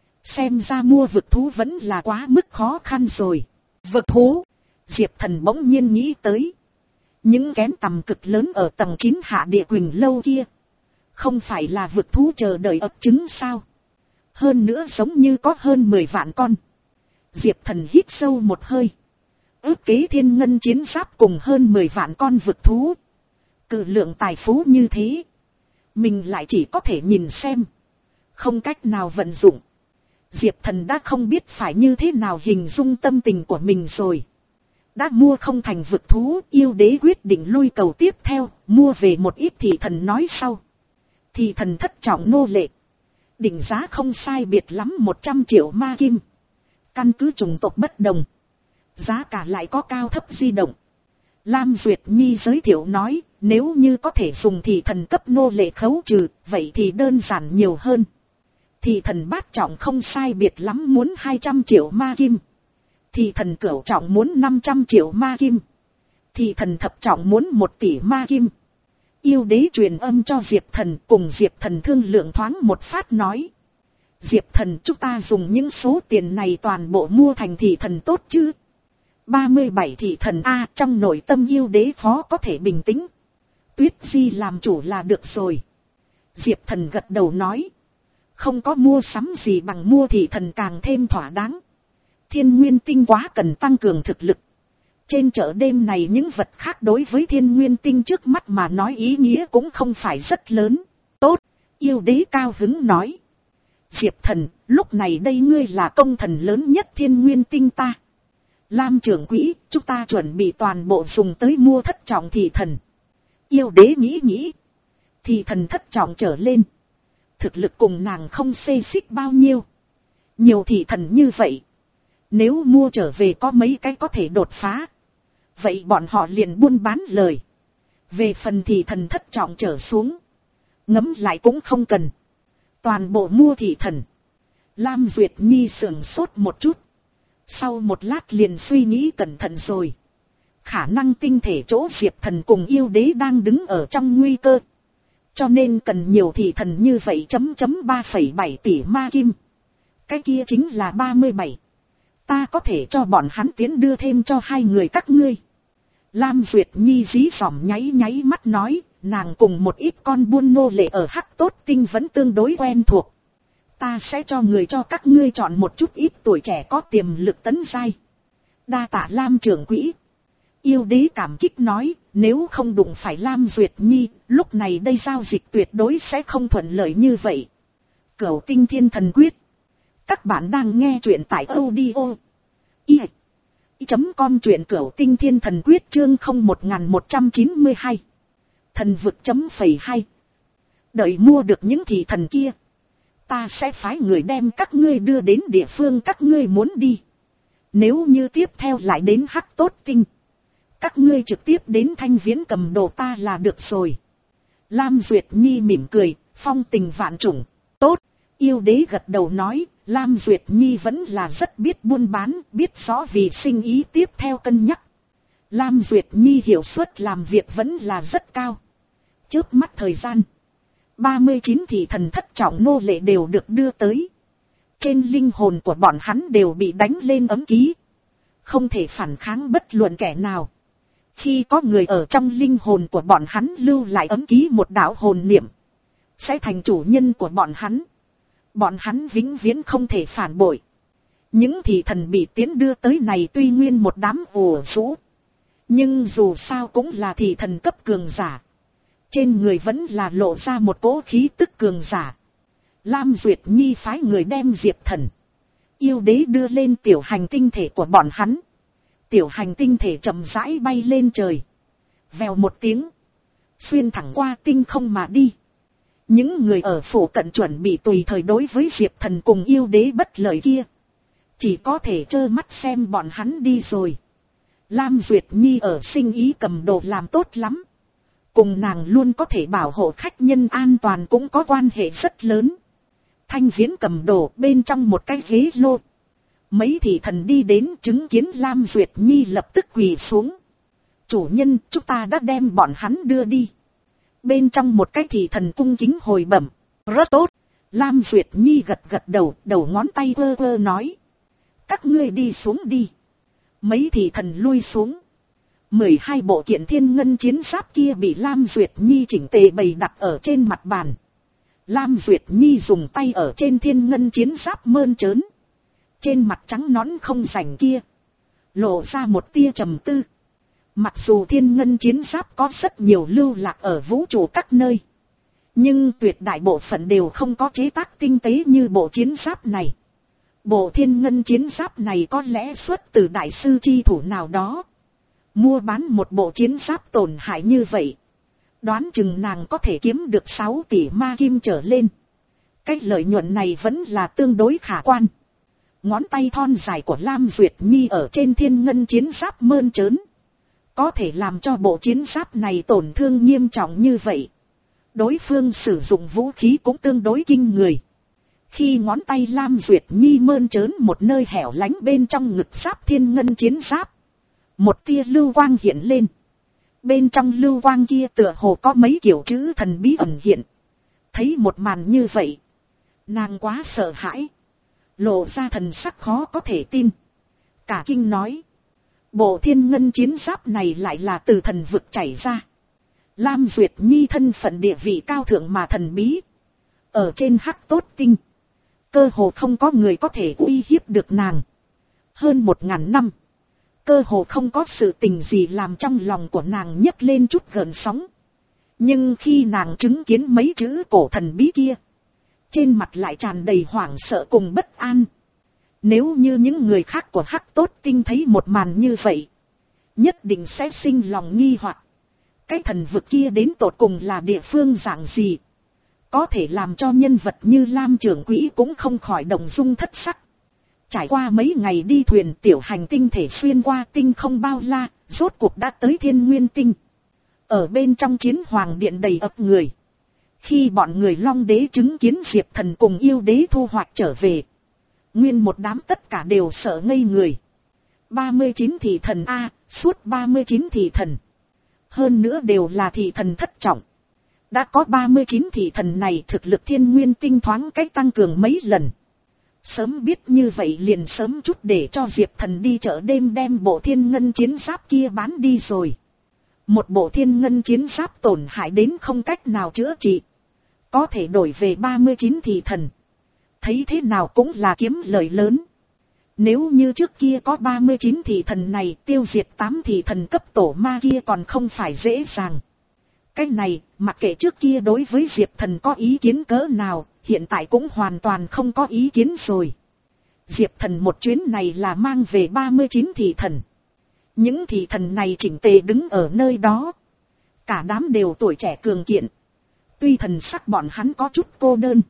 Xem ra mua vực thú vẫn là quá mức khó khăn rồi. Vực thú. Diệp Thần bỗng nhiên nghĩ tới. Những kén tầm cực lớn ở tầng chín hạ địa Quỳnh lâu kia. Không phải là vực thú chờ đợi ấp trứng sao? Hơn nữa giống như có hơn mười vạn con. Diệp Thần hít sâu một hơi. Ước kế thiên ngân chiến giáp cùng hơn mười vạn con vực thú. Cự lượng tài phú như thế. Mình lại chỉ có thể nhìn xem. Không cách nào vận dụng. Diệp Thần đã không biết phải như thế nào hình dung tâm tình của mình rồi. Đã mua không thành vực thú, yêu đế quyết định lui cầu tiếp theo, mua về một ít thì thần nói sau. Thì thần thất trọng nô lệ. Định giá không sai biệt lắm một trăm triệu ma kim. Căn cứ chủng tộc bất đồng. Giá cả lại có cao thấp di động. Lam Duyệt Nhi giới thiệu nói, nếu như có thể dùng thì thần cấp nô lệ khấu trừ, vậy thì đơn giản nhiều hơn. Thì thần bát trọng không sai biệt lắm muốn hai trăm triệu ma kim. Thì thần cửu trọng muốn năm trăm triệu ma kim. Thì thần thập trọng muốn một tỷ ma kim. Yêu đế truyền âm cho Diệp Thần, cùng Diệp Thần thương lượng thoáng một phát nói. Diệp Thần, chúng ta dùng những số tiền này toàn bộ mua thành thị thần tốt chứ? ba mươi bảy thị thần A, trong nội tâm yêu đế phó có thể bình tĩnh. Tuyết Di làm chủ là được rồi. Diệp Thần gật đầu nói. Không có mua sắm gì bằng mua thị thần càng thêm thỏa đáng. Thiên Nguyên Tinh quá cần tăng cường thực lực. Trên chợ đêm này những vật khác đối với Thiên Nguyên Tinh trước mắt mà nói ý nghĩa cũng không phải rất lớn. Tốt, yêu đế cao hứng nói. Diệp Thần, lúc này đây ngươi là công thần lớn nhất Thiên Nguyên Tinh ta. Lam trưởng quỹ, chúng ta chuẩn bị toàn bộ dùng tới mua thất trọng thị thần. Yêu đế nghĩ nghĩ. Thị thần thất trọng trở lên. Thực lực cùng nàng không xê xích bao nhiêu. Nhiều thị thần như vậy. Nếu mua trở về có mấy cái có thể đột phá. Vậy bọn họ liền buôn bán lời. Về phần thị thần thất trọng trở xuống. Ngấm lại cũng không cần. Toàn bộ mua thị thần. Lam Duyệt Nhi sửng sốt một chút. Sau một lát liền suy nghĩ cẩn thận rồi. Khả năng tinh thể chỗ Diệp Thần cùng yêu đế đang đứng ở trong nguy cơ. Cho nên cần nhiều thị thần như vậy chấm chấm ba phẩy bảy tỷ ma kim. Cái kia chính là ba mươi bảy. Ta có thể cho bọn hắn tiến đưa thêm cho hai người các ngươi. Lam Duyệt Nhi dí dỏm nháy nháy mắt nói, nàng cùng một ít con buôn nô lệ ở Hắc Tốt Tinh vẫn tương đối quen thuộc. Ta sẽ cho người cho các ngươi chọn một chút ít tuổi trẻ có tiềm lực tấn giai. Đa tạ Lam trưởng quỹ. Yêu đế cảm kích nói, nếu không đụng phải Lam Duyệt Nhi, lúc này đây giao dịch tuyệt đối sẽ không thuận lợi như vậy. Cửu Tinh Thiên Thần Quyết. Các bạn đang nghe truyện tại audio i chấm com truyện Cửu Tinh Thiên Thần Quyết chương không một một chín hai. Thần vực chấm phẩy hai. Đợi mua được những thị thần kia. Ta sẽ phái người đem các ngươi đưa đến địa phương các ngươi muốn đi. Nếu như tiếp theo lại đến Hắc Tốt Tinh. Các ngươi trực tiếp đến Thanh Viễn cầm đồ ta là được rồi. Lam Duyệt Nhi mỉm cười, phong tình vạn trùng. Tốt, yêu đế gật đầu nói, Lam Duyệt Nhi vẫn là rất biết buôn bán, biết rõ vì sinh ý tiếp theo cân nhắc. Lam Duyệt Nhi hiệu suất làm việc vẫn là rất cao. Chớp mắt thời gian, ba mươi chín thị thần thất trọng nô lệ đều được đưa tới. Trên linh hồn của bọn hắn đều bị đánh lên ấm ký. Không thể phản kháng bất luận kẻ nào. Khi có người ở trong linh hồn của bọn hắn lưu lại ấm ký một đạo hồn niệm, sẽ thành chủ nhân của bọn hắn. Bọn hắn vĩnh viễn không thể phản bội. Những thị thần bị tiến đưa tới này tuy nguyên một đám ùa rũ, nhưng dù sao cũng là thị thần cấp cường giả. Trên người vẫn là lộ ra một cỗ khí tức cường giả. Lam Duyệt Nhi phái người đem Diệp Thần, yêu đế đưa lên tiểu hành tinh thể của bọn hắn. Tiểu hành tinh thể chậm rãi bay lên trời. Vèo một tiếng, xuyên thẳng qua tinh không mà đi. Những người ở phủ cận chuẩn bị tùy thời đối với Diệp Thần cùng yêu đế bất lợi kia, chỉ có thể trơ mắt xem bọn hắn đi rồi. Lam Duyệt Nhi ở sinh ý cầm đồ làm tốt lắm. Cùng nàng luôn có thể bảo hộ khách nhân an toàn cũng có quan hệ rất lớn. Thanh Viễn cầm đồ bên trong một cái ghế lô. Mấy thị thần đi đến chứng kiến Lam Duyệt Nhi lập tức quỳ xuống. Chủ nhân, chúng ta đã đem bọn hắn đưa đi. Bên trong một cái thị thần cung kính hồi bẩm. Rất tốt. Lam Duyệt Nhi gật gật đầu, đầu ngón tay ơ ơ nói. Các ngươi đi xuống đi. Mấy thị thần lui xuống. Mười hai bộ kiện thiên ngân chiến giáp kia bị Lam Duyệt Nhi chỉnh tề bày đặt ở trên mặt bàn. Lam Duyệt Nhi dùng tay ở trên thiên ngân chiến giáp mơn trớn. Trên mặt trắng nõn không rảnh kia, lộ ra một tia trầm tư. Mặc dù thiên ngân chiến giáp có rất nhiều lưu lạc ở vũ trụ các nơi, nhưng tuyệt đại bộ phận đều không có chế tác tinh tế như bộ chiến giáp này. Bộ thiên ngân chiến giáp này có lẽ xuất từ đại sư chi thủ nào đó. Mua bán một bộ chiến giáp tổn hại như vậy, đoán chừng nàng có thể kiếm được sáu tỷ ma kim trở lên. Cái lợi nhuận này vẫn là tương đối khả quan. Ngón tay thon dài của Lam Duyệt Nhi ở trên thiên ngân chiến giáp mơn trớn, có thể làm cho bộ chiến giáp này tổn thương nghiêm trọng như vậy. Đối phương sử dụng vũ khí cũng tương đối kinh người. Khi ngón tay Lam Duyệt Nhi mơn trớn một nơi hẻo lánh bên trong ngực giáp thiên ngân chiến giáp, một tia lưu quang hiện lên. Bên trong lưu quang kia tựa hồ có mấy kiểu chữ thần bí ẩn hiện. Thấy một màn như vậy, nàng quá sợ hãi, lộ ra thần sắc khó có thể tin. Cả kinh nói, bộ thiên ngân chiến giáp này lại là từ thần vực chảy ra. Lam Duyệt Nhi thân phận địa vị cao thượng mà thần bí, ở trên Hắc Tốt Tinh, cơ hồ không có người có thể uy hiếp được nàng. Hơn một ngàn năm, cơ hồ không có sự tình gì làm trong lòng của nàng nhấc lên chút gợn sóng. Nhưng khi nàng chứng kiến mấy chữ cổ thần bí kia, trên mặt lại tràn đầy hoảng sợ cùng bất an. Nếu như những người khác của Hắc Tốt Tinh thấy một màn như vậy, nhất định sẽ sinh lòng nghi hoặc. Cái thần vực kia đến tột cùng là địa phương dạng gì, có thể làm cho nhân vật như Lam trưởng quỹ cũng không khỏi động dung thất sắc. Trải qua mấy ngày đi thuyền, tiểu hành tinh thể xuyên qua tinh không bao la, rốt cuộc đã tới Thiên Nguyên Tinh. Ở bên trong chiến hoàng điện đầy ập người. Khi bọn người Long Đế chứng kiến Diệp Thần cùng yêu đế thu hoạch trở về, nguyên một đám tất cả đều sợ ngây người. ba mươi chín thị thần A, suốt ba mươi chín thị thần. Hơn nữa đều là thị thần thất trọng. Đã có ba mươi chín thị thần này, thực lực Thiên Nguyên Tinh thoáng cách tăng cường mấy lần. Sớm biết như vậy liền sớm chút để cho Diệp Thần đi chợ đêm đem bộ thiên ngân chiến giáp kia bán đi rồi. Một bộ thiên ngân chiến giáp tổn hại đến không cách nào chữa trị, có thể đổi về ba mươi chín thị thần. Thấy thế nào cũng là kiếm lời lớn. Nếu như trước kia có ba mươi chín thị thần này, tiêu diệt tám thị thần cấp tổ ma kia còn không phải dễ dàng. Cái này, mặc kệ trước kia đối với Diệp Thần có ý kiến cỡ nào, hiện tại cũng hoàn toàn không có ý kiến rồi. Diệp Thần một chuyến này là mang về ba mươi chín thị thần. Những thị thần này chỉnh tề đứng ở nơi đó. Cả đám đều tuổi trẻ cường kiện. Tuy thần sắc bọn hắn có chút cô đơn,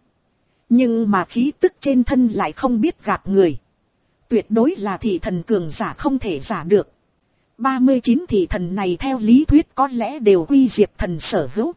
nhưng mà khí tức trên thân lại không biết gạt người. Tuyệt đối là thị thần cường giả không thể giả được. ba mươi chín thị thần này theo lý thuyết có lẽ đều quy Diệp Thần sở hữu.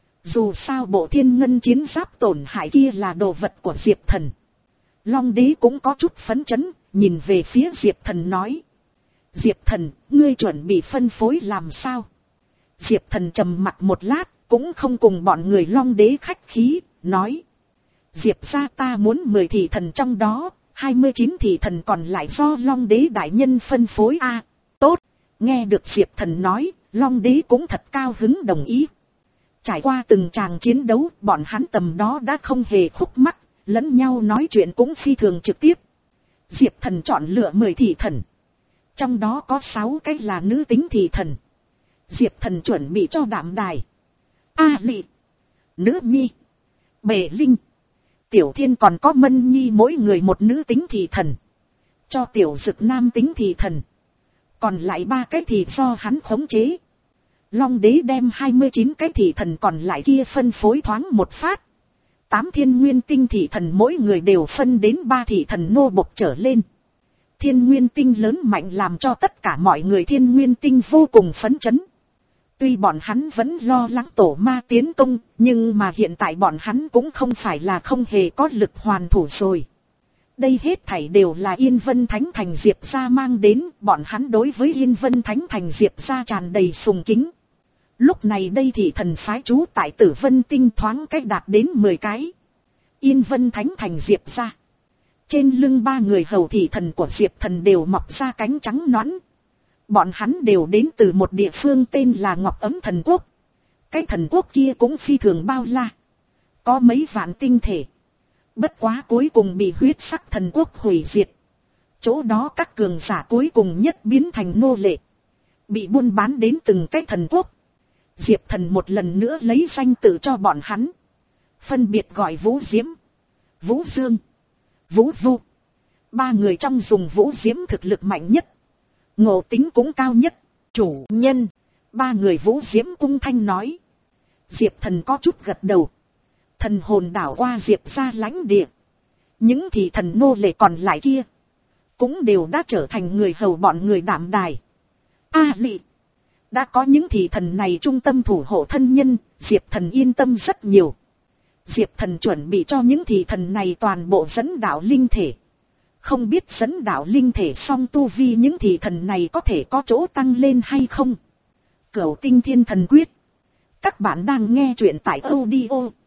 Dù sao bộ thiên ngân chiến giáp tổn hại kia là đồ vật của Diệp Thần. Long Đế cũng có chút phấn chấn, nhìn về phía Diệp Thần nói. Diệp Thần, ngươi chuẩn bị phân phối làm sao? Diệp Thần trầm mặt một lát, cũng không cùng bọn người Long Đế khách khí, nói. Diệp gia ta muốn mười thị thần trong đó, hai mươi chín thị thần còn lại do Long Đế đại nhân phân phối a. À, tốt, nghe được Diệp Thần nói, Long Đế cũng thật cao hứng đồng ý. Trải qua từng tràng chiến đấu, bọn hắn tầm đó đã không hề khúc mắc, lẫn nhau nói chuyện cũng phi thường trực tiếp. Diệp Thần chọn lựa mười thị thần. Trong đó có sáu cái là nữ tính thị thần. Diệp Thần chuẩn bị cho Đạm Đài, A Lị, Nữ Nhi, Bể Linh, Tiểu Thiên còn có Mân Nhi mỗi người một nữ tính thị thần. Cho Tiểu Dực nam tính thị thần. Còn lại ba cái thì do hắn khống chế. Long Đế đem hai mươi chín cái thị thần còn lại kia phân phối thoáng một phát. Tám thiên nguyên tinh thị thần mỗi người đều phân đến ba thị thần nô bộc trở lên. Thiên nguyên tinh lớn mạnh làm cho tất cả mọi người thiên nguyên tinh vô cùng phấn chấn. Tuy bọn hắn vẫn lo lắng tổ ma tiến công, nhưng mà hiện tại bọn hắn cũng không phải là không hề có lực hoàn thủ rồi. Đây hết thảy đều là Yên Vân Thánh Thành Diệp gia mang đến, bọn hắn đối với Yên Vân Thánh Thành Diệp gia tràn đầy sùng kính. Lúc này đây thì thần phái trú tại Tử Vân Tinh thoáng cách đạt đến mười cái. Yên Vân Thánh Thành Diệp gia. Trên lưng ba người hầu thị thần của Diệp Thần đều mọc ra cánh trắng nõn. Bọn hắn đều đến từ một địa phương tên là Ngọc Ấm Thần Quốc. Cái thần quốc kia cũng phi thường bao la. Có mấy vạn tinh thể. Bất quá cuối cùng bị huyết sắc thần quốc hủy diệt. Chỗ đó các cường giả cuối cùng nhất biến thành nô lệ. Bị buôn bán đến từng cái thần quốc. Diệp Thần một lần nữa lấy danh tự cho bọn hắn. Phân biệt gọi Vũ Diễm, Vũ Dương, Vũ Vu. Ba người trong dùng Vũ Diễm thực lực mạnh nhất. Ngộ tính cũng cao nhất. Chủ nhân. Ba người Vũ Diễm cung thanh nói. Diệp Thần có chút gật đầu. Thần hồn đảo qua Diệp ra lãnh địa. Những thị thần nô lệ còn lại kia cũng đều đã trở thành người hầu bọn người Đạm Đài, A Lị. Đã có những thị thần này trung tâm thủ hộ thân nhân, Diệp Thần yên tâm rất nhiều. Diệp Thần chuẩn bị cho những thị thần này toàn bộ dẫn đạo linh thể. Không biết dẫn đạo linh thể song tu vi những thị thần này có thể có chỗ tăng lên hay không. Cửu Tinh Thiên Thần Quyết. Các bạn đang nghe chuyện tại audio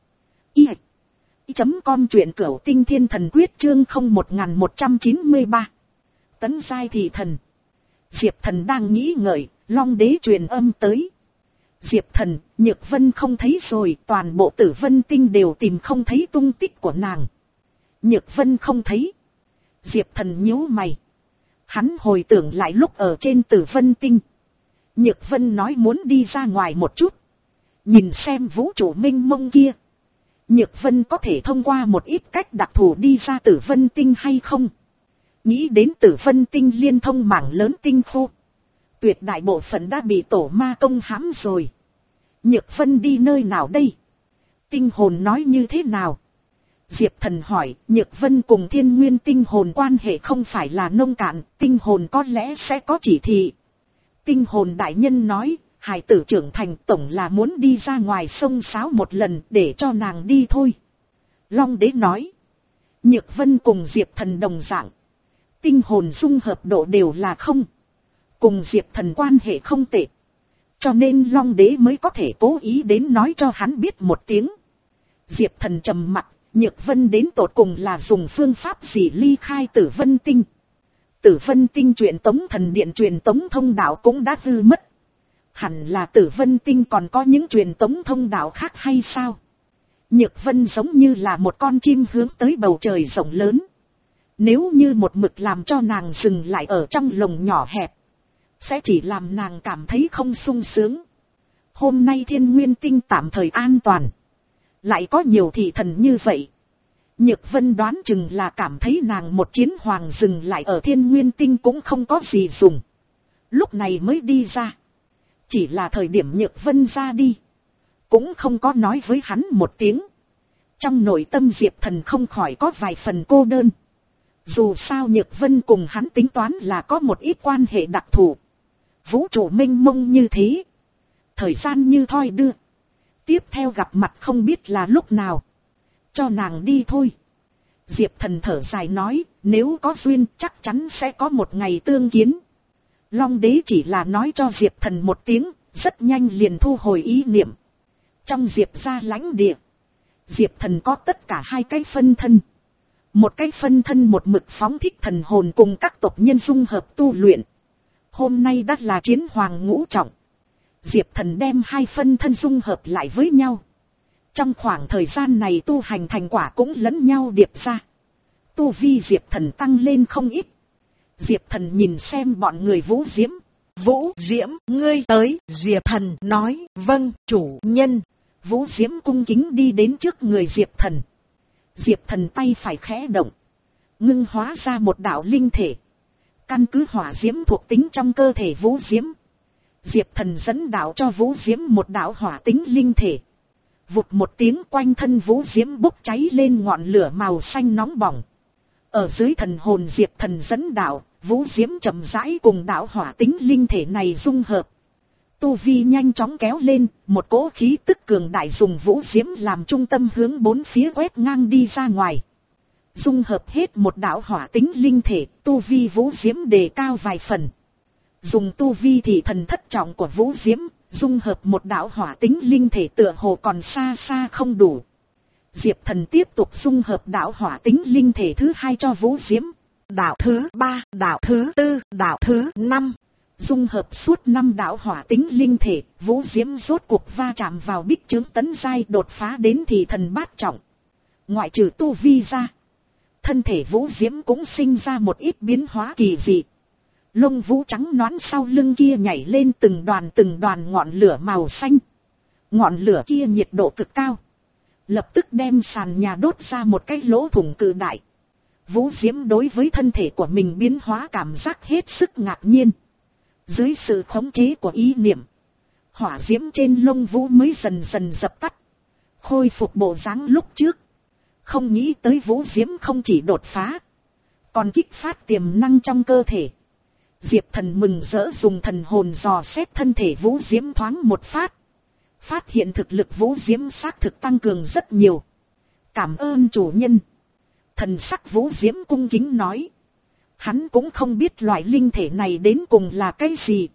i chấm com truyện Cửu Tinh Thiên Thần Quyết chương không một một chín ba. Tấn giai thị thần. Diệp Thần đang nghĩ ngợi, Long Đế truyền âm tới. Diệp Thần, Nhược Vân không thấy rồi, toàn bộ Tử Vân Tinh đều tìm không thấy tung tích của nàng. Nhược Vân không thấy. Diệp Thần nhíu mày. Hắn hồi tưởng lại lúc ở trên Tử Vân Tinh. Nhược Vân nói muốn đi ra ngoài một chút. Nhìn xem vũ trụ mênh mông kia. Nhược Vân có thể thông qua một ít cách đặc thù đi ra Tử Vân Tinh hay không? Nghĩ đến Tử Vân Tinh liên thông mảng lớn tinh khu. Tuyệt đại bộ phận đã bị tổ ma công hãm rồi. Nhược Vân đi nơi nào đây? Tinh hồn nói như thế nào? Diệp Thần hỏi. Nhược Vân cùng Thiên Nguyên tinh hồn quan hệ không phải là nông cạn, tinh hồn có lẽ sẽ có chỉ thị. Tinh hồn đại nhân nói, hài tử trưởng thành tổng là muốn đi ra ngoài sông sáo một lần, để cho nàng đi thôi. Long Đế nói. Nhược Vân cùng Diệp Thần đồng dạng. Tinh hồn dung hợp độ đều là không. Cùng Diệp Thần quan hệ không tệ. Cho nên Long Đế mới có thể cố ý đến nói cho hắn biết một tiếng. Diệp Thần trầm mặt. Nhược Vân đến tột cùng là dùng phương pháp gì ly khai Tử Vân Tinh. Tử Vân Tinh truyền tống thần điện truyền tống thông đạo cũng đã hư mất. Hẳn là Tử Vân Tinh còn có những truyền tống thông đạo khác hay sao? Nhược Vân giống như là một con chim hướng tới bầu trời rộng lớn. Nếu như một mực làm cho nàng dừng lại ở trong lồng nhỏ hẹp, sẽ chỉ làm nàng cảm thấy không sung sướng. Hôm nay Thiên Nguyên Tinh tạm thời an toàn. Lại có nhiều thị thần như vậy. Nhược Vân đoán chừng là cảm thấy nàng một chiến hoàng dừng lại ở Thiên Nguyên Tinh cũng không có gì dùng. Lúc này mới đi ra. Chỉ là thời điểm Nhược Vân ra đi. Cũng không có nói với hắn một tiếng. Trong nội tâm Diệp Thần không khỏi có vài phần cô đơn. Dù sao Nhược Vân cùng hắn tính toán là có một ít quan hệ đặc thù. Vũ trụ mênh mông như thế. Thời gian như thoi đưa. Tiếp theo gặp mặt không biết là lúc nào. Cho nàng đi thôi. Diệp Thần thở dài nói, nếu có duyên chắc chắn sẽ có một ngày tương kiến. Long đế chỉ là nói cho Diệp Thần một tiếng, rất nhanh liền thu hồi ý niệm. Trong Diệp gia lãnh địa, Diệp Thần có tất cả hai cái phân thân. Một cái phân thân một mực phóng thích thần hồn cùng các tộc nhân dung hợp tu luyện. Hôm nay đã là chiến hoàng ngũ trọng. Diệp Thần đem hai phân thân dung hợp lại với nhau. Trong khoảng thời gian này tu hành thành quả cũng lẫn nhau điệp ra. Tu vi Diệp Thần tăng lên không ít. Diệp Thần nhìn xem bọn người Vũ Diễm. Vũ Diễm, ngươi tới. Diệp Thần nói, vâng, chủ nhân. Vũ Diễm cung kính đi đến trước người Diệp Thần. Diệp Thần tay phải khẽ động, ngưng hóa ra một đạo linh thể. Căn cứ hỏa diễm thuộc tính trong cơ thể Vũ Diễm, Diệp Thần dẫn đạo cho Vũ Diễm một đạo hỏa tính linh thể. Vụt một tiếng, quanh thân Vũ Diễm bốc cháy lên ngọn lửa màu xanh nóng bỏng. Ở dưới thần hồn Diệp Thần dẫn đạo, Vũ Diễm chậm rãi cùng đạo hỏa tính linh thể này dung hợp. Tu vi nhanh chóng kéo lên, một cỗ khí tức cường đại dùng Vũ Diễm làm trung tâm hướng bốn phía quét ngang đi ra ngoài. Dung hợp hết một đạo hỏa tính linh thể, tu vi Vũ Diễm đề cao vài phần. Dùng tu vi thì thần thất trọng của Vũ Diễm, dung hợp một đạo hỏa tính linh thể tựa hồ còn xa xa không đủ. Diệp Thần tiếp tục dung hợp đạo hỏa tính linh thể thứ hai cho Vũ Diễm. Đạo thứ ba, đạo thứ tư, đạo thứ năm. Dung hợp suốt năm đạo hỏa tính linh thể, Vũ Diễm rốt cuộc va chạm vào bích chướng tấn giai, đột phá đến thì thần bát trọng. Ngoại trừ tu vi ra, thân thể Vũ Diễm cũng sinh ra một ít biến hóa kỳ dị. Lông vũ trắng nõn sau lưng kia nhảy lên từng đoàn từng đoàn ngọn lửa màu xanh. Ngọn lửa kia nhiệt độ cực cao, lập tức đem sàn nhà đốt ra một cái lỗ thủng cự đại. Vũ Diễm đối với thân thể của mình biến hóa cảm giác hết sức ngạc nhiên. Dưới sự khống chế của ý niệm, hỏa diễm trên lông vũ mới dần dần dập tắt, khôi phục bộ dáng lúc trước. Không nghĩ tới Vũ Diễm không chỉ đột phá, còn kích phát tiềm năng trong cơ thể. Diệp Thần mừng rỡ dùng thần hồn dò xét thân thể Vũ Diễm thoáng một phát. Phát hiện thực lực Vũ Diễm xác thực tăng cường rất nhiều. Cảm ơn chủ nhân. Thần sắc Vũ Diễm cung kính nói. Hắn cũng không biết loại linh thể này đến cùng là cái gì.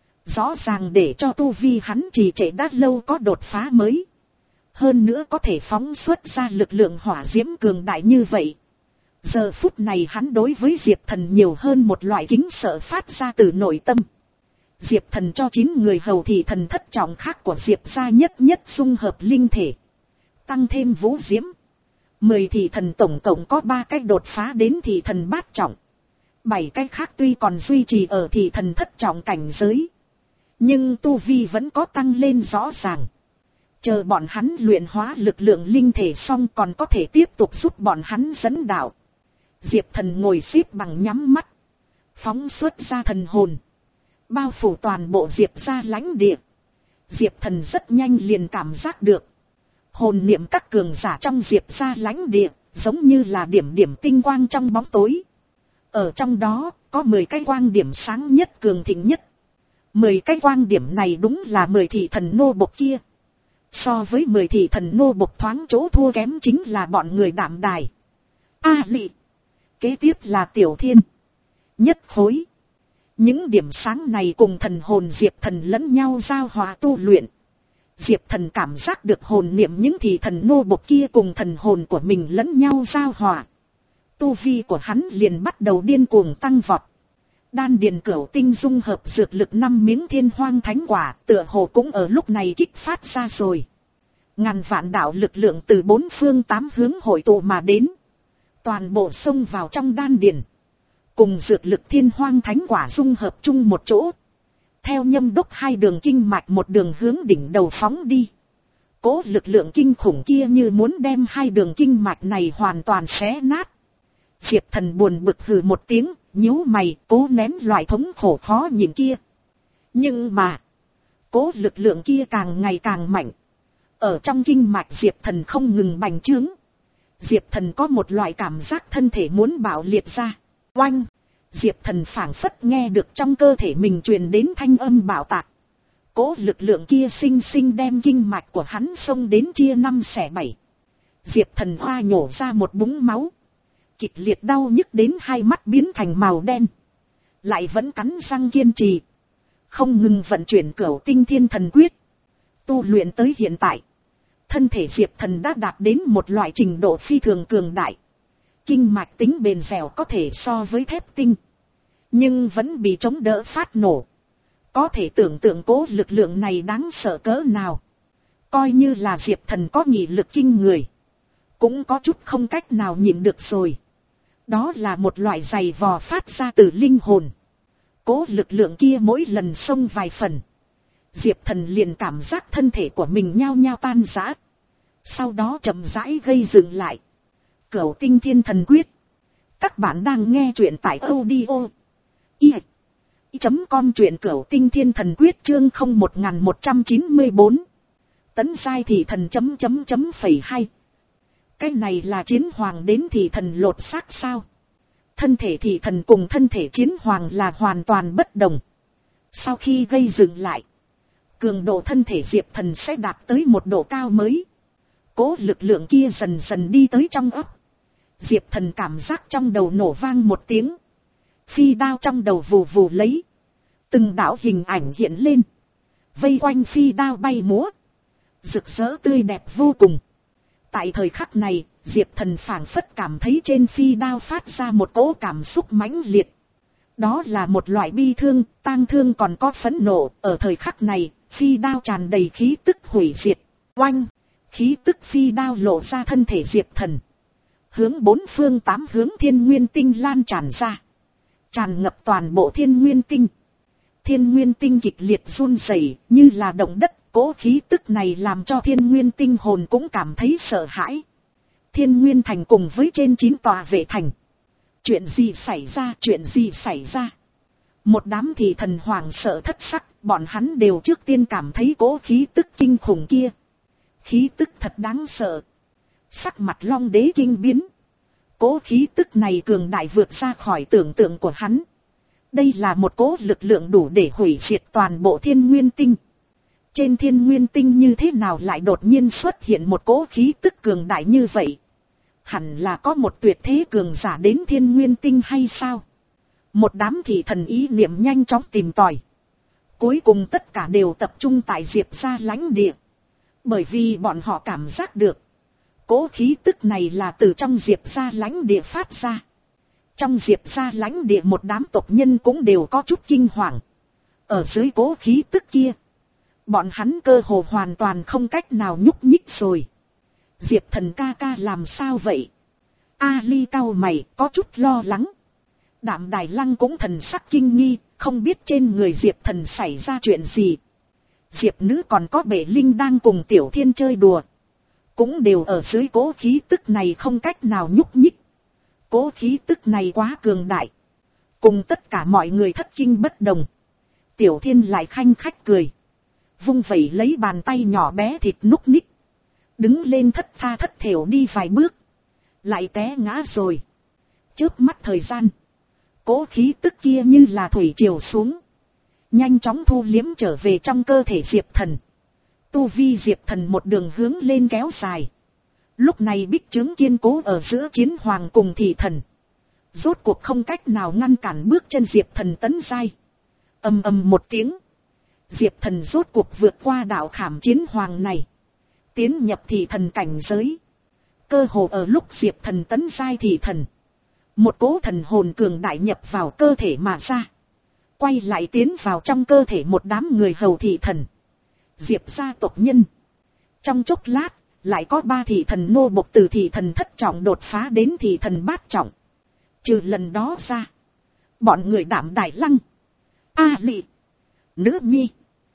Rõ ràng để cho tu vi hắn trì trệ đã lâu có đột phá mới. Hơn nữa có thể phóng xuất ra lực lượng hỏa diễm cường đại như vậy. Giờ phút này hắn đối với Diệp Thần nhiều hơn một loại kính sợ phát ra từ nội tâm. Diệp Thần cho chín người hầu thị thần thất trọng khác của Diệp gia nhất nhất dung hợp linh thể. Tăng thêm Vũ Diễm. Mười thị thần tổng cộng có ba cách đột phá đến thị thần bát trọng. Bảy cái khác tuy còn duy trì ở thị thần thất trọng cảnh giới, nhưng tu vi vẫn có tăng lên rõ ràng. Chờ bọn hắn luyện hóa lực lượng linh thể xong còn có thể tiếp tục giúp bọn hắn dẫn đạo. Diệp Thần ngồi xếp bằng nhắm mắt, phóng xuất ra thần hồn, bao phủ toàn bộ Diệp gia lãnh địa. Diệp Thần rất nhanh liền cảm giác được hồn niệm các cường giả trong Diệp gia lãnh địa giống như là điểm điểm tinh quang trong bóng tối. Ở trong đó có mười cái quang điểm sáng nhất cường thịnh nhất. Mười cái quang điểm này đúng là mười thị thần nô bộc kia. So với mười thị thần nô bộc thoáng chỗ thua kém chính là bọn người Đạm Đài, A Lị. Kế tiếp là Tiểu Thiên, Nhất Khối. Những điểm sáng này cùng thần hồn Diệp Thần lẫn nhau giao hòa tu luyện. Diệp Thần cảm giác được hồn niệm những thị thần nô bộc kia cùng thần hồn của mình lẫn nhau giao hòa. Tu vi của hắn liền bắt đầu điên cuồng tăng vọt. Đan điền cửu tinh dung hợp dược lực năm miếng thiên hoang thánh quả tựa hồ cũng ở lúc này kích phát ra rồi. Ngàn vạn đạo lực lượng từ bốn phương tám hướng hội tụ mà đến. Toàn bộ xông vào trong đan điền. Cùng dược lực thiên hoang thánh quả dung hợp chung một chỗ. Theo nhâm đốc hai đường kinh mạch một đường hướng đỉnh đầu phóng đi. Cố lực lượng kinh khủng kia như muốn đem hai đường kinh mạch này hoàn toàn xé nát. Diệp Thần buồn bực hừ một tiếng, nhíu mày, cố nén loại thống khổ khó nhìn kia. Nhưng mà, cố lực lượng kia càng ngày càng mạnh. Ở trong kinh mạch Diệp Thần không ngừng bành trướng. Diệp Thần có một loại cảm giác thân thể muốn bạo liệt ra. Oanh! Diệp Thần phảng phất nghe được trong cơ thể mình truyền đến thanh âm bạo tạc. Cố lực lượng kia sinh sinh đem kinh mạch của hắn xông đến chia năm xẻ bảy. Diệp Thần hoa nhổ ra một búng máu. Kịch liệt đau nhức đến hai mắt biến thành màu đen. lại vẫn cắn răng kiên trì, không ngừng vận chuyển cửu tinh thiên thần quyết. Tu luyện tới hiện tại, thân thể Diệp Thần đã đạt đến một loại trình độ phi thường cường đại. Kinh mạch tính bền dẻo có thể so với thép tinh, nhưng vẫn bị chống đỡ phát nổ. Có thể tưởng tượng cố lực lượng này đáng sợ cỡ nào. Coi như là Diệp Thần có nghị lực kinh người, cũng có chút không cách nào nhịn được rồi. Đó là một loại giày vò phát ra từ linh hồn. Cố lực lượng kia mỗi lần xông vài phần, Diệp Thần liền cảm giác thân thể của mình nhao nhao tan rã. Sau đó chậm rãi gây dừng lại. Cửu tinh thiên thần quyết. Các bạn đang nghe truyện tại audio i chấm com, truyện cửu tinh thiên thần quyết chương không một một trăm chín mươi bốn. Tấn giai thì thần chấm chấm chấm phẩy hai. Cái này là chiến hoàng đến thì thần lột xác sao? Thân thể thì thần cùng thân thể chiến hoàng là hoàn toàn bất đồng. Sau khi gây dừng lại, cường độ thân thể Diệp Thần sẽ đạt tới một độ cao mới. Cố lực lượng kia dần dần đi tới trong óc. Diệp Thần cảm giác trong đầu nổ vang một tiếng. Phi đao trong đầu vù vù lấy. Từng đạo hình ảnh hiện lên. Vây quanh phi đao bay múa. Rực rỡ tươi đẹp vô cùng. Tại thời khắc này, Diệp Thần phảng phất cảm thấy trên phi đao phát ra một cỗ cảm xúc mãnh liệt. Đó là một loại bi thương, tang thương còn có phẫn nộ. Ở thời khắc này, phi đao tràn đầy khí tức hủy diệt. Oanh! Khí tức phi đao lộ ra thân thể Diệp Thần. Hướng bốn phương tám hướng thiên nguyên tinh lan tràn ra. Tràn ngập toàn bộ thiên nguyên tinh. Thiên nguyên tinh kịch liệt run rẩy như là động đất. Cố khí tức này làm cho thiên nguyên tinh hồn cũng cảm thấy sợ hãi. Thiên nguyên thành cùng với trên chín tòa vệ thành. Chuyện gì xảy ra, chuyện gì xảy ra? Một đám thì thần hoàng sợ thất sắc, bọn hắn đều trước tiên cảm thấy cố khí tức kinh khủng kia. Khí tức thật đáng sợ. Sắc mặt Long Đế kinh biến. Cố khí tức này cường đại vượt ra khỏi tưởng tượng của hắn. Đây là một cố lực lượng đủ để hủy diệt toàn bộ thiên nguyên tinh. Trên thiên nguyên tinh như thế nào lại đột nhiên xuất hiện một cỗ khí tức cường đại như vậy? Hẳn là có một tuyệt thế cường giả đến thiên nguyên tinh hay sao? Một đám thị thần ý niệm nhanh chóng tìm tòi. Cuối cùng tất cả đều tập trung tại Diệp gia lãnh địa. Bởi vì bọn họ cảm giác được. Cỗ khí tức này là từ trong Diệp gia lãnh địa phát ra. Trong Diệp gia lãnh địa một đám tộc nhân cũng đều có chút kinh hoàng. Ở dưới cỗ khí tức kia. Bọn hắn cơ hồ hoàn toàn không cách nào nhúc nhích rồi. Diệp Thần ca ca làm sao vậy? Ali cau mày có chút lo lắng. Đạm Đài Lăng cũng thần sắc kinh nghi, không biết trên người Diệp Thần xảy ra chuyện gì. Diệp nữ còn có Bể Linh đang cùng Tiểu Thiên chơi đùa. Cũng đều ở dưới cố khí tức này không cách nào nhúc nhích. Cố khí tức này quá cường đại. Cùng tất cả mọi người thất kinh bất đồng. Tiểu Thiên lại khanh khách cười. Vung vẩy lấy bàn tay nhỏ bé thịt núc ních. Đứng lên thất tha thất thểu đi vài bước. Lại té ngã rồi. Chớp mắt thời gian. Cố khí tức kia như là thủy triều xuống. Nhanh chóng thu liếm trở về trong cơ thể Diệp Thần. Tu vi Diệp Thần một đường hướng lên kéo dài. Lúc này bích trướng kiên cố ở giữa chiến hoàng cùng thị thần. Rốt cuộc không cách nào ngăn cản bước chân Diệp Thần tấn giai. Ầm ầm một tiếng. Diệp Thần rốt cuộc vượt qua đạo khảm chiến hoàng này. Tiến nhập thị thần cảnh giới. Cơ hồ ở lúc Diệp Thần tấn giai thị thần. Một cỗ thần hồn cường đại nhập vào cơ thể mà ra. Quay lại tiến vào trong cơ thể một đám người hầu thị thần. Diệp gia tộc nhân. Trong chốc lát, lại có ba thị thần nô bộc từ thị thần thất trọng đột phá đến thị thần bát trọng. Trừ lần đó ra. Bọn người Đạm Đài Lăng. A Lị. Nữ nhi.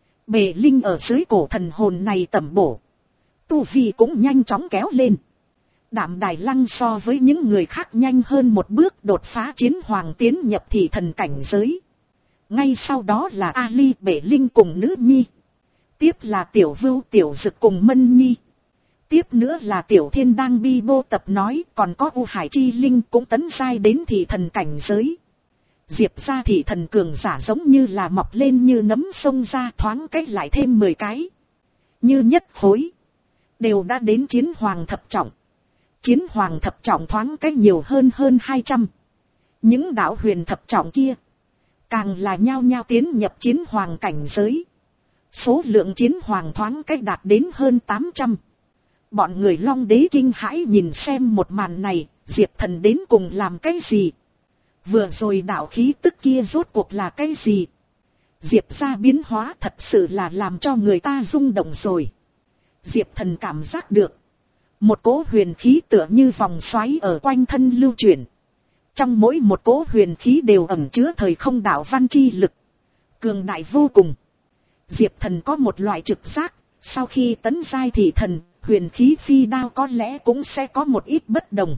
Bề Linh ở dưới cổ thần hồn này tẩm bổ. Tu vi cũng nhanh chóng kéo lên. Đạm Đài Lăng so với những người khác nhanh hơn một bước đột phá chiến hoàng tiến nhập thị thần cảnh giới. Ngay sau đó là Ali Bể Linh cùng nữ nhi. Tiếp là Tiểu Vưu Tiểu Dực cùng Mân Nhi. Tiếp nữa là Tiểu Thiên đang bi bô tập nói, còn có U Hải Chi Linh cũng tấn giai đến thị thần cảnh giới. Diệp gia thị thần cường giả giống như là mọc lên như nấm sông ra, thoáng cách lại thêm mười cái. Như nhất khối. Đều đã đến chiến hoàng thập trọng. Chiến hoàng thập trọng thoáng cách nhiều hơn hơn hai trăm. Những đạo huyền thập trọng kia. càng là nhao nhao tiến nhập chiến hoàng cảnh giới. Số lượng chiến hoàng thoáng cách đạt đến hơn tám trăm. Bọn người Long Đế kinh hãi nhìn xem một màn này, Diệp Thần đến cùng làm cái gì? Vừa rồi đạo khí tức kia rốt cuộc là cái gì? Diệp ra biến hóa thật sự là làm cho người ta rung động rồi. Diệp Thần cảm giác được. Một cỗ huyền khí tựa như vòng xoáy ở quanh thân lưu chuyển. Trong mỗi một cỗ huyền khí đều ẩn chứa thời không đạo văn chi lực. Cường đại vô cùng. Diệp Thần có một loại trực giác, sau khi tấn giai thị thần, huyền khí phi đao có lẽ cũng sẽ có một ít bất đồng.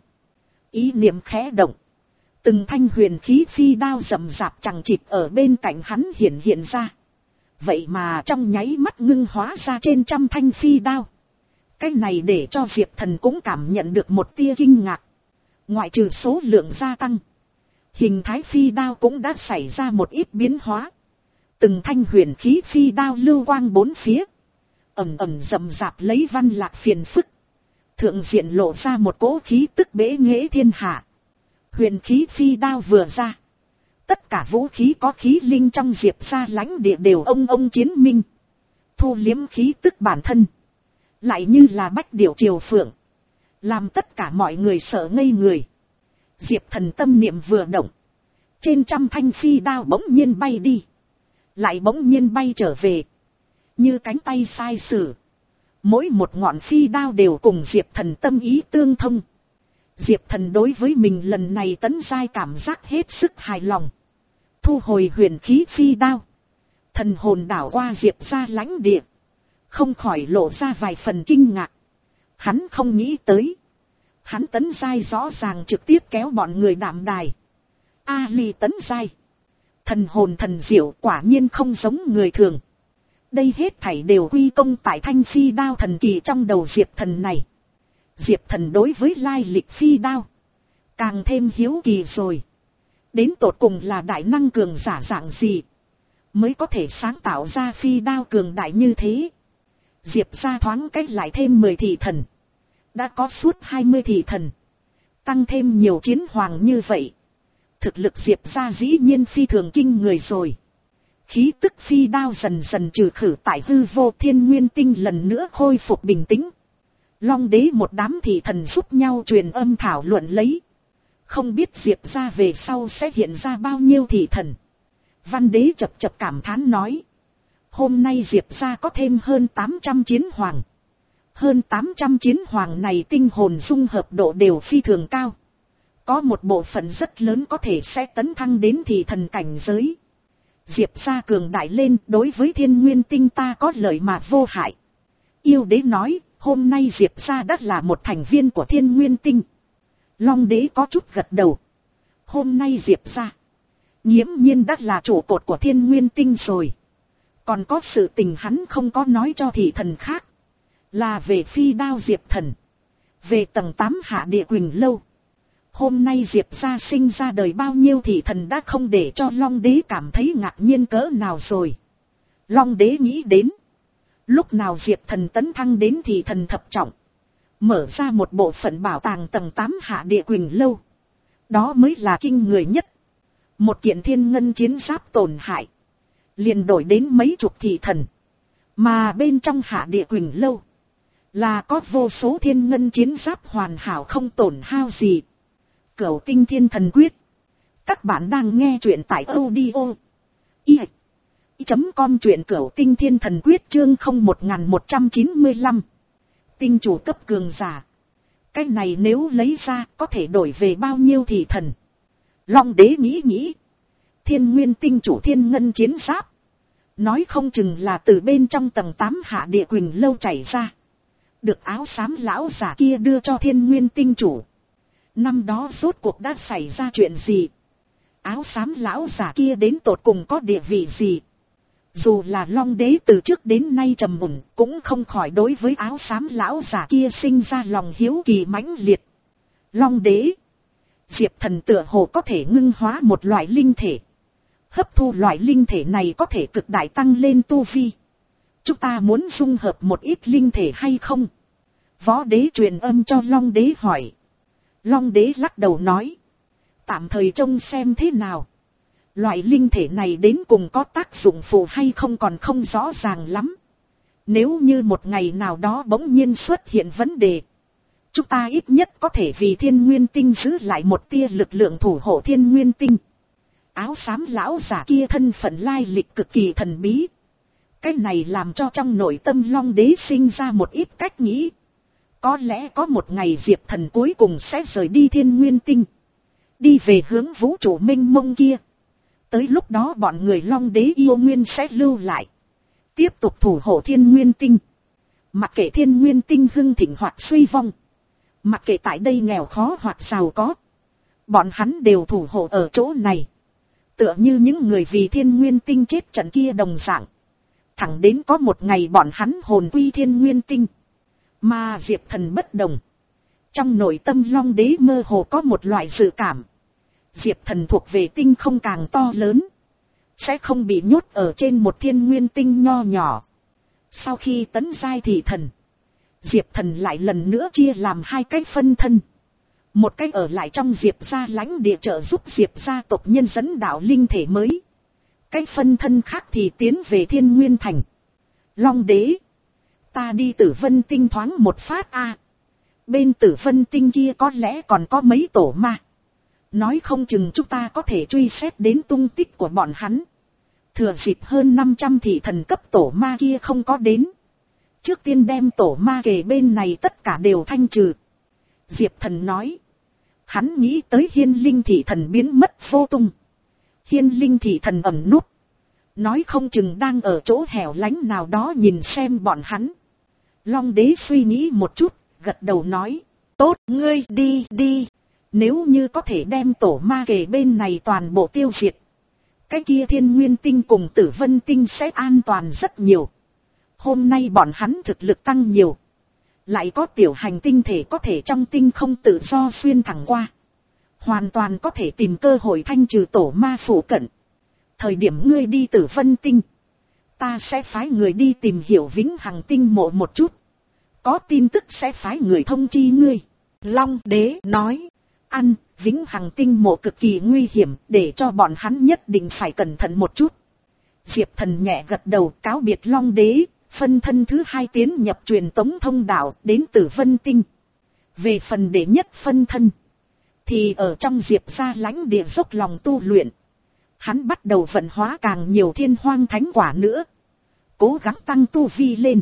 Ý niệm khẽ động. Từng thanh huyền khí phi đao rậm rạp chằng chịt ở bên cạnh hắn hiện hiện ra. Vậy mà trong nháy mắt ngưng hóa ra trên trăm thanh phi đao. Cái này để cho Diệp Thần cũng cảm nhận được một tia kinh ngạc. Ngoại trừ số lượng gia tăng, hình thái phi đao cũng đã xảy ra một ít biến hóa. Từng thanh huyền khí phi đao lưu quang bốn phía. Ẩm ẩm rậm rạp lấy văn lạc phiền phức. Thượng diện lộ ra một cỗ khí tức bế nghệ thiên hạ. Huyền khí phi đao vừa ra. Tất cả vũ khí có khí linh trong Diệp ra lãnh địa đều ông ông chiến minh. Thu liếm khí tức bản thân. Lại như là bách điểu triều phượng. Làm tất cả mọi người sợ ngây người. Diệp Thần tâm niệm vừa động. Trên trăm thanh phi đao bỗng nhiên bay đi. Lại bỗng nhiên bay trở về. Như cánh tay sai sử. Mỗi một ngọn phi đao đều cùng Diệp Thần tâm ý tương thông. Diệp Thần đối với mình lần này tấn giai cảm giác hết sức hài lòng. Thu hồi huyền khí phi đao. Thần hồn đảo qua Diệp ra lãnh địa. Không khỏi lộ ra vài phần kinh ngạc. Hắn không nghĩ tới. Hắn tấn giai rõ ràng trực tiếp kéo bọn người đạm đài. A Ly tấn giai. Thần hồn thần diệu quả nhiên không giống người thường. Đây hết thảy đều quy công tại thanh phi đao thần kỳ trong đầu Diệp Thần này. Diệp Thần đối với lai lịch phi đao càng thêm hiếu kỳ rồi. Đến tột cùng là đại năng cường giả dạng gì mới có thể sáng tạo ra phi đao cường đại như thế. Diệp ra thoáng cách lại thêm mười thị thần. Đã có suốt hai mươi thị thần. Tăng thêm nhiều chiến hoàng như vậy. Thực lực Diệp ra dĩ nhiên phi thường kinh người rồi. Khí tức phi đao dần dần trừ khử tại hư vô, thiên nguyên tinh lần nữa khôi phục bình tĩnh. Long Đế một đám thị thần giúp nhau truyền âm thảo luận lấy. Không biết Diệp ra về sau sẽ hiện ra bao nhiêu thị thần. Văn Đế chập chập cảm thán nói. Hôm nay Diệp ra có thêm hơn tám trăm chiến hoàng. Hơn tám trăm chiến hoàng này tinh hồn dung hợp độ đều phi thường cao. Có một bộ phận rất lớn có thể sẽ tấn thăng đến thị thần cảnh giới. Diệp ra cường đại lên, đối với thiên nguyên tinh ta có lợi mà vô hại. Yêu Đế nói, hôm nay Diệp ra đã là một thành viên của thiên nguyên tinh. Long Đế có chút gật đầu. Hôm nay Diệp ra nghiễm nhiên đã là trụ cột của thiên nguyên tinh rồi. Còn có sự tình hắn không có nói cho thị thần khác. Là về phi đao Diệp Thần. Về tầng tám hạ địa Quỳnh Lâu. Hôm nay Diệp ra sinh ra đời bao nhiêu thị thần đã không để cho Long Đế cảm thấy ngạc nhiên cỡ nào rồi. Long Đế nghĩ đến. Lúc nào Diệp Thần tấn thăng đến thị thần thập trọng. Mở ra một bộ phận bảo tàng tầng tám hạ địa Quỳnh Lâu. Đó mới là kinh người nhất. Một kiện thiên ngân chiến giáp tổn hại. Liền đổi đến mấy chục thị thần. Mà bên trong hạ địa Quỳnh Lâu. Là có vô số thiên ngân chiến giáp hoàn hảo không tổn hao gì. Cửu Tinh Thiên Thần Quyết. Các bạn đang nghe truyện tại audio i chấm com truyện Cửu Tinh Thiên Thần Quyết chương không một một chín lăm. Tinh chủ cấp cường giả. Cái này nếu lấy ra có thể đổi về bao nhiêu thị thần. Long Đế nghĩ nghĩ. Thiên nguyên tinh chủ thiên ngân chiến giáp. Nói không chừng là từ bên trong tầng tám hạ địa Quỳnh Lâu chảy ra. Được áo xám lão giả kia đưa cho thiên nguyên tinh chủ. Năm đó rốt cuộc đã xảy ra chuyện gì? Áo xám lão giả kia đến tột cùng có địa vị gì? Dù là Long Đế từ trước đến nay trầm mùn, cũng không khỏi đối với áo xám lão giả kia sinh ra lòng hiếu kỳ mãnh liệt. Long Đế. Diệp Thần tựa hồ có thể ngưng hóa một loại linh thể. Hấp thu loại linh thể này có thể cực đại tăng lên tu vi. Chúng ta muốn dung hợp một ít linh thể hay không? Võ Đế truyền âm cho Long Đế hỏi. Long Đế lắc đầu nói. Tạm thời trông xem thế nào. Loại linh thể này đến cùng có tác dụng phụ hay không còn không rõ ràng lắm. Nếu như một ngày nào đó bỗng nhiên xuất hiện vấn đề, chúng ta ít nhất có thể vì thiên nguyên tinh giữ lại một tia lực lượng thủ hộ thiên nguyên tinh. Áo xám lão giả kia thân phận lai lịch cực kỳ thần bí. Cái này làm cho trong nội tâm Long Đế sinh ra một ít cách nghĩ. Có lẽ có một ngày Diệp Thần cuối cùng sẽ rời đi thiên nguyên tinh, đi về hướng vũ trụ mênh mông kia. Tới lúc đó bọn người Long Đế yêu nguyên sẽ lưu lại, tiếp tục thủ hộ thiên nguyên tinh. Mặc kệ thiên nguyên tinh hưng thịnh hoặc suy vong, mặc kệ tại đây nghèo khó hoặc giàu có, bọn hắn đều thủ hộ ở chỗ này. Tựa như những người vì thiên nguyên tinh chết trận kia đồng dạng. Thẳng đến có một ngày bọn hắn hồn quy thiên nguyên tinh. Mà Diệp Thần bất đồng. Trong nội tâm Long Đế mơ hồ có một loại dự cảm. Diệp Thần thuộc về tinh không càng to lớn, sẽ không bị nhốt ở trên một thiên nguyên tinh nho nhỏ. Sau khi tấn giai thị thần, Diệp Thần lại lần nữa chia làm hai cái phân thân. Một cách ở lại trong Diệp gia lãnh địa trợ giúp Diệp gia tộc nhân dẫn đạo linh thể mới. Cái phân thân khác thì tiến về thiên nguyên thành. Long Đế, ta đi Tử Vân tinh thoáng một phát a. Bên Tử Vân tinh kia có lẽ còn có mấy tổ ma. Nói không chừng chúng ta có thể truy xét đến tung tích của bọn hắn. Thừa dịp hơn năm trăm thị thần cấp tổ ma kia không có đến, trước tiên đem tổ ma kề bên này tất cả đều thanh trừ. Diệp Thần nói. Hắn nghĩ tới Hiên Linh thị thần biến mất vô tung. Hiên Linh thị thần ẩn núp, nói không chừng đang ở chỗ hẻo lánh nào đó nhìn xem bọn hắn. Long Đế suy nghĩ một chút, gật đầu nói. Tốt, ngươi đi đi. Nếu như có thể đem tổ ma kề bên này toàn bộ tiêu diệt, cái kia thiên nguyên tinh cùng Tử Vân tinh sẽ an toàn rất nhiều. Hôm nay bọn hắn thực lực tăng nhiều, lại có tiểu hành tinh thể có thể trong tinh không tự do xuyên thẳng qua, hoàn toàn có thể tìm cơ hội thanh trừ tổ ma phủ cận. Thời điểm ngươi đi Tử Vân tinh, ta sẽ phái người đi tìm hiểu Vĩnh Hằng tinh mộ một chút, có tin tức sẽ phái người thông chi ngươi. Long Đế nói. Ăn, Vĩnh Hằng tinh mộ cực kỳ nguy hiểm, để cho bọn hắn nhất định phải cẩn thận một chút. Diệp Thần nhẹ gật đầu cáo biệt Long Đế, phân thân thứ hai tiến nhập truyền tống thông đạo đến Tử Vân tinh. Về phần đệ nhất phân thân, thì ở trong Diệp gia lãnh địa dốc lòng tu luyện. Hắn bắt đầu vận hóa càng nhiều thiên hoang thánh quả nữa, cố gắng tăng tu vi lên.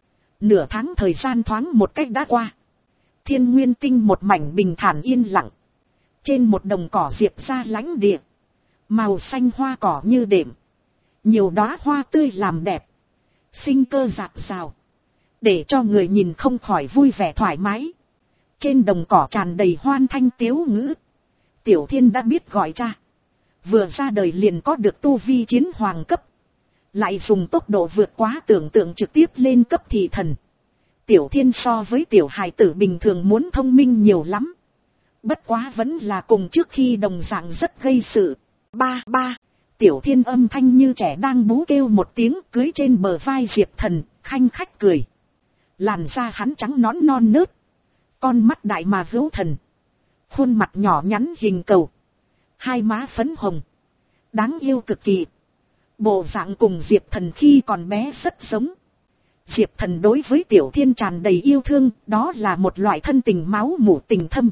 Nửa tháng thời gian thoáng một cách đã qua. Thiên nguyên tinh một mảnh bình thản yên lặng. Trên một đồng cỏ Diệp gia lãnh địa, màu xanh hoa cỏ như đệm, nhiều đóa hoa tươi làm đẹp, sinh cơ rạc rào, để cho người nhìn không khỏi vui vẻ thoải mái. Trên đồng cỏ tràn đầy hoan thanh tiếu ngữ. Tiểu Thiên đã biết gọi cha, vừa ra đời liền có được tu vi chiến hoàng cấp, lại dùng tốc độ vượt quá tưởng tượng trực tiếp lên cấp thị thần. Tiểu Thiên so với tiểu hài tử bình thường muốn thông minh nhiều lắm. Bất quá vẫn là cùng trước khi đồng dạng rất gây sự. Ba ba, Tiểu Thiên âm thanh như trẻ đang bú kêu một tiếng, cưới trên bờ vai Diệp Thần, khanh khách cười. Làn da hắn trắng nõn non nớt, con mắt đại mà hữu thần, khuôn mặt nhỏ nhắn hình cầu, hai má phấn hồng, đáng yêu cực kỳ. Bộ dạng cùng Diệp Thần khi còn bé rất giống. Diệp Thần đối với Tiểu Thiên tràn đầy yêu thương, đó là một loại thân tình máu mủ tình thâm.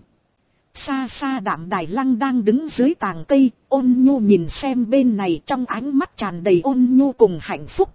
Xa xa Đạm Đài Lăng đang đứng dưới tàng cây, ôn nhu nhìn xem bên này, trong ánh mắt tràn đầy ôn nhu cùng hạnh phúc.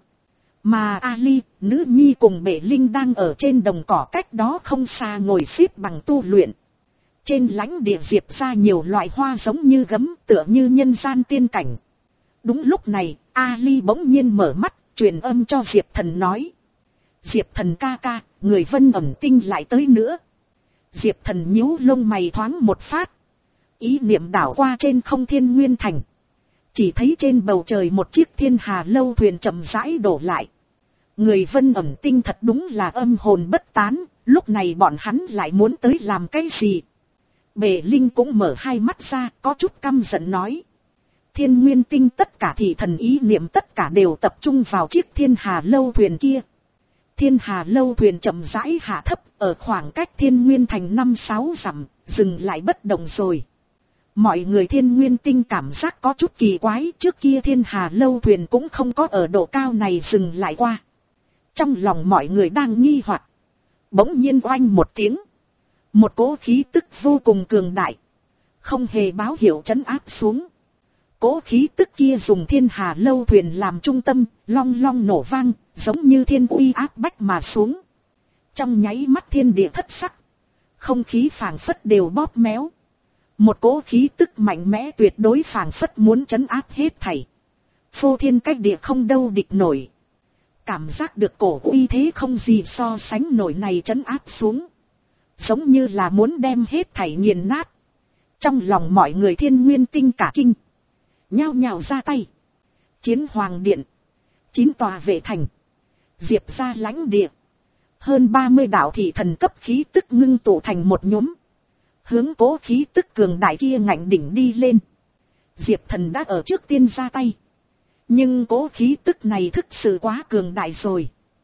Mà Ali, nữ nhi cùng Bệ Linh đang ở trên đồng cỏ cách đó không xa ngồi xếp bằng tu luyện. Trên lãnh địa Diệp ra nhiều loại hoa giống như gấm, tựa như nhân gian tiên cảnh. Đúng lúc này, Ali bỗng nhiên mở mắt, truyền âm cho Diệp Thần nói. Diệp Thần ca ca, người Vân Ẩm Tinh lại tới nữa. Diệp Thần nhíu lông mày thoáng một phát, ý niệm đảo qua trên không Thiên Nguyên Thành. Chỉ thấy trên bầu trời một chiếc thiên hà lâu thuyền chậm rãi đổ lại. Người Vân Ẩm Tinh thật đúng là âm hồn bất tán, lúc này bọn hắn lại muốn tới làm cái gì? Bệ Linh cũng mở hai mắt ra, có chút căm giận nói. Thiên Nguyên Tinh tất cả thị thần ý niệm tất cả đều tập trung vào chiếc thiên hà lâu thuyền kia. Thiên hà lâu thuyền chậm rãi hạ thấp, ở khoảng cách Thiên Nguyên Thành năm sáu dặm, dừng lại bất động rồi. Mọi người Thiên Nguyên Tinh cảm giác có chút kỳ quái, trước kia Thiên Hà lâu thuyền cũng không có ở độ cao này dừng lại qua. Trong lòng mọi người đang nghi hoặc, bỗng nhiên oanh một tiếng. Một cỗ khí tức vô cùng cường đại, không hề báo hiệu trấn áp xuống. Cỗ khí tức kia dùng Thiên Hà lâu thuyền làm trung tâm, long long nổ vang, giống như thiên uy áp bách mà xuống. Trong nháy mắt thiên địa thất sắc, không khí phảng phất đều bóp méo. Một cỗ khí tức mạnh mẽ tuyệt đối phảng phất muốn trấn áp hết thảy. Phô thiên cách địa không đâu địch nổi. Cảm giác được cổ uy thế không gì so sánh nổi này trấn áp xuống. Giống như là muốn đem hết thảy nghiền nát. Trong lòng mọi người Thiên Nguyên Tinh cả kinh. Nhao nhao ra tay. Chiến Hoàng Điện. Chín tòa vệ thành. Diệp ra lãnh địa. Hơn ba mươi đạo thị thần cấp khí tức ngưng tụ thành một nhóm. Hướng cố khí tức cường đại kia ngạnh đỉnh đi lên. Diệp thần đã ở trước tiên ra tay. Nhưng cố khí tức này thực sự quá cường đại rồi.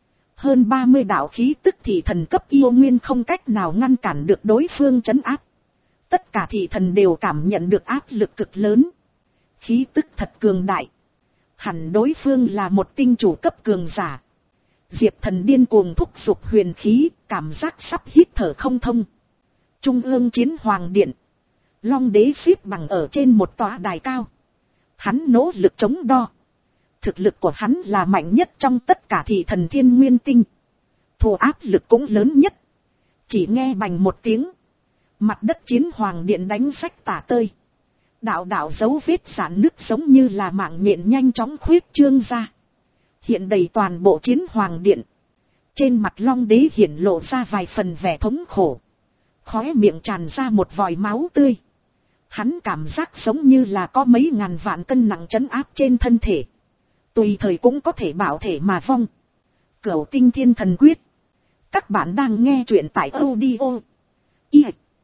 Hơn ba mươi đạo khí tức thị thần cấp yêu nguyên không cách nào ngăn cản được đối phương trấn áp. Tất cả thị thần đều cảm nhận được áp lực cực lớn. Khí tức thật cường đại. Hẳn đối phương là một tinh chủ cấp cường giả. Diệp thần điên cuồng thúc giục huyền khí, cảm giác sắp hít thở không thông. Trung ương Chiến Hoàng Điện. Long đế xếp bằng ở trên một tòa đài cao. Hắn nỗ lực chống đo. Thực lực của hắn là mạnh nhất trong tất cả thị thần Thiên Nguyên Tinh. Thù áp lực cũng lớn nhất. Chỉ nghe bành một tiếng. Mặt đất Chiến Hoàng Điện đánh rách tả tơi. Đạo đạo dấu vết sản nứt giống như là mạng nhện nhanh chóng khuyết trương ra. Hiện đầy toàn bộ Chiến Hoàng Điện. Trên mặt Long đế hiển lộ ra vài phần vẻ thống khổ. Khóe miệng tràn ra một vòi máu tươi. Hắn cảm giác giống như là có mấy ngàn vạn cân nặng trấn áp trên thân thể. Tùy thời cũng có thể bảo thể mà vong. Cửu Tinh Thiên Thần Quyết. Các bạn đang nghe truyện tại audio i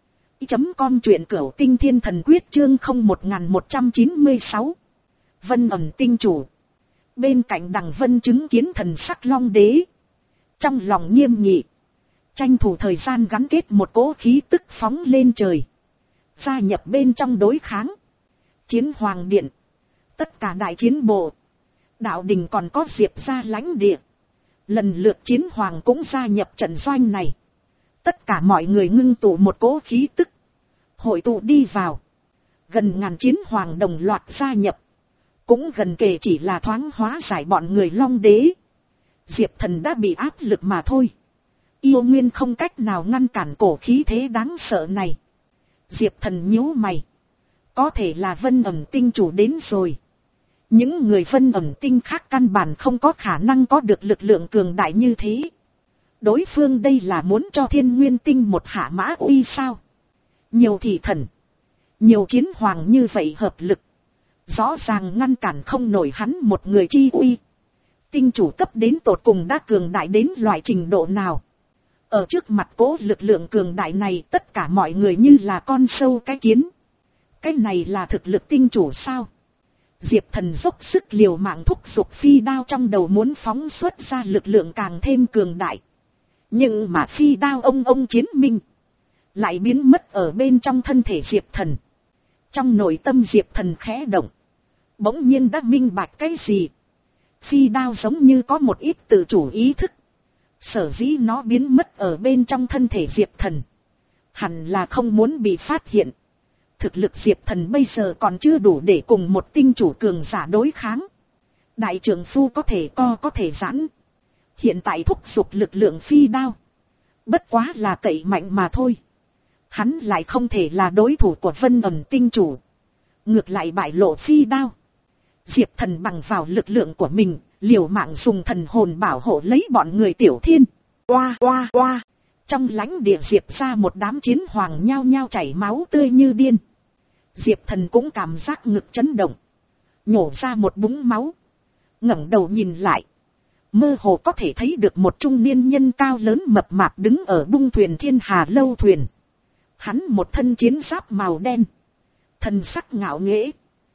chấm com truyện Cửu Tinh Thiên Thần Quyết chương không một một chín sáu. Vân ẩn tinh chủ. Bên cạnh Đằng Vân chứng kiến thần sắc Long đế. Trong lòng nghiêm nghị. Tranh thủ thời gian gắn kết một cỗ khí tức phóng lên trời. Gia nhập bên trong đối kháng. Chiến Hoàng Điện. Tất cả đại chiến bộ. Đạo đình còn có Diệp ra lãnh địa. Lần lượt Chiến Hoàng cũng gia nhập trận doanh này. Tất cả mọi người ngưng tụ một cỗ khí tức. Hội tụ đi vào. Gần ngàn Chiến Hoàng đồng loạt gia nhập. Cũng gần kể chỉ là thoáng hóa giải bọn người Long đế. Diệp thần đã bị áp lực mà thôi. Yêu nguyên không cách nào ngăn cản cổ khí thế đáng sợ này. Diệp thần nhíu mày. Có thể là Vân ẩn tinh chủ đến rồi. Những người Vân ẩn tinh khác căn bản không có khả năng có được lực lượng cường đại như thế. Đối phương đây là muốn cho Thiên Nguyên Tinh một hạ mã uy sao? Nhiều thị thần. Nhiều Chiến Hoàng như vậy hợp lực. Rõ ràng ngăn cản không nổi hắn một người chi uy. Tinh chủ cấp đến tột cùng đã cường đại đến loại trình độ nào? Ở trước mặt cố lực lượng cường đại này tất cả mọi người như là con sâu cái kiến. Cái này là thực lực tinh chủ sao? Diệp thần dốc sức liều mạng thúc giục phi đao trong đầu muốn phóng xuất ra lực lượng càng thêm cường đại. Nhưng mà phi đao ông ông chiến minh. Lại biến mất ở bên trong thân thể Diệp thần. Trong nội tâm Diệp thần khẽ động. Bỗng nhiên đã minh bạch cái gì? Phi đao giống như có một ít tự chủ ý thức. Sở dĩ nó biến mất ở bên trong thân thể Diệp thần. Hẳn là không muốn bị phát hiện. Thực lực Diệp thần bây giờ còn chưa đủ để cùng một tinh chủ cường giả đối kháng. Đại trưởng phu có thể co có thể giãn. Hiện tại thúc giục lực lượng phi đao. Bất quá là cậy mạnh mà thôi. Hắn lại không thể là đối thủ của Vân ẩn tinh chủ. Ngược lại bại lộ phi đao. Diệp thần bằng vào lực lượng của mình, liều mạng dùng thần hồn bảo hộ lấy bọn người Tiểu Thiên. Oa oa oa. Trong lãnh địa Diệp ra một đám Chiến Hoàng nhao nhao chảy máu tươi như điên. Diệp thần cũng cảm giác ngực chấn động. Nhổ ra một búng máu. Ngẩng đầu nhìn lại. Mơ hồ có thể thấy được một trung niên nhân cao lớn mập mạp đứng ở bung thuyền Thiên Hà lâu thuyền. Hắn một thân chiến giáp màu đen. Thần sắc ngạo nghễ.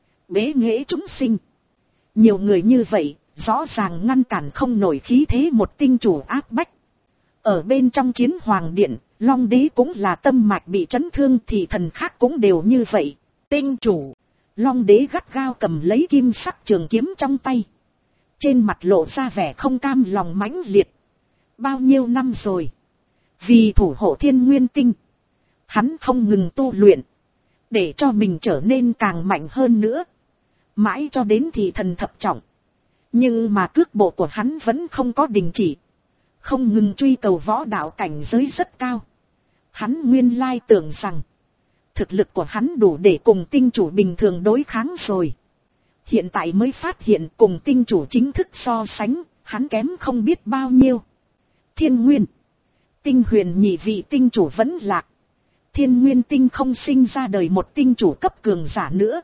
Bế nghễ chúng sinh. Nhiều người như vậy, rõ ràng ngăn cản không nổi khí thế một tinh chủ áp bách. Ở bên trong Chiến Hoàng Điện, Long đế cũng là tâm mạch bị chấn thương thì thần khác cũng đều như vậy. Tinh chủ. Long đế gắt gao cầm lấy kim sắc trường kiếm trong tay. Trên mặt lộ ra vẻ không cam lòng mãnh liệt. Bao nhiêu năm rồi. Vì thủ hộ thiên nguyên tinh. Hắn không ngừng tu luyện. Để cho mình trở nên càng mạnh hơn nữa. Mãi cho đến thì thần thập trọng. Nhưng mà cước bộ của hắn vẫn không có đình chỉ. Không ngừng truy cầu võ đạo cảnh giới rất cao. Hắn nguyên lai tưởng rằng. Thực lực của hắn đủ để cùng tinh chủ bình thường đối kháng rồi. Hiện tại mới phát hiện cùng tinh chủ chính thức so sánh. Hắn kém không biết bao nhiêu. Thiên nguyên. Tinh huyền nhị vị tinh chủ vẫn lạc. Thiên nguyên tinh không sinh ra đời một tinh chủ cấp cường giả nữa.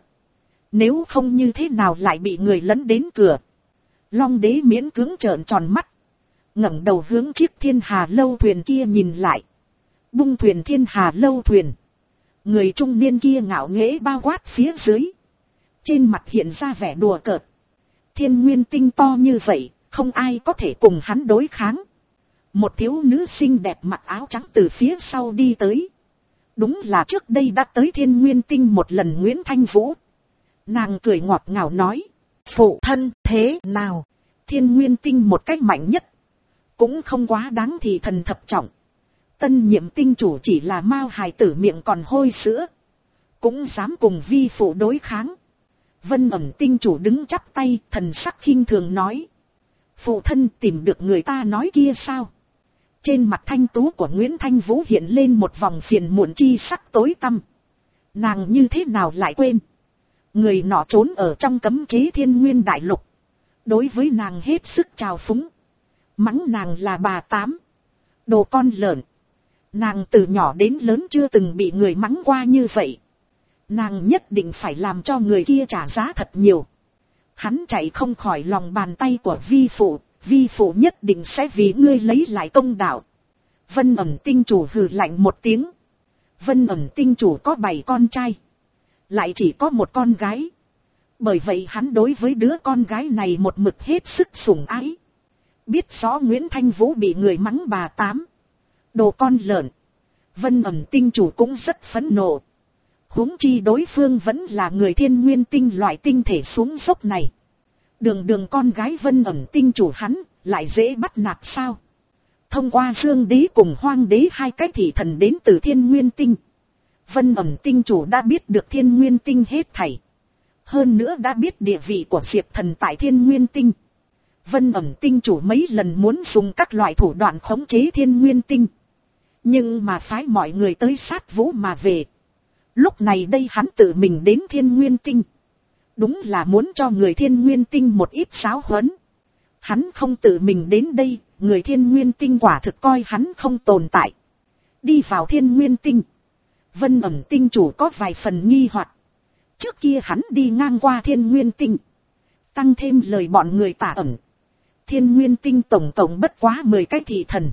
Nếu không như thế nào lại bị người lấn đến cửa. Long đế miễn cưỡng trợn tròn mắt. Ngẩng đầu hướng chiếc thiên hà lâu thuyền kia nhìn lại. Bung thuyền thiên hà lâu thuyền. Người trung niên kia ngạo nghễ bao quát phía dưới. Trên mặt hiện ra vẻ đùa cợt. Thiên nguyên tinh to như vậy, không ai có thể cùng hắn đối kháng. Một thiếu nữ xinh đẹp mặc áo trắng từ phía sau đi tới. Đúng là trước đây đã tới thiên nguyên tinh một lần Nguyễn Thanh Vũ. Nàng cười ngọt ngào nói. Phụ thân thế nào? Thiên nguyên tinh một cách mạnh nhất. Cũng không quá đáng thì thần thập trọng. Tân nhiệm tinh chủ chỉ là mao hài tử miệng còn hôi sữa. Cũng dám cùng vi phụ đối kháng. Vân ẩm tinh chủ đứng chắp tay thần sắc khinh thường nói. Phụ thân tìm được người ta nói kia sao? Trên mặt thanh tú của Nguyễn Thanh Vũ hiện lên một vòng phiền muộn chi sắc tối tăm. Nàng như thế nào lại quên? Người nọ trốn ở trong cấm chế thiên nguyên đại lục. Đối với nàng hết sức trào phúng. Mắng nàng là bà tám. Đồ con lợn. Nàng từ nhỏ đến lớn chưa từng bị người mắng qua như vậy. Nàng nhất định phải làm cho người kia trả giá thật nhiều. Hắn chạy không khỏi lòng bàn tay của vi phụ. Vi phụ nhất định sẽ vì ngươi lấy lại công đạo. Vân ẩm tinh chủ hừ lạnh một tiếng. Vân ẩm tinh chủ có bảy con trai. Lại chỉ có một con gái. Bởi vậy hắn đối với đứa con gái này một mực hết sức sủng ái. Biết rõ Nguyễn Thanh Vũ bị người mắng bà tám. Đồ con lợn. Vân ẩm tinh chủ cũng rất phẫn nộ. Huống chi đối phương vẫn là người thiên nguyên tinh loại tinh thể xuống dốc này. Đường đường con gái Vân ẩm tinh chủ hắn, lại dễ bắt nạt sao? Thông qua Dương đế cùng Hoang đế hai cái thị thần đến từ thiên nguyên tinh. Vân ẩm tinh chủ đã biết được thiên nguyên tinh hết thảy. Hơn nữa đã biết địa vị của Diệp Thần tại thiên nguyên tinh. Vân ẩm tinh chủ mấy lần muốn dùng các loại thủ đoạn khống chế thiên nguyên tinh. Nhưng mà phái mọi người tới sát vũ mà về. Lúc này đây hắn tự mình đến thiên nguyên tinh. Đúng là muốn cho người thiên nguyên tinh một ít giáo huấn. Hắn không tự mình đến đây, người thiên nguyên tinh quả thực coi hắn không tồn tại. Đi vào thiên nguyên tinh. Vân ẩm tinh chủ có vài phần nghi hoặc. Trước kia hắn đi ngang qua thiên nguyên tinh. Tăng thêm lời bọn người tả ẩn. Thiên nguyên tinh tổng tổng bất quá mười cái thị thần.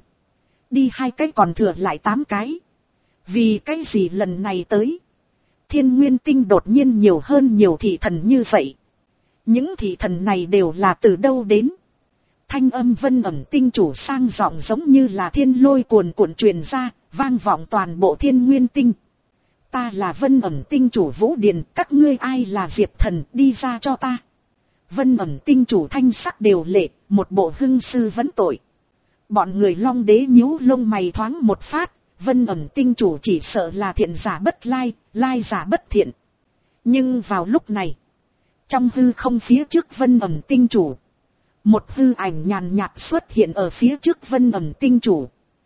Đi hai cái còn thừa lại tám cái. Vì cái gì lần này tới. Thiên nguyên tinh đột nhiên nhiều hơn nhiều thị thần như vậy. Những thị thần này đều là từ đâu đến. Thanh âm vân ẩm tinh chủ sang giọng giống như là thiên lôi cuồn cuộn truyền ra, vang vọng toàn bộ thiên nguyên tinh. Ta là vân ẩm tinh chủ Vũ Điền, các ngươi ai là Diệp Thần, đi ra cho ta. Vân ẩm tinh chủ thanh sắc đều lệ, một bộ hưng sư vấn tội. Bọn người Long đế nhíu lông mày thoáng một phát, vân ẩm tinh chủ chỉ sợ là thiện giả bất lai, lai giả bất thiện. Nhưng vào lúc này, trong hư không phía trước vân ẩm tinh chủ, một hư ảnh nhàn nhạt xuất hiện ở phía trước vân ẩm tinh chủ.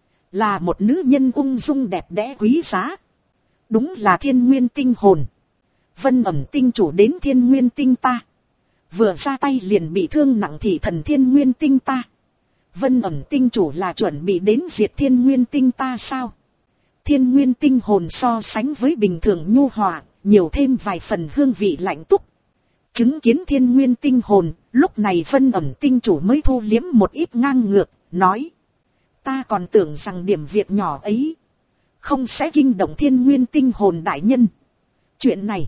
Là một nữ nhân ung dung đẹp đẽ quý giá. Đúng là thiên nguyên tinh hồn. Vân ẩm tinh chủ đến thiên nguyên tinh ta. Vừa ra tay liền bị thương nặng thị thần thiên nguyên tinh ta. Vân ẩm tinh chủ là chuẩn bị đến diệt thiên nguyên tinh ta sao? Thiên nguyên tinh hồn so sánh với bình thường nhu hòa, nhiều thêm vài phần hương vị lạnh túc. Chứng kiến thiên nguyên tinh hồn, lúc này vân ẩm tinh chủ mới thu liếm một ít ngang ngược, nói. Ta còn tưởng rằng điểm việc nhỏ ấy không sẽ kinh động thiên nguyên tinh hồn đại nhân. Chuyện này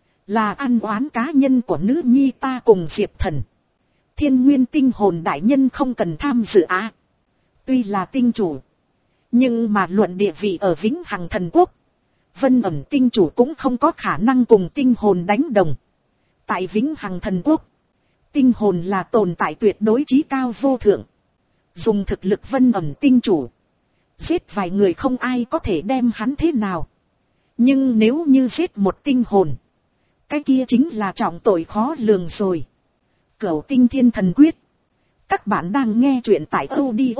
là ăn oán cá nhân của nữ nhi ta cùng Diệp Thần. Thiên nguyên tinh hồn đại nhân không cần tham dự á. Tuy là tinh chủ, nhưng mà luận địa vị ở Vĩnh Hằng Thần Quốc, Vân ẩn tinh chủ cũng không có khả năng cùng tinh hồn đánh đồng. Tại Vĩnh Hằng Thần Quốc, tinh hồn là tồn tại tuyệt đối chí cao vô thượng. Dùng thực lực Vân ẩn tinh chủ, giết vài người không ai có thể đem hắn thế nào. Nhưng nếu như giết một tinh hồn, cái kia chính là trọng tội khó lường rồi. Cửu Tinh Thiên Thần Quyết. Các bạn đang nghe truyện tại audio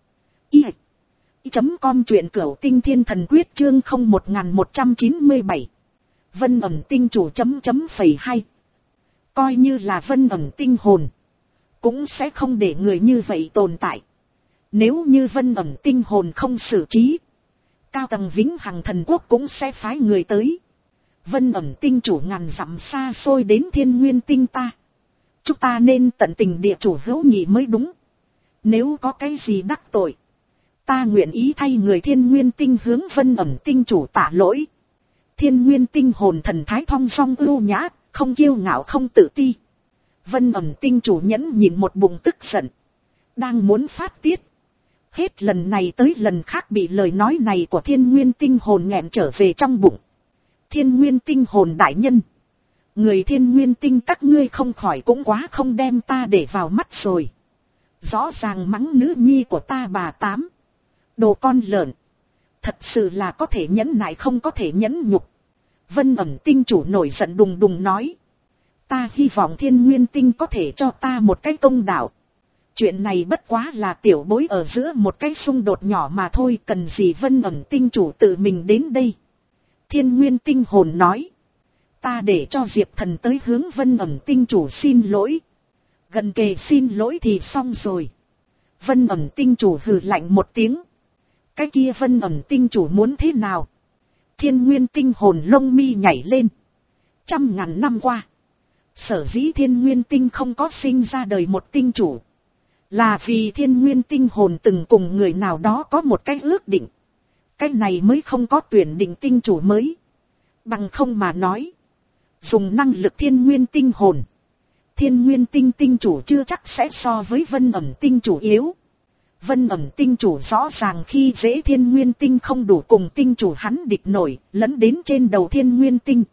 i chấm com truyện Cửu Tinh Thiên Thần Quyết chương không một một chín bảy. Vân ẩn tinh chủ chấm chấm phẩy hai. Coi như là vân ẩn tinh hồn, cũng sẽ không để người như vậy tồn tại. Nếu như vân ẩn tinh hồn không xử trí, cao tầng Vĩnh Hằng Thần Quốc cũng sẽ phái người tới. Vân ẩn tinh chủ ngàn dặm xa xôi đến Thiên Nguyên Tinh ta. Chúng ta nên tận tình địa chủ hữu nghị mới đúng. Nếu có cái gì đắc tội, ta nguyện ý thay người Thiên Nguyên Tinh hướng Vân ẩn tinh chủ tạ lỗi. Thiên Nguyên Tinh hồn thần thái thong dong ưu nhã, không kiêu ngạo không tự ti. Vân ẩn tinh chủ nhẫn nhịn một bụng tức giận, đang muốn phát tiết. Hết lần này tới lần khác bị lời nói này của Thiên Nguyên Tinh hồn nghẹn trở về trong bụng. Thiên Nguyên Tinh hồn đại nhân, người Thiên Nguyên Tinh các ngươi không khỏi cũng quá không đem ta để vào mắt rồi. Rõ ràng mắng nữ nhi của ta bà tám, đồ con lợn. Thật sự là có thể nhẫn nại không có thể nhẫn nhục. Vân ẩn tinh chủ nổi giận đùng đùng nói. Ta hy vọng Thiên Nguyên Tinh có thể cho ta một cái công đạo. Chuyện này bất quá là tiểu bối ở giữa một cái xung đột nhỏ mà thôi, cần gì Vân ẩn tinh chủ tự mình đến đây. Thiên Nguyên Tinh hồn nói. Ta để cho Diệp Thần tới hướng Vân ẩn tinh chủ xin lỗi. Gần kề xin lỗi thì xong rồi. Vân ẩn tinh chủ hừ lạnh một tiếng. Cái kia Vân ẩn tinh chủ muốn thế nào? Thiên Nguyên Tinh hồn lông mi nhảy lên. Trăm ngàn năm qua, sở dĩ Thiên Nguyên Tinh không có sinh ra đời một tinh chủ, là vì Thiên Nguyên Tinh hồn từng cùng người nào đó có một cái ước định. Cái này mới không có tuyển định tinh chủ mới. Bằng không mà nói, dùng năng lực Thiên Nguyên Tinh hồn, Thiên Nguyên Tinh tinh chủ chưa chắc sẽ so với Vân ẩn tinh chủ yếu. Vân ẩn tinh chủ rõ ràng khi dễ Thiên Nguyên Tinh không đủ cùng tinh chủ hắn địch nổi, lấn đến trên đầu Thiên Nguyên Tinh.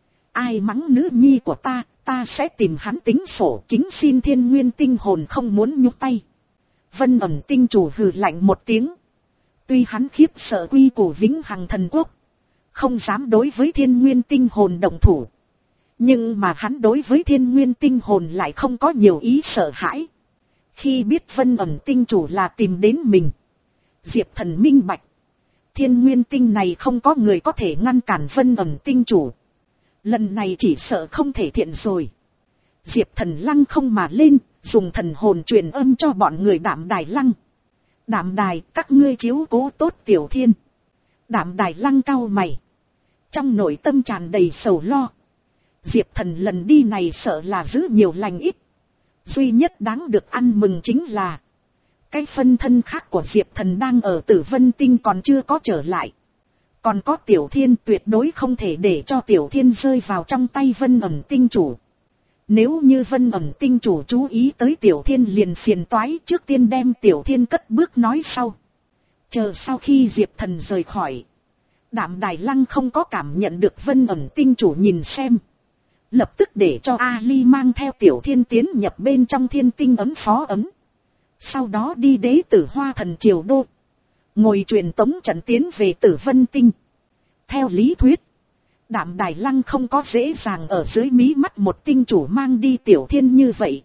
Ai mắng nữ nhi của ta, ta sẽ tìm hắn tính sổ, kính xin Thiên Nguyên Tinh hồn không muốn nhúc tay. Vân ẩn tinh chủ hừ lạnh một tiếng. Tuy hắn khiếp sợ quy củ Vĩnh Hằng Thần Quốc, không dám đối với Thiên Nguyên Tinh hồn động thủ. Nhưng mà hắn đối với Thiên Nguyên Tinh hồn lại không có nhiều ý sợ hãi. Khi biết Vân ẩn tinh chủ là tìm đến mình, Diệp Thần minh bạch. Thiên Nguyên Tinh này không có người có thể ngăn cản Vân ẩn tinh chủ. Lần này chỉ sợ không thể thiện rồi. Diệp Thần lăng không mà lên, dùng thần hồn truyền âm cho bọn người Đạm Đài Lăng. Đạm Đài, các ngươi chiếu cố tốt Tiểu Thiên. Đạm Đài Lăng cau mày, trong nội tâm tràn đầy sầu lo. Diệp Thần lần đi này sợ là giữ nhiều lành ít. Duy nhất đáng được ăn mừng chính là cái phân thân khác của Diệp Thần đang ở Tử Vân Tinh còn chưa có trở lại. Còn có Tiểu Thiên, tuyệt đối không thể để cho Tiểu Thiên rơi vào trong tay Vân ẩn tinh chủ. Nếu như Vân ẩn tinh chủ chú ý tới Tiểu Thiên liền phiền toái, trước tiên đem Tiểu Thiên cất bước nói sau. Chờ sau khi Diệp Thần rời khỏi, Đạm Đài Lăng không có cảm nhận được Vân ẩn tinh chủ nhìn xem. Lập tức để cho Ali mang theo Tiểu Thiên tiến nhập bên trong thiên tinh ấm phó ấm. Sau đó đi đế tử Hoa Thần Triều Đô, ngồi truyền tống trận tiến về Tử Vân Tinh. Theo lý thuyết, Đạm Đài Lăng không có dễ dàng ở dưới mí mắt một tinh chủ mang đi Tiểu Thiên như vậy.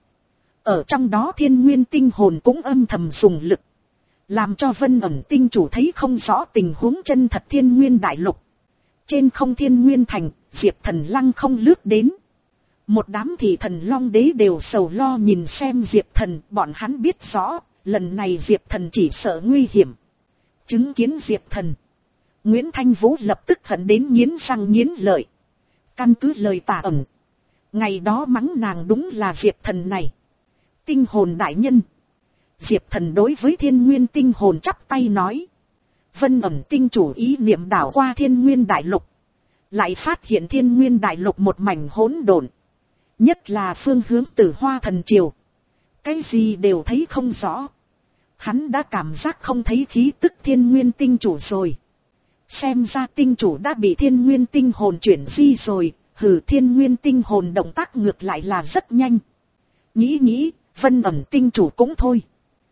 Ở trong đó Thiên Nguyên Tinh hồn cũng âm thầm dùng lực, làm cho Vân ẩn tinh chủ thấy không rõ tình huống chân thật Thiên Nguyên Đại Lục. Trên không Thiên Nguyên Thành, Diệp Thần lăng không lướt đến. Một đám thị thần Long Đế đều sầu lo nhìn xem Diệp Thần, bọn hắn biết rõ, lần này Diệp Thần chỉ sợ nguy hiểm. Chứng kiến Diệp Thần, Nguyễn Thanh Vũ lập tức hận đến nghiến răng nghiến lợi. Căn cứ lời tà ẩn, ngày đó mắng nàng đúng là Diệp Thần này. Tinh hồn đại nhân. Diệp Thần đối với Thiên Nguyên Tinh hồn chắp tay nói. Vân ẩn tinh chủ ý niệm đảo qua Thiên Nguyên Đại Lục, lại phát hiện Thiên Nguyên Đại Lục một mảnh hỗn độn, nhất là phương hướng Tử Hoa Thần Triều, cái gì đều thấy không rõ. Hắn đã cảm giác không thấy khí tức Thiên Nguyên Tinh chủ rồi. xem ra tinh chủ đã bị thiên nguyên tinh hồn chuyển di rồi. Hừ, thiên nguyên tinh hồn động tác ngược lại là rất nhanh. Nghĩ nghĩ, Vân ẩn tinh chủ cũng thôi.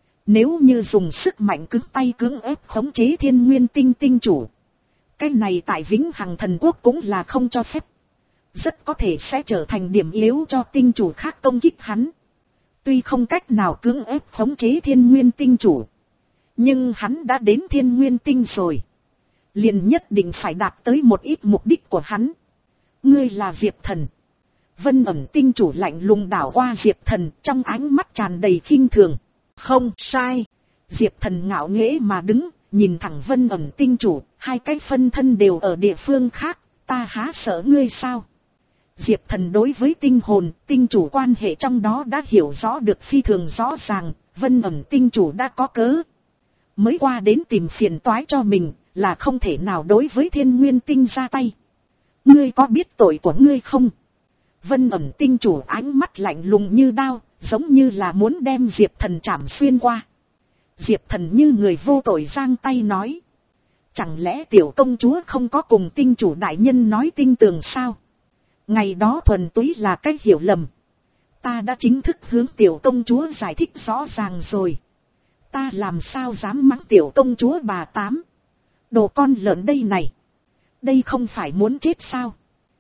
Nếu như dùng sức mạnh cứng tay cưỡng ép khống chế thiên nguyên tinh tinh chủ, cái này tại Vĩnh Hằng Thần Quốc cũng là không cho phép. Rất có thể sẽ trở thành điểm yếu cho tinh chủ khác công kích hắn. Tuy không cách nào cưỡng ép khống chế thiên nguyên tinh chủ, nhưng hắn đã đến thiên nguyên tinh rồi, liền nhất định phải đạt tới một ít mục đích của hắn. Ngươi là Diệp Thần. Vân ẩn tinh chủ lạnh lùng đảo qua Diệp Thần, trong ánh mắt tràn đầy khinh thường. Không sai. Diệp Thần ngạo nghễ mà đứng, nhìn thẳng Vân ẩn tinh chủ, hai cái phân thân đều ở địa phương khác, ta há sợ ngươi sao? Diệp Thần đối với tinh hồn, tinh chủ quan hệ trong đó đã hiểu rõ được phi thường rõ ràng, Vân ẩn tinh chủ đã có cớ. Mới qua đến tìm phiền toái cho mình, là không thể nào đối với thiên nguyên tinh ra tay. Ngươi có biết tội của ngươi không? Vân ẩn tinh chủ ánh mắt lạnh lùng như đao, giống như là muốn đem Diệp Thần chảm xuyên qua. Diệp Thần như người vô tội giang tay nói. Chẳng lẽ tiểu công chúa không có cùng tinh chủ đại nhân nói tinh tường sao? Ngày đó thuần túy là cái hiểu lầm. Ta đã chính thức hướng tiểu công chúa giải thích rõ ràng rồi. Ta làm sao dám mắng tiểu công chúa bà tám. Đồ con lợn đây này. Đây không phải muốn chết sao?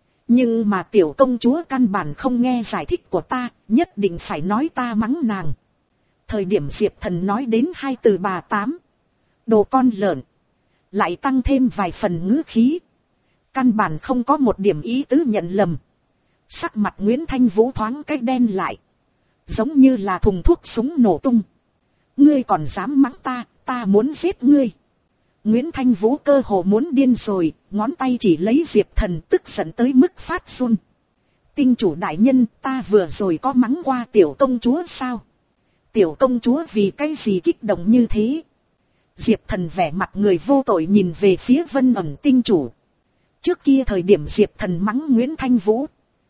Nhưng mà tiểu công chúa căn bản không nghe giải thích của ta, nhất định phải nói ta mắng nàng. Thời điểm Diệp Thần nói đến hai từ bà tám, đồ con lợn, lại tăng thêm vài phần ngữ khí. Căn bản không có một điểm ý tứ nhận lầm. Sắc mặt Nguyễn Thanh Vũ thoáng cái đen lại, giống như là thùng thuốc súng nổ tung. Ngươi còn dám mắng ta, ta muốn giết ngươi. Nguyễn Thanh Vũ cơ hồ muốn điên rồi, ngón tay chỉ lấy Diệp Thần, tức giận tới mức phát run. Tinh chủ đại nhân, ta vừa rồi có mắng qua tiểu công chúa sao? Tiểu công chúa vì cái gì kích động như thế? Diệp Thần vẻ mặt người vô tội nhìn về phía Vân ẩn tinh chủ. Trước kia thời điểm Diệp Thần mắng Nguyễn Thanh Vũ,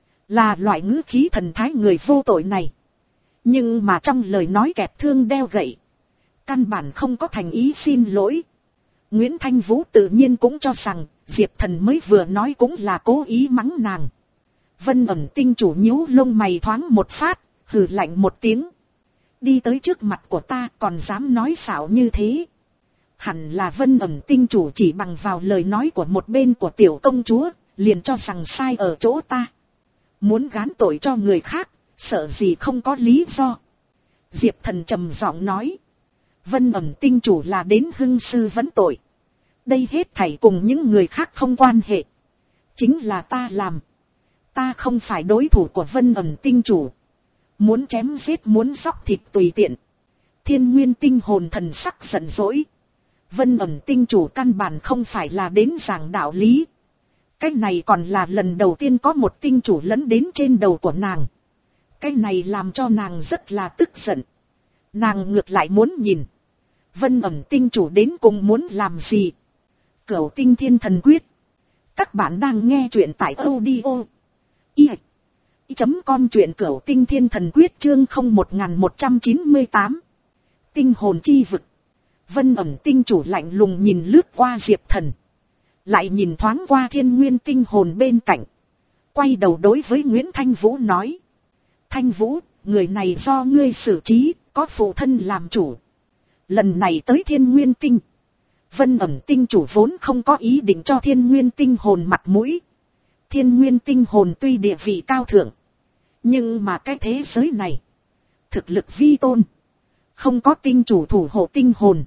là loại ngữ khí thần thái người vô tội này. Nhưng mà trong lời nói kẹp thương đeo gậy, căn bản không có thành ý xin lỗi. Nguyễn Thanh Vũ tự nhiên cũng cho rằng Diệp Thần mới vừa nói cũng là cố ý mắng nàng. Vân ẩn tinh chủ nhíu lông mày thoáng một phát, hừ lạnh một tiếng. Đi tới trước mặt của ta còn dám nói xạo như thế. Hẳn là Vân ẩn tinh chủ chỉ bằng vào lời nói của một bên của tiểu công chúa, liền cho rằng sai ở chỗ ta. Muốn gán tội cho người khác, sợ gì không có lý do. Diệp Thần trầm giọng nói. Vân ẩn tinh chủ là đến hưng sư vấn tội. Đây hết thảy cùng những người khác không quan hệ. Chính là ta làm. Ta không phải đối thủ của Vân ẩn tinh chủ. Muốn chém giết muốn xóc thịt tùy tiện. Thiên nguyên tinh hồn thần sắc giận dỗi. Vân ẩn tinh chủ căn bản không phải là đến giảng đạo lý. Cái này còn là lần đầu tiên có một tinh chủ lấn đến trên đầu của nàng. Cái này làm cho nàng rất là tức giận. Nàng ngược lại muốn nhìn. Vân ẩn tinh chủ đến cùng muốn làm gì? Cửu tinh thiên thần quyết. Các bạn đang nghe truyện tại audio. I. Chấm com truyện cửu tinh thiên thần quyết chương không một một chín tám. Tinh hồn chi vực. Vân ẩn tinh chủ lạnh lùng nhìn lướt qua Diệp Thần. Lại nhìn thoáng qua thiên nguyên tinh hồn bên cạnh. Quay đầu đối với Nguyễn Thanh Vũ nói. Thanh Vũ, người này do ngươi xử trí, có phụ thân làm chủ. Lần này tới thiên nguyên tinh. Vân ẩn tinh chủ vốn không có ý định cho thiên nguyên tinh hồn mặt mũi. Thiên nguyên tinh hồn tuy địa vị cao thượng. Nhưng mà cái thế giới này. Thực lực vi tôn. Không có tinh chủ thủ hộ tinh hồn.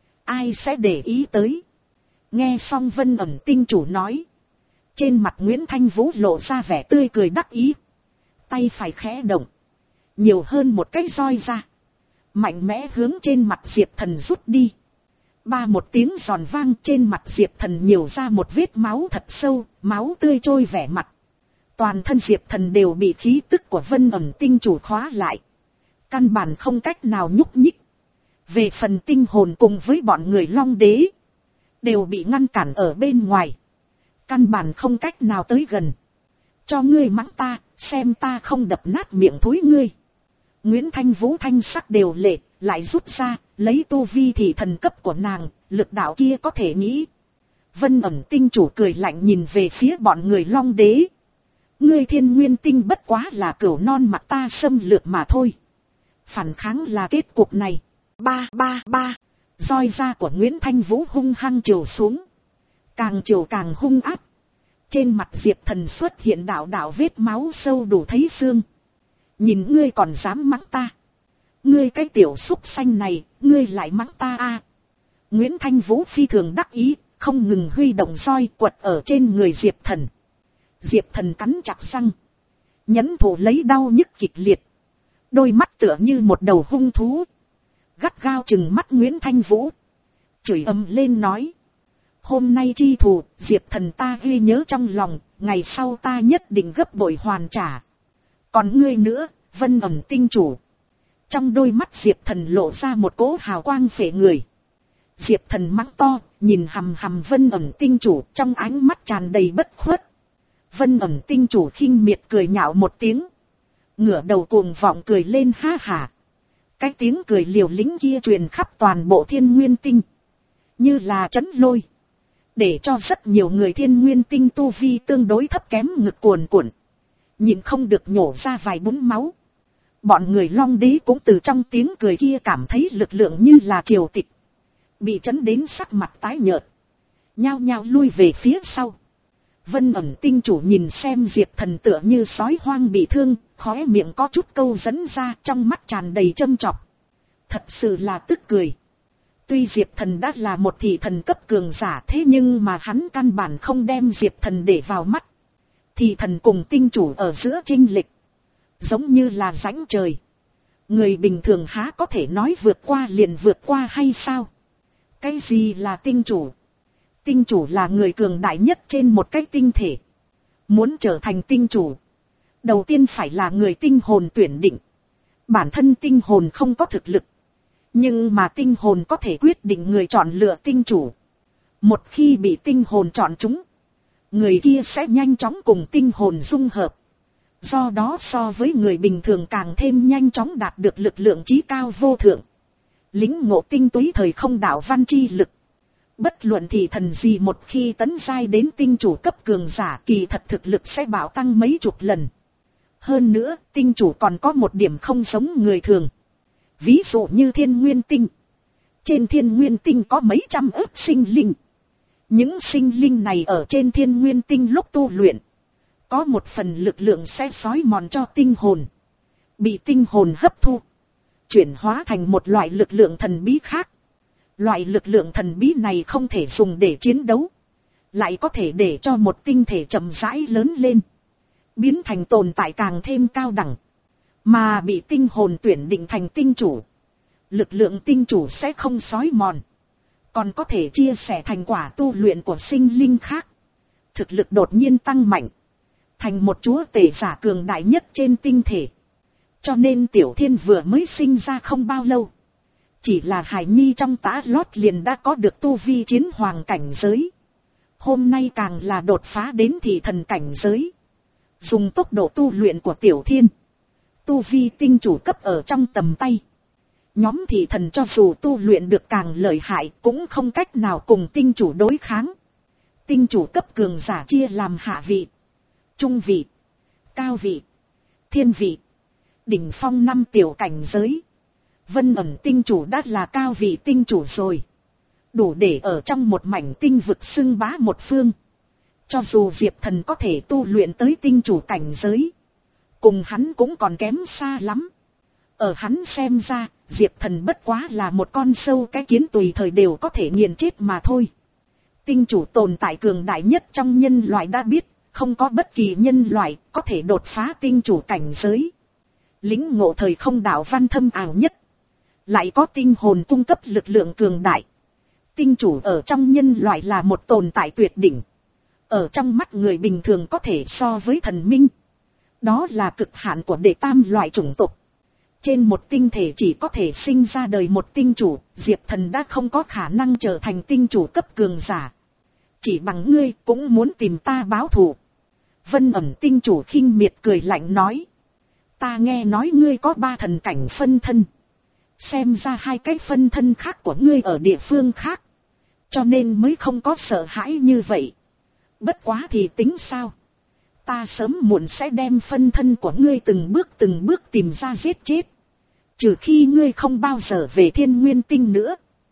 Ai sẽ để ý tới. Nghe xong Vân ẩn tinh chủ nói. Trên mặt Nguyễn Thanh Vũ lộ ra vẻ tươi cười đắc ý. Tay phải khẽ động. Nhiều hơn một cái roi ra. Mạnh mẽ hướng trên mặt Diệp Thần rút đi. Ba một tiếng giòn vang trên mặt Diệp Thần nhiều ra một vết máu thật sâu. Máu tươi trôi vẻ mặt. Toàn thân Diệp Thần đều bị khí tức của Vân ẩn tinh chủ khóa lại. Căn bản không cách nào nhúc nhích. Về phần tinh hồn cùng với bọn người Long Đế. Đều bị ngăn cản ở bên ngoài. Căn bản không cách nào tới gần. Cho ngươi mắng ta, xem ta không đập nát miệng thối ngươi. Nguyễn Thanh Vũ thanh sắc đều lệ, lại rút ra, lấy tu vi thị thần cấp của nàng, lực đạo kia có thể nghĩ. Vân ẩn tinh chủ cười lạnh nhìn về phía bọn người Long Đế. Ngươi Thiên Nguyên Tinh bất quá là cửu non mặt ta xâm lược mà thôi. Phản kháng là kết cục này. Ba ba ba. Roi da của Nguyễn Thanh Vũ hung hăng chiều xuống. Càng chiều càng hung áp. Trên mặt Diệp Thần xuất hiện đạo đạo vết máu sâu đủ thấy xương. Nhìn ngươi còn dám mắng ta. Ngươi cái tiểu súc xanh này, ngươi lại mắng ta a. Nguyễn Thanh Vũ phi thường đắc ý, không ngừng huy động roi quật ở trên người Diệp Thần. Diệp Thần cắn chặt răng. Nhẫn thủ lấy đau nhức kịch liệt. Đôi mắt tựa như một đầu hung thú. Gắt gao chừng mắt Nguyễn Thanh Vũ. Chửi ầm lên nói. Hôm nay chi thù, Diệp Thần ta ghi nhớ trong lòng, ngày sau ta nhất định gấp bội hoàn trả. Còn ngươi nữa, Vân ẩn tinh chủ. Trong đôi mắt Diệp Thần lộ ra một cỗ hào quang phệ người. Diệp Thần mắng to, nhìn hằm hằm Vân ẩn tinh chủ trong ánh mắt tràn đầy bất khuất. Vân ẩn tinh chủ khinh miệt cười nhạo một tiếng. Ngửa đầu cuồng vọng cười lên ha hả. Cái tiếng cười liều lĩnh kia truyền khắp toàn bộ Thiên Nguyên Tinh. Như là trấn lôi. Để cho rất nhiều người Thiên Nguyên Tinh tu vi tương đối thấp kém ngực cuồn cuộn. Nhìn không được nhổ ra vài búng máu. Bọn người Long Đế cũng từ trong tiếng cười kia cảm thấy lực lượng như là triều tịch. Bị trấn đến sắc mặt tái nhợt. Nhao nhao lui về phía sau. Vân ẩn tinh chủ nhìn xem Diệp Thần tựa như sói hoang bị thương, khóe miệng có chút câu dẫn ra, trong mắt tràn đầy châm chọc. Thật sự là tức cười. Tuy Diệp Thần đã là một thị thần cấp cường giả, thế nhưng mà hắn căn bản không đem Diệp Thần để vào mắt. Thị thần cùng tinh chủ ở giữa chênh lệch, giống như là rãnh trời. Người bình thường há có thể nói vượt qua liền vượt qua hay sao? Cái gì là tinh chủ? Tinh chủ là người cường đại nhất trên một cái tinh thể. Muốn trở thành tinh chủ, đầu tiên phải là người tinh hồn tuyển định. Bản thân tinh hồn không có thực lực, nhưng mà tinh hồn có thể quyết định người chọn lựa tinh chủ. Một khi bị tinh hồn chọn chúng, người kia sẽ nhanh chóng cùng tinh hồn dung hợp. Do đó so với người bình thường càng thêm nhanh chóng đạt được lực lượng chí cao vô thượng. Lĩnh ngộ tinh túy thời không đạo văn chi lực. Bất luận thì thần gì một khi tấn giai đến tinh chủ cấp cường giả, kỳ thật thực lực sẽ bạo tăng mấy chục lần. Hơn nữa, tinh chủ còn có một điểm không giống người thường. Ví dụ như Thiên Nguyên Tinh. Trên Thiên Nguyên Tinh có mấy trăm ức sinh linh. Những sinh linh này ở trên Thiên Nguyên Tinh lúc tu luyện, có một phần lực lượng sẽ xói mòn cho tinh hồn. Bị tinh hồn hấp thu, chuyển hóa thành một loại lực lượng thần bí khác. Loại lực lượng thần bí này không thể dùng để chiến đấu, lại có thể để cho một tinh thể chậm rãi lớn lên, biến thành tồn tại càng thêm cao đẳng. Mà bị tinh hồn tuyển định thành tinh chủ, lực lượng tinh chủ sẽ không xói mòn, còn có thể chia sẻ thành quả tu luyện của sinh linh khác. Thực lực đột nhiên tăng mạnh, thành một chúa tể giả cường đại nhất trên tinh thể. Cho nên Tiểu Thiên vừa mới sinh ra không bao lâu, chỉ là hài nhi trong tã lót liền đã có được tu vi chiến hoàng cảnh giới. Hôm nay càng là đột phá đến thị thần cảnh giới. Dùng tốc độ tu luyện của Tiểu Thiên, tu vi tinh chủ cấp ở trong tầm tay. Nhóm thị thần cho dù tu luyện được càng lợi hại cũng không cách nào cùng tinh chủ đối kháng. Tinh chủ cấp cường giả chia làm hạ vị, trung vị, cao vị, thiên vị, đỉnh phong năm tiểu cảnh giới. Vân ẩn tinh chủ đã là cao vị tinh chủ rồi, đủ để ở trong một mảnh tinh vực xưng bá một phương. Cho dù Diệp Thần có thể tu luyện tới tinh chủ cảnh giới, cùng hắn cũng còn kém xa lắm. Ở hắn xem ra, Diệp Thần bất quá là một con sâu cái kiến tùy thời đều có thể nghiền chết mà thôi. Tinh chủ tồn tại cường đại nhất trong nhân loại đã biết, không có bất kỳ nhân loại có thể đột phá tinh chủ cảnh giới. Lĩnh ngộ thời không đạo văn thâm ảo nhất, lại có tinh hồn cung cấp lực lượng cường đại. Tinh chủ ở trong nhân loại là một tồn tại tuyệt đỉnh. Ở trong mắt người bình thường có thể so với thần minh. Đó là cực hạn của đệ tam loại chủng tộc. Trên một tinh thể chỉ có thể sinh ra đời một tinh chủ, Diệp Thần đã không có khả năng trở thành tinh chủ cấp cường giả. Chỉ bằng ngươi cũng muốn tìm ta báo thù. Vân ẩn tinh chủ khinh miệt cười lạnh nói. Ta nghe nói ngươi có ba thần cảnh phân thân. Xem ra hai cái phân thân khác của ngươi ở địa phương khác. Cho nên mới không có sợ hãi như vậy. Bất quá thì tính sao? Ta sớm muộn sẽ đem phân thân của ngươi từng bước từng bước tìm ra giết chết. Trừ khi ngươi không bao giờ về Thiên Nguyên Tinh nữa.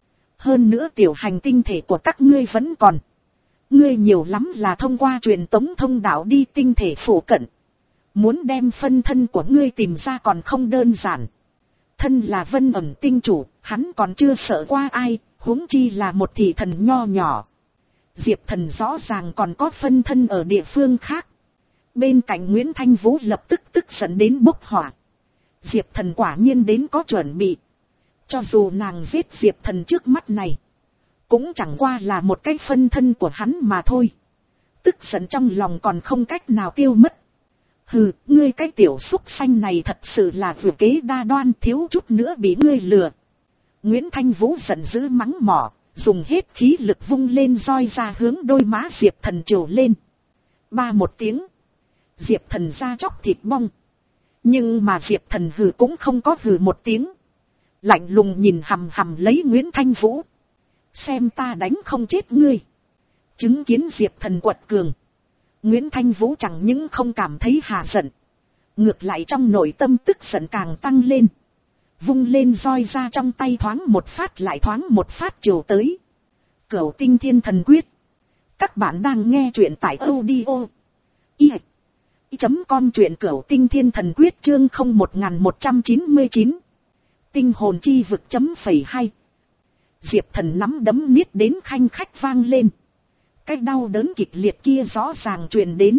Hơn nữa tiểu hành tinh thể của các ngươi vẫn còn. Ngươi nhiều lắm là thông qua truyền tống thông đạo đi tinh thể phụ cận. Muốn đem phân thân của ngươi tìm ra còn không đơn giản. Thân là Vân Ẩn Tinh chủ, hắn còn chưa sợ qua ai, huống chi là một thị thần nho nhỏ. Diệp Thần rõ ràng còn có phân thân ở địa phương khác. Bên cạnh Nguyễn Thanh Vũ lập tức tức giận đến bốc hỏa. Diệp Thần quả nhiên đến có chuẩn bị. Cho dù nàng giết Diệp Thần trước mắt này, cũng chẳng qua là một cái phân thân của hắn mà thôi. Tức giận trong lòng còn không cách nào tiêu mất. Hừ, ngươi cái tiểu xúc xanh này thật sự là vừa kế đa đoan, thiếu chút nữa bị ngươi lừa. Nguyễn Thanh Vũ giận dữ mắng mỏ, dùng hết khí lực vung lên roi ra hướng đôi má Diệp Thần trồ lên. Ba một tiếng, Diệp Thần da chóc thịt bong. Nhưng mà Diệp Thần hừ cũng không có hừ một tiếng. Lạnh lùng nhìn hằm hằm lấy Nguyễn Thanh Vũ. Xem ta đánh không chết ngươi. Chứng kiến Diệp Thần quật cường, Nguyễn Thanh Vũ chẳng những không cảm thấy hà giận. Ngược lại trong nội tâm tức giận càng tăng lên. Vung lên roi ra trong tay thoáng một phát lại thoáng một phát chiều tới. Cửu Tinh Thiên Thần Quyết. Các bạn đang nghe truyện tại audio i chấm com truyện Cửu Tinh Thiên Thần Quyết chương không một một chín chín. Tinh hồn chi vực chấm phẩy hai. Diệp Thần nắm đấm niết đến khanh khách vang lên. Cái đau đớn kịch liệt kia rõ ràng truyền đến.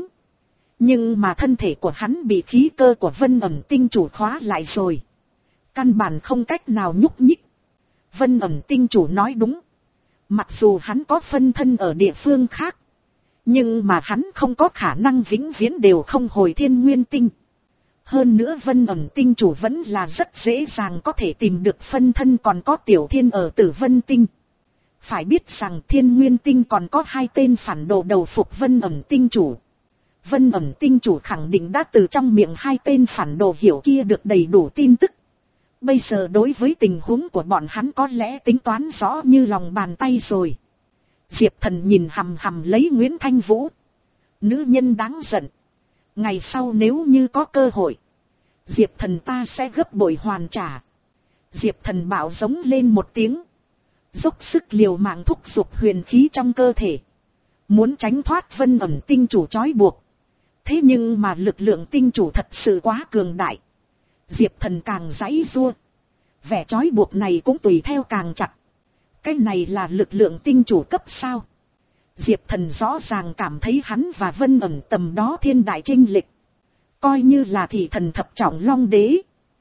Nhưng mà thân thể của hắn bị khí cơ của Vân Ẩn Tinh chủ khóa lại rồi. Căn bản không cách nào nhúc nhích. Vân Ẩn Tinh chủ nói đúng. Mặc dù hắn có phân thân ở địa phương khác, nhưng mà hắn không có khả năng vĩnh viễn đều không hồi Thiên Nguyên Tinh. Hơn nữa Vân Ẩn Tinh chủ vẫn là rất dễ dàng có thể tìm được phân thân còn có Tiểu Thiên ở Tử Vân Tinh. Phải biết rằng Thiên Nguyên Tinh còn có hai tên phản đồ đầu phục Vân Ẩn Tinh chủ. Vân Ẩn Tinh chủ khẳng định đã từ trong miệng hai tên phản đồ hiểu kia được đầy đủ tin tức. Bây giờ đối với tình huống của bọn hắn có lẽ tính toán rõ như lòng bàn tay rồi. Diệp Thần nhìn hằm hằm lấy Nguyễn Thanh Vũ. Nữ nhân đáng giận. Ngày sau nếu như có cơ hội, Diệp Thần ta sẽ gấp bội hoàn trả. Diệp Thần bảo giống lên một tiếng. Dốc sức liều mạng thúc giục huyền khí trong cơ thể. Muốn tránh thoát Vân Ẩn Tinh chủ trói buộc. Thế nhưng mà lực lượng tinh chủ thật sự quá cường đại. Diệp Thần càng giãy giụa. Vẻ trói buộc này cũng tùy theo càng chặt. Cái này là lực lượng tinh chủ cấp sao? Diệp Thần rõ ràng cảm thấy hắn và Vân Ẩn tầm đó thiên đại chênh lệch. Coi như là thị thần thập trọng long đế.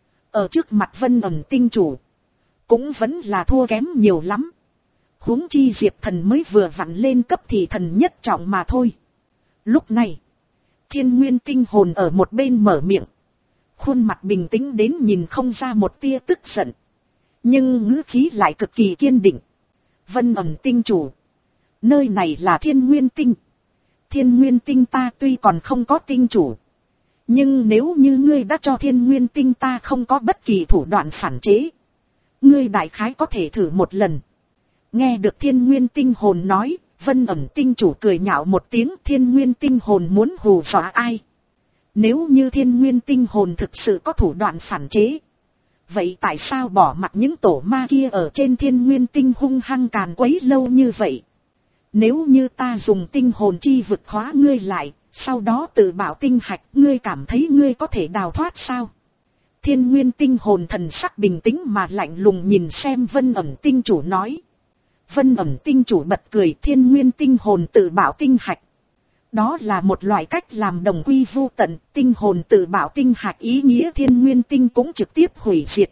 Ở trước mặt Vân Ẩn Tinh chủ, cũng vẫn là thua kém nhiều lắm. Huống chi Diệp Thần mới vừa vặn lên cấp thị thần nhất trọng mà thôi. Lúc này, Thiên Nguyên Tinh hồn ở một bên mở miệng. Khuôn mặt bình tĩnh đến nhìn không ra một tia tức giận. Nhưng ngữ khí lại cực kỳ kiên định. Vân Ẩn Tinh chủ, nơi này là Thiên Nguyên Tinh. Thiên Nguyên Tinh ta tuy còn không có tinh chủ, nhưng nếu như ngươi đã cho Thiên Nguyên Tinh ta không có bất kỳ thủ đoạn phản chế, ngươi đại khái có thể thử một lần. Nghe được Thiên Nguyên Tinh hồn nói, Vân Ẩn Tinh chủ cười nhạo một tiếng. Thiên Nguyên Tinh hồn muốn hù dọa ai? Nếu như Thiên Nguyên Tinh hồn thực sự có thủ đoạn phản chế, vậy tại sao bỏ mặc những tổ ma kia ở trên Thiên Nguyên Tinh hung hăng càn quấy lâu như vậy? Nếu như ta dùng tinh hồn chi vực khóa ngươi lại, sau đó tự bảo tinh hạch, ngươi cảm thấy ngươi có thể đào thoát sao? Thiên Nguyên Tinh hồn thần sắc bình tĩnh mà lạnh lùng nhìn xem Vân Ẩn Tinh chủ nói. Vân Ẩn Tinh chủ bật cười. Thiên Nguyên Tinh hồn tự bảo tinh hạch, đó là một loại cách làm đồng quy vu tận. Tinh hồn tự bảo tinh hạch ý nghĩa Thiên Nguyên Tinh cũng trực tiếp hủy diệt.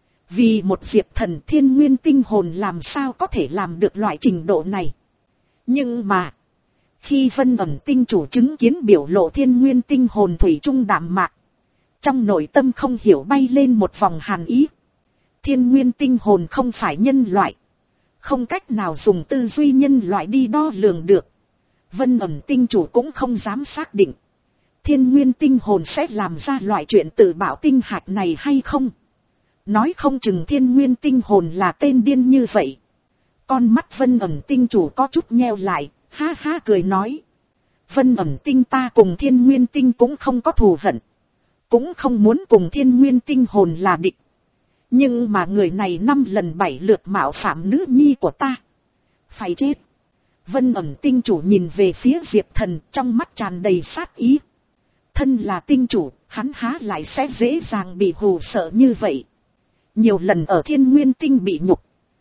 Vì một Diệp Thần, Thiên Nguyên Tinh hồn làm sao có thể làm được loại trình độ này? Nhưng mà, khi Vân Ẩn Tinh chủ chứng kiến biểu lộ Thiên Nguyên Tinh hồn thủy chung đạm mạc, trong nội tâm không hiểu bay lên một vòng hàn ý. Thiên Nguyên Tinh hồn không phải nhân loại, không cách nào dùng tư duy nhân loại đi đo lường được. Vân Ẩn Tinh chủ cũng không dám xác định Thiên Nguyên Tinh hồn sẽ làm ra loại chuyện tự bảo tinh hạch này hay không. Nói không chừng Thiên Nguyên Tinh hồn là tên điên như vậy. Con mắt Vân Ẩn Tinh chủ có chút nheo lại, ha ha cười nói. Vân Ẩn Tinh ta cùng Thiên Nguyên Tinh cũng không có thù hận. Cũng không muốn cùng Thiên Nguyên Tinh hồn là địch. Nhưng mà người này năm lần bảy lượt mạo phạm nữ nhi của ta. Phải chết. Vân Ẩn Tinh chủ nhìn về phía Diệp Thần, trong mắt tràn đầy sát ý. Thân là tinh chủ, hắn há lại sẽ dễ dàng bị hù sợ như vậy. Nhiều lần ở Thiên Nguyên Tinh bị nhục.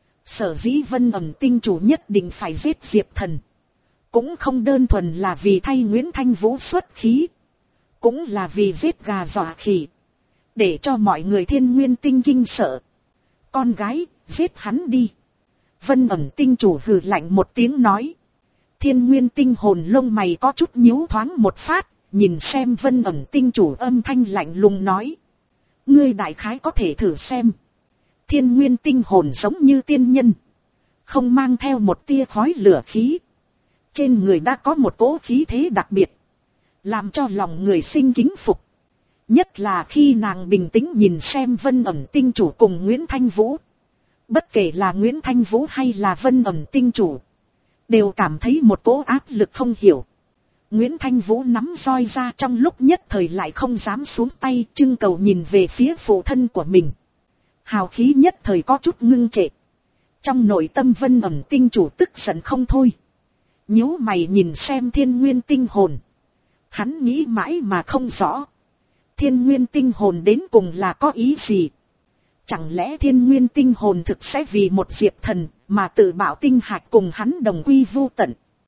Sở dĩ Vân Ẩn Tinh chủ nhất định phải giết Diệp Thần. Cũng không đơn thuần là vì thay Nguyễn Thanh Vũ xuất khí. Cũng là vì giết gà dọa khỉ. Để cho mọi người Thiên Nguyên Tinh kinh sợ. Con gái, giết hắn đi. Vân Ẩn Tinh chủ hừ lạnh một tiếng nói. Thiên Nguyên Tinh hồn lông mày có chút nhíu thoáng một phát. Nhìn xem Vân Ẩn Tinh chủ âm thanh lạnh lùng nói. Ngươi đại khái có thể thử xem. Thiên Nguyên Tinh hồn giống như tiên nhân. Không mang theo một tia khói lửa khí. Trên người đã có một cỗ khí thế đặc biệt. Làm cho lòng người sinh kính phục. Nhất là khi nàng bình tĩnh nhìn xem Vân Ẩn Tinh chủ cùng Nguyễn Thanh Vũ. Bất kể là Nguyễn Thanh Vũ hay là Vân Ẩn Tinh chủ. Đều cảm thấy một cỗ áp lực không hiểu. Nguyễn Thanh Vũ nắm roi ra trong lúc nhất thời lại không dám xuống tay, trưng cầu nhìn về phía phụ thân của mình. Hào khí nhất thời có chút ngưng trệ. Trong nội tâm Vân Ẩn Tinh chủ tức giận không thôi. Nhíu mày nhìn xem Thiên Nguyên Tinh hồn. Hắn nghĩ mãi mà không rõ. Thiên Nguyên Tinh hồn đến cùng là có ý gì? Chẳng lẽ Thiên Nguyên Tinh hồn thực sẽ vì một Diệp Thần mà tự bảo tinh hạch cùng hắn đồng quy vu tận?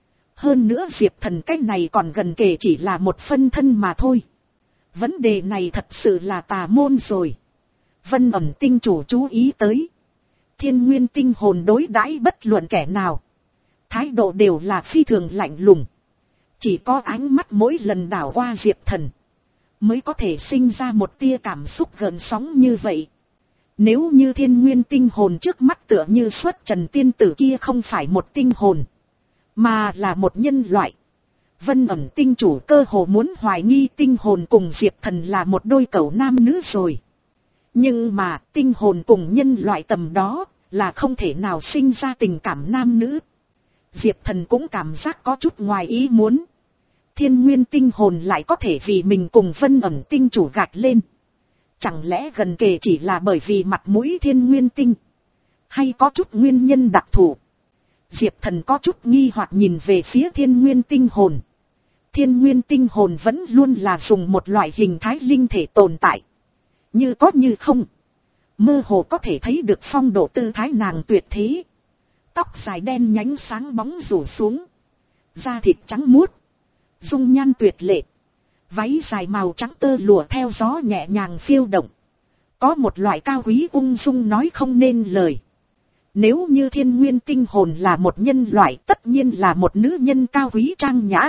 Hơn nữa Diệp Thần cách này còn gần kề chỉ là một phân thân mà thôi. Vấn đề này thật sự là tà môn rồi. Vân Ẩn Tinh chủ chú ý tới. Thiên Nguyên Tinh hồn đối đãi bất luận kẻ nào. Thái độ đều là phi thường lạnh lùng. Chỉ có ánh mắt mỗi lần đảo qua Diệp Thần. Mới có thể sinh ra một tia cảm xúc gợn sóng như vậy. Nếu như Thiên Nguyên Tinh hồn trước mắt tựa như xuất trần tiên tử kia không phải một tinh hồn. Mà là một nhân loại. Vân Ẩn Tinh chủ cơ hồ muốn hoài nghi tinh hồn cùng Diệp Thần là một đôi cẩu nam nữ rồi. Nhưng mà tinh hồn cùng nhân loại tầm đó là không thể nào sinh ra tình cảm nam nữ. Diệp Thần cũng cảm giác có chút ngoài ý muốn. Thiên Nguyên Tinh hồn lại có thể vì mình cùng Vân Ẩn Tinh chủ gạch lên. Chẳng lẽ gần kề chỉ là bởi vì mặt mũi Thiên Nguyên Tinh? Hay có chút nguyên nhân đặc thù? Diệp Thần có chút nghi hoặc nhìn về phía Thiên Nguyên Tinh hồn. Thiên Nguyên Tinh hồn vẫn luôn là dùng một loại hình thái linh thể tồn tại. Như có như không. Mơ hồ có thể thấy được phong độ tư thái nàng tuyệt thế. Tóc dài đen nhánh sáng bóng rủ xuống. Da thịt trắng muốt. Dung nhan tuyệt lệ. Váy dài màu trắng tơ lụa theo gió nhẹ nhàng phiêu động. Có một loại cao quý ung dung nói không nên lời. Nếu như Thiên Nguyên Tinh hồn là một nhân loại, tất nhiên là một nữ nhân cao quý trang nhã.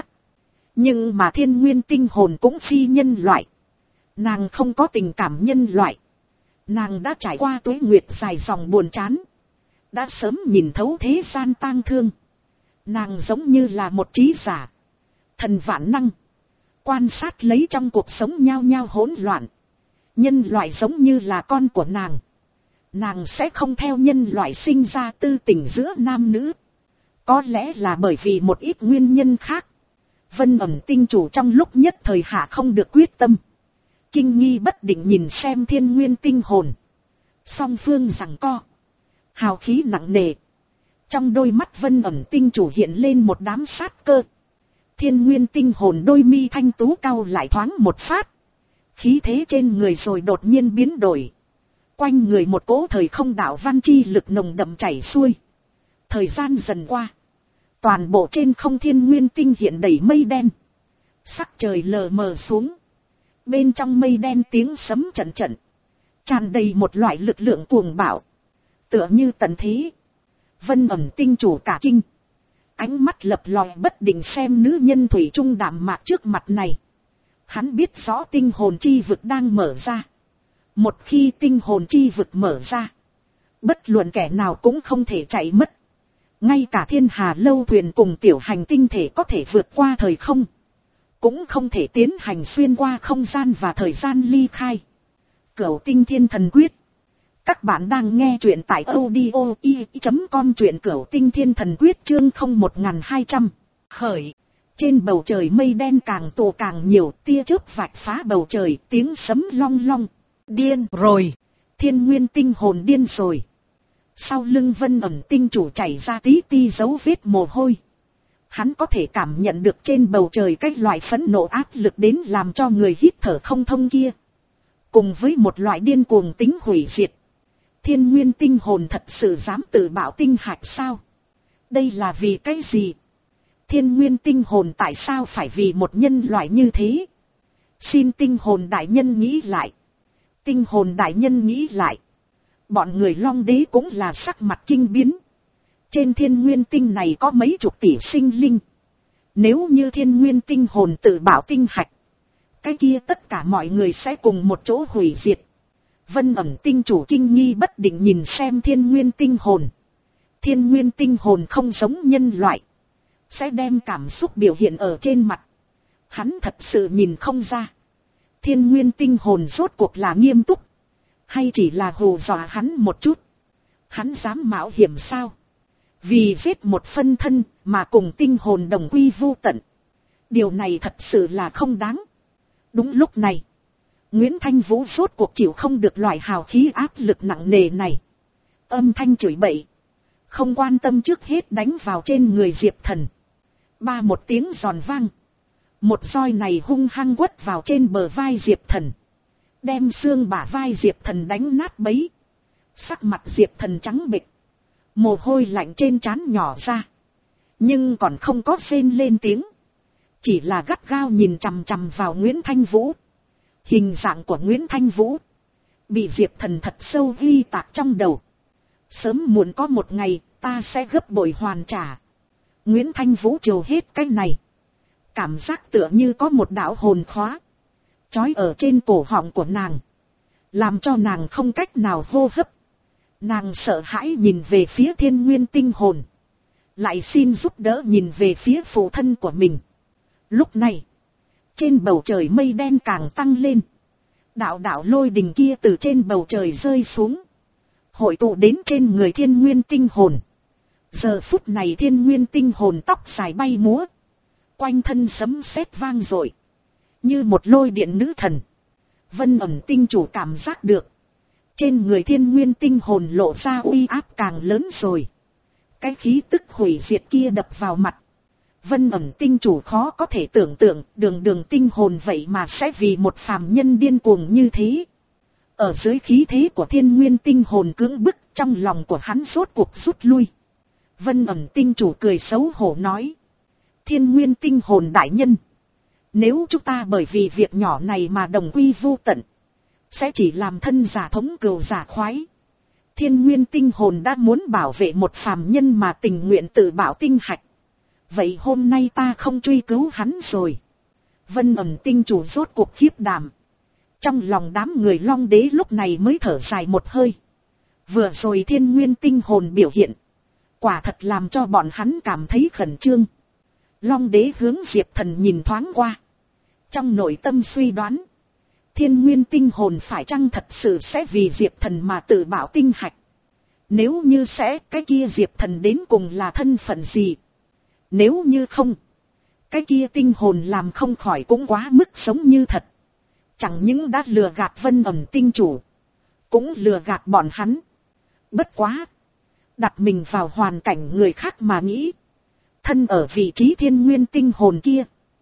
Nhưng mà Thiên Nguyên Tinh hồn cũng phi nhân loại. Nàng không có tình cảm nhân loại. Nàng đã trải qua tuế nguyệt dài dòng buồn chán. Đã sớm nhìn thấu thế gian tang thương. Nàng giống như là một trí giả. Thần vạn năng. Quan sát lấy trong cuộc sống nhao nhao hỗn loạn. Nhân loại giống như là con của nàng. Nàng sẽ không theo nhân loại sinh ra tư tình giữa nam nữ. Có lẽ là bởi vì một ít nguyên nhân khác. Vân Ẩn Tinh chủ trong lúc nhất thời hạ không được quyết tâm. Kinh nghi bất định nhìn xem Thiên Nguyên Tinh hồn. Song phương giằng co. Hào khí nặng nề. Trong đôi mắt Vân Ẩn Tinh chủ hiện lên một đám sát cơ. Thiên Nguyên Tinh hồn đôi mi thanh tú cau lại thoáng một phát. Khí thế trên người rồi đột nhiên biến đổi. Quanh người một cỗ thời không đạo văn chi lực nồng đậm chảy xuôi. Thời gian dần qua. Toàn bộ trên không Thiên Nguyên Tinh hiện đầy mây đen. Sắc trời lờ mờ xuống. Bên trong mây đen tiếng sấm trận trận. Tràn đầy một loại lực lượng cuồng bạo. Tựa như tận thế. Vân Ẩn Tinh chủ cả kinh. Ánh mắt lập lòi bất định xem nữ nhân thủy trung đạm mạc trước mặt này. Hắn biết rõ tinh hồn chi vực đang mở ra. Một khi tinh hồn chi vực mở ra. Bất luận kẻ nào cũng không thể chạy mất. Ngay cả thiên hà lâu thuyền cùng tiểu hành tinh thể có thể vượt qua thời không. Cũng không thể tiến hành xuyên qua không gian và thời gian ly khai. Cửu tinh thiên thần quyết. Các bạn đang nghe truyện tại audio i chấm com, truyện cửu tinh thiên thần quyết chương không một hai trăm. Khởi. Trên bầu trời mây đen càng tụ càng nhiều, tia chớp vạch phá bầu trời, tiếng sấm long long. Điên rồi. Thiên Nguyên tinh hồn điên rồi. Sau lưng Vân Ẩn tinh chủ chảy ra tí ti dấu vết mồ hôi. Hắn có thể cảm nhận được trên bầu trời cái loại phẫn nộ áp lực đến làm cho người hít thở không thông kia. Cùng với một loại điên cuồng tính hủy diệt. Thiên Nguyên tinh hồn thật sự dám tự bạo tinh hạch sao? Đây là vì cái gì? Thiên Nguyên tinh hồn tại sao phải vì một nhân loại như thế? Xin tinh hồn đại nhân nghĩ lại. Tinh hồn đại nhân nghĩ lại. Bọn người Long Đế cũng là sắc mặt kinh biến. Trên Thiên Nguyên tinh này có mấy chục tỷ sinh linh. Nếu như Thiên Nguyên tinh hồn tự bạo tinh hạch, cái kia tất cả mọi người sẽ cùng một chỗ hủy diệt. Vân Ẩn tinh chủ kinh nghi bất định nhìn xem Thiên Nguyên tinh hồn. Thiên Nguyên tinh hồn không giống nhân loại, sẽ đem cảm xúc biểu hiện ở trên mặt. Hắn thật sự nhìn không ra. Thiên Nguyên tinh hồn rốt cuộc là nghiêm túc, hay chỉ là hù dọa hắn một chút. Hắn dám mạo hiểm sao? Vì giết một phân thân mà cùng tinh hồn đồng quy vu tận. Điều này thật sự là không đáng. Đúng lúc này, Nguyễn Thanh Vũ rốt cuộc chịu không được loại hào khí áp lực nặng nề này. Âm thanh chửi bậy, không quan tâm trước hết đánh vào trên người Diệp Thần. Ba một tiếng giòn vang. Một roi này hung hăng quất vào trên bờ vai Diệp Thần. Đem xương bả vai Diệp Thần đánh nát bấy. Sắc mặt Diệp Thần trắng bệch. Mồ hôi lạnh trên trán nhỏ ra. Nhưng còn không có rên lên tiếng. Chỉ là gắt gao nhìn chằm chằm vào Nguyễn Thanh Vũ. Hình dạng của Nguyễn Thanh Vũ bị Diệp Thần thật sâu ghi tạc trong đầu. Sớm muộn có một ngày ta sẽ gấp bội hoàn trả. Nguyễn Thanh Vũ trêu hết cái này. Cảm giác tựa như có một đạo hồn khóa trói ở trên cổ họng của nàng, làm cho nàng không cách nào hô hấp. Nàng sợ hãi nhìn về phía Thiên Nguyên tinh hồn, lại xin giúp đỡ nhìn về phía phụ thân của mình. Lúc này, trên bầu trời mây đen càng tăng lên. Đạo đạo lôi đình kia từ trên bầu trời rơi xuống, hội tụ đến trên người Thiên Nguyên tinh hồn. Giờ phút này Thiên Nguyên tinh hồn tóc dài bay múa, quanh thân sấm sét vang dội, như một lôi điện nữ thần. Vân Ẩn tinh chủ cảm giác được, trên người Thiên Nguyên tinh hồn lộ ra uy áp càng lớn rồi. Cái khí tức hủy diệt kia đập vào mặt. Vân Ẩn tinh chủ khó có thể tưởng tượng đường đường tinh hồn vậy mà sẽ vì một phàm nhân điên cuồng như thế. Ở dưới khí thế của Thiên Nguyên tinh hồn cưỡng bức, trong lòng của hắn rốt cuộc rút lui. Vân Ẩn tinh chủ cười xấu hổ nói: Thiên Nguyên tinh hồn đại nhân, nếu chúng ta bởi vì việc nhỏ này mà đồng quy vu tận, sẽ chỉ làm thân giả thống cừu giả khoái. Thiên Nguyên tinh hồn đã muốn bảo vệ một phàm nhân mà tình nguyện tự bảo tinh hạch. Vậy hôm nay ta không truy cứu hắn rồi. Vân Ẩn tinh chủ rốt cuộc khiếp đảm. Trong lòng đám người Long Đế lúc này mới thở dài một hơi. Vừa rồi Thiên Nguyên tinh hồn biểu hiện, quả thật làm cho bọn hắn cảm thấy khẩn trương. Long Đế hướng Diệp Thần nhìn thoáng qua. Trong nội tâm suy đoán, Thiên Nguyên tinh hồn phải chăng thật sự sẽ vì Diệp Thần mà tự bảo tinh hạch? Nếu như sẽ, cái kia Diệp Thần đến cùng là thân phận gì? Nếu như không, cái kia tinh hồn làm không khỏi cũng quá mức sống như thật. Chẳng những đã lừa gạt Vân Ẩn tinh chủ, cũng lừa gạt bọn hắn. Bất quá, đặt mình vào hoàn cảnh người khác mà nghĩ. Thân ở vị trí Thiên Nguyên tinh hồn kia,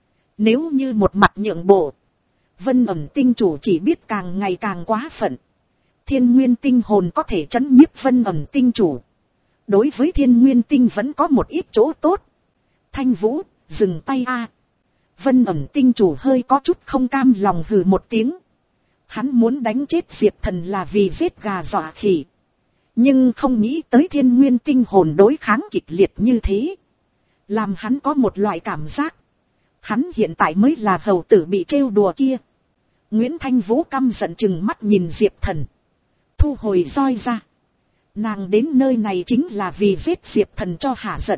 nếu như một mặt nhượng bộ, Vân Ẩn tinh chủ chỉ biết càng ngày càng quá phận. Thiên Nguyên tinh hồn có thể trấn nhiếp Vân Ẩn tinh chủ, đối với Thiên Nguyên tinh vẫn có một ít chỗ tốt. Thanh Vũ, dừng tay a. Vân Ẩn tinh chủ hơi có chút không cam lòng hừ một tiếng. Hắn muốn đánh chết Diệp Thần là vì giết gà dọa khỉ, nhưng không nghĩ tới Thiên Nguyên tinh hồn đối kháng kịch liệt như thế, làm hắn có một loại cảm giác, hắn hiện tại mới là hầu tử bị trêu đùa kia. Nguyễn Thanh Vũ căm giận chừng mắt nhìn Diệp Thần, thu hồi roi ra. Nàng đến nơi này chính là vì giết Diệp Thần cho hả giận.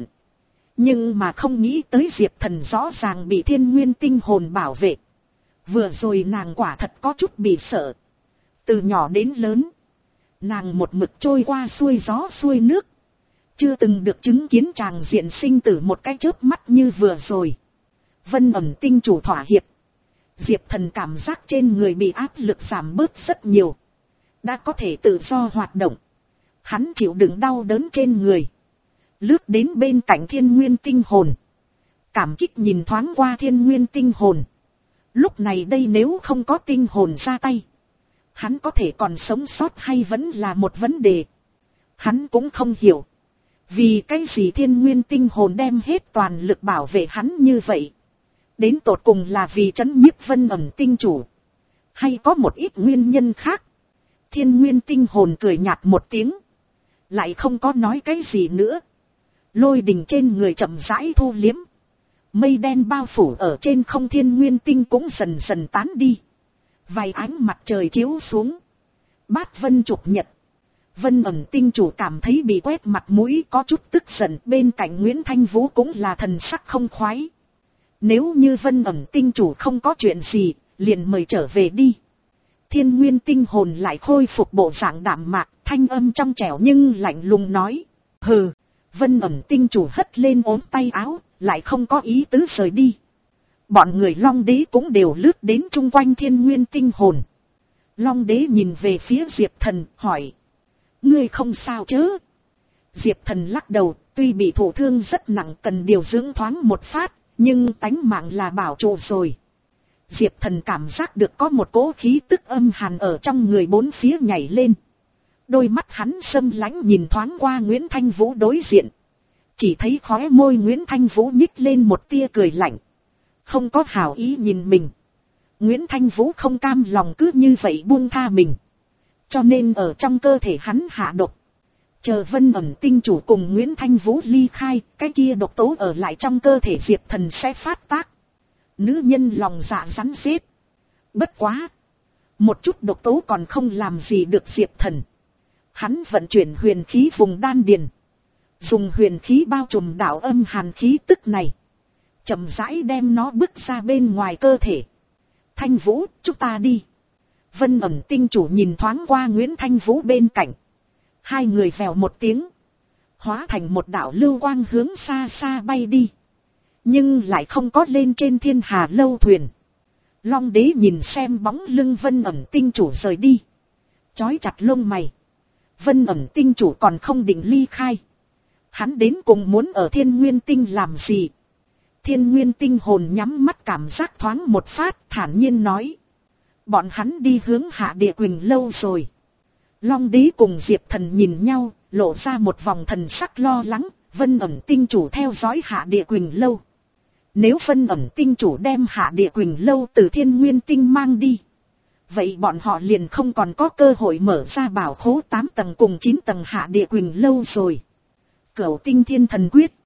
Nhưng mà không nghĩ tới Diệp Thần rõ ràng bị Thiên Nguyên tinh hồn bảo vệ. Vừa rồi nàng quả thật có chút bị sợ. Từ nhỏ đến lớn, Nàng một mực trôi qua xuôi gió xuôi nước. Chưa từng được chứng kiến tràng diện sinh tử một cái chớp mắt như vừa rồi. Vân ẩm tinh chủ thỏa hiệp. Diệp Thần cảm giác trên người bị áp lực giảm bớt rất nhiều. Đã có thể tự do hoạt động. Hắn chịu đựng đau đớn trên người. Lướt đến bên cạnh thiên nguyên tinh hồn. Cảm kích nhìn thoáng qua thiên nguyên tinh hồn. Lúc này đây nếu không có tinh hồn ra tay. Hắn có thể còn sống sót hay vẫn là một vấn đề. Hắn cũng không hiểu. Vì cái gì thiên nguyên tinh hồn đem hết toàn lực bảo vệ hắn như vậy. Đến tột cùng là vì trấn nhiếp Vân ẩm tinh chủ. Hay có một ít nguyên nhân khác. Thiên nguyên tinh hồn cười nhạt một tiếng. Lại không có nói cái gì nữa. Lôi đình trên người chậm rãi thu liếm. Mây đen bao phủ ở trên không thiên nguyên tinh cũng dần dần tán đi. Vài ánh mặt trời chiếu xuống. Bát vân chụp nhật. Vân ẩm tinh chủ cảm thấy bị quét mặt mũi có chút tức giận. Bên cạnh Nguyễn Thanh Vũ cũng là thần sắc không khoái. Nếu như Vân ẩm tinh chủ không có chuyện gì, liền mời trở về đi. Thiên nguyên tinh hồn lại khôi phục bộ dạng đạm mạc, thanh âm trong trẻo nhưng lạnh lùng nói. Hừ, Vân ẩm tinh chủ hất lên ốm tay áo, lại không có ý tứ rời đi. Bọn người Long Đế cũng đều lướt đến chung quanh thiên nguyên tinh hồn. Long Đế nhìn về phía Diệp Thần, hỏi. Ngươi không sao chứ? Diệp Thần lắc đầu, tuy bị thụ thương rất nặng cần điều dưỡng thoáng một phát, nhưng tánh mạng là bảo trụ rồi. Diệp Thần cảm giác được có một cỗ khí tức âm hàn ở trong người bốn phía nhảy lên. Đôi mắt hắn sâm lãnh nhìn thoáng qua Nguyễn Thanh Vũ đối diện. Chỉ thấy khóe môi Nguyễn Thanh Vũ nhích lên một tia cười lạnh. Không có hảo ý nhìn mình. Nguyễn Thanh Vũ không cam lòng cứ như vậy buông tha mình. Cho nên ở trong cơ thể hắn hạ độc. Chờ Vân ẩm tinh chủ cùng Nguyễn Thanh Vũ ly khai, cái kia độc tố ở lại trong cơ thể Diệp Thần sẽ phát tác. Nữ nhân lòng dạ rắn rết. Bất quá. Một chút độc tố còn không làm gì được Diệp Thần. Hắn vận chuyển huyền khí vùng đan điền. Dùng huyền khí bao trùm đạo âm hàn khí tức này. Chậm rãi đem nó bước ra bên ngoài cơ thể. Thanh Vũ, chúng ta đi. Vân ẩm tinh chủ nhìn thoáng qua Nguyễn Thanh Vũ bên cạnh. Hai người vèo một tiếng. Hóa thành một đạo lưu quang hướng xa xa bay đi. Nhưng lại không có lên trên thiên hà lâu thuyền. Long Đế nhìn xem bóng lưng Vân ẩm tinh chủ rời đi. Chói chặt lông mày. Vân ẩm tinh chủ còn không định ly khai. Hắn đến cùng muốn ở thiên nguyên tinh làm gì? Thiên nguyên tinh hồn nhắm mắt cảm giác thoáng một phát thản nhiên nói. Bọn hắn đi hướng Hạ Địa Quỳnh lâu rồi. Long Đế cùng Diệp Thần nhìn nhau, lộ ra một vòng thần sắc lo lắng. Vân ẩm tinh chủ theo dõi Hạ Địa Quỳnh lâu. Nếu Vân ẩm tinh chủ đem Hạ Địa Quỳnh lâu từ thiên nguyên tinh mang đi. Vậy bọn họ liền không còn có cơ hội mở ra bảo khố tám tầng cùng chín tầng Hạ Địa Quỳnh lâu rồi. Cửu tinh thiên thần quyết.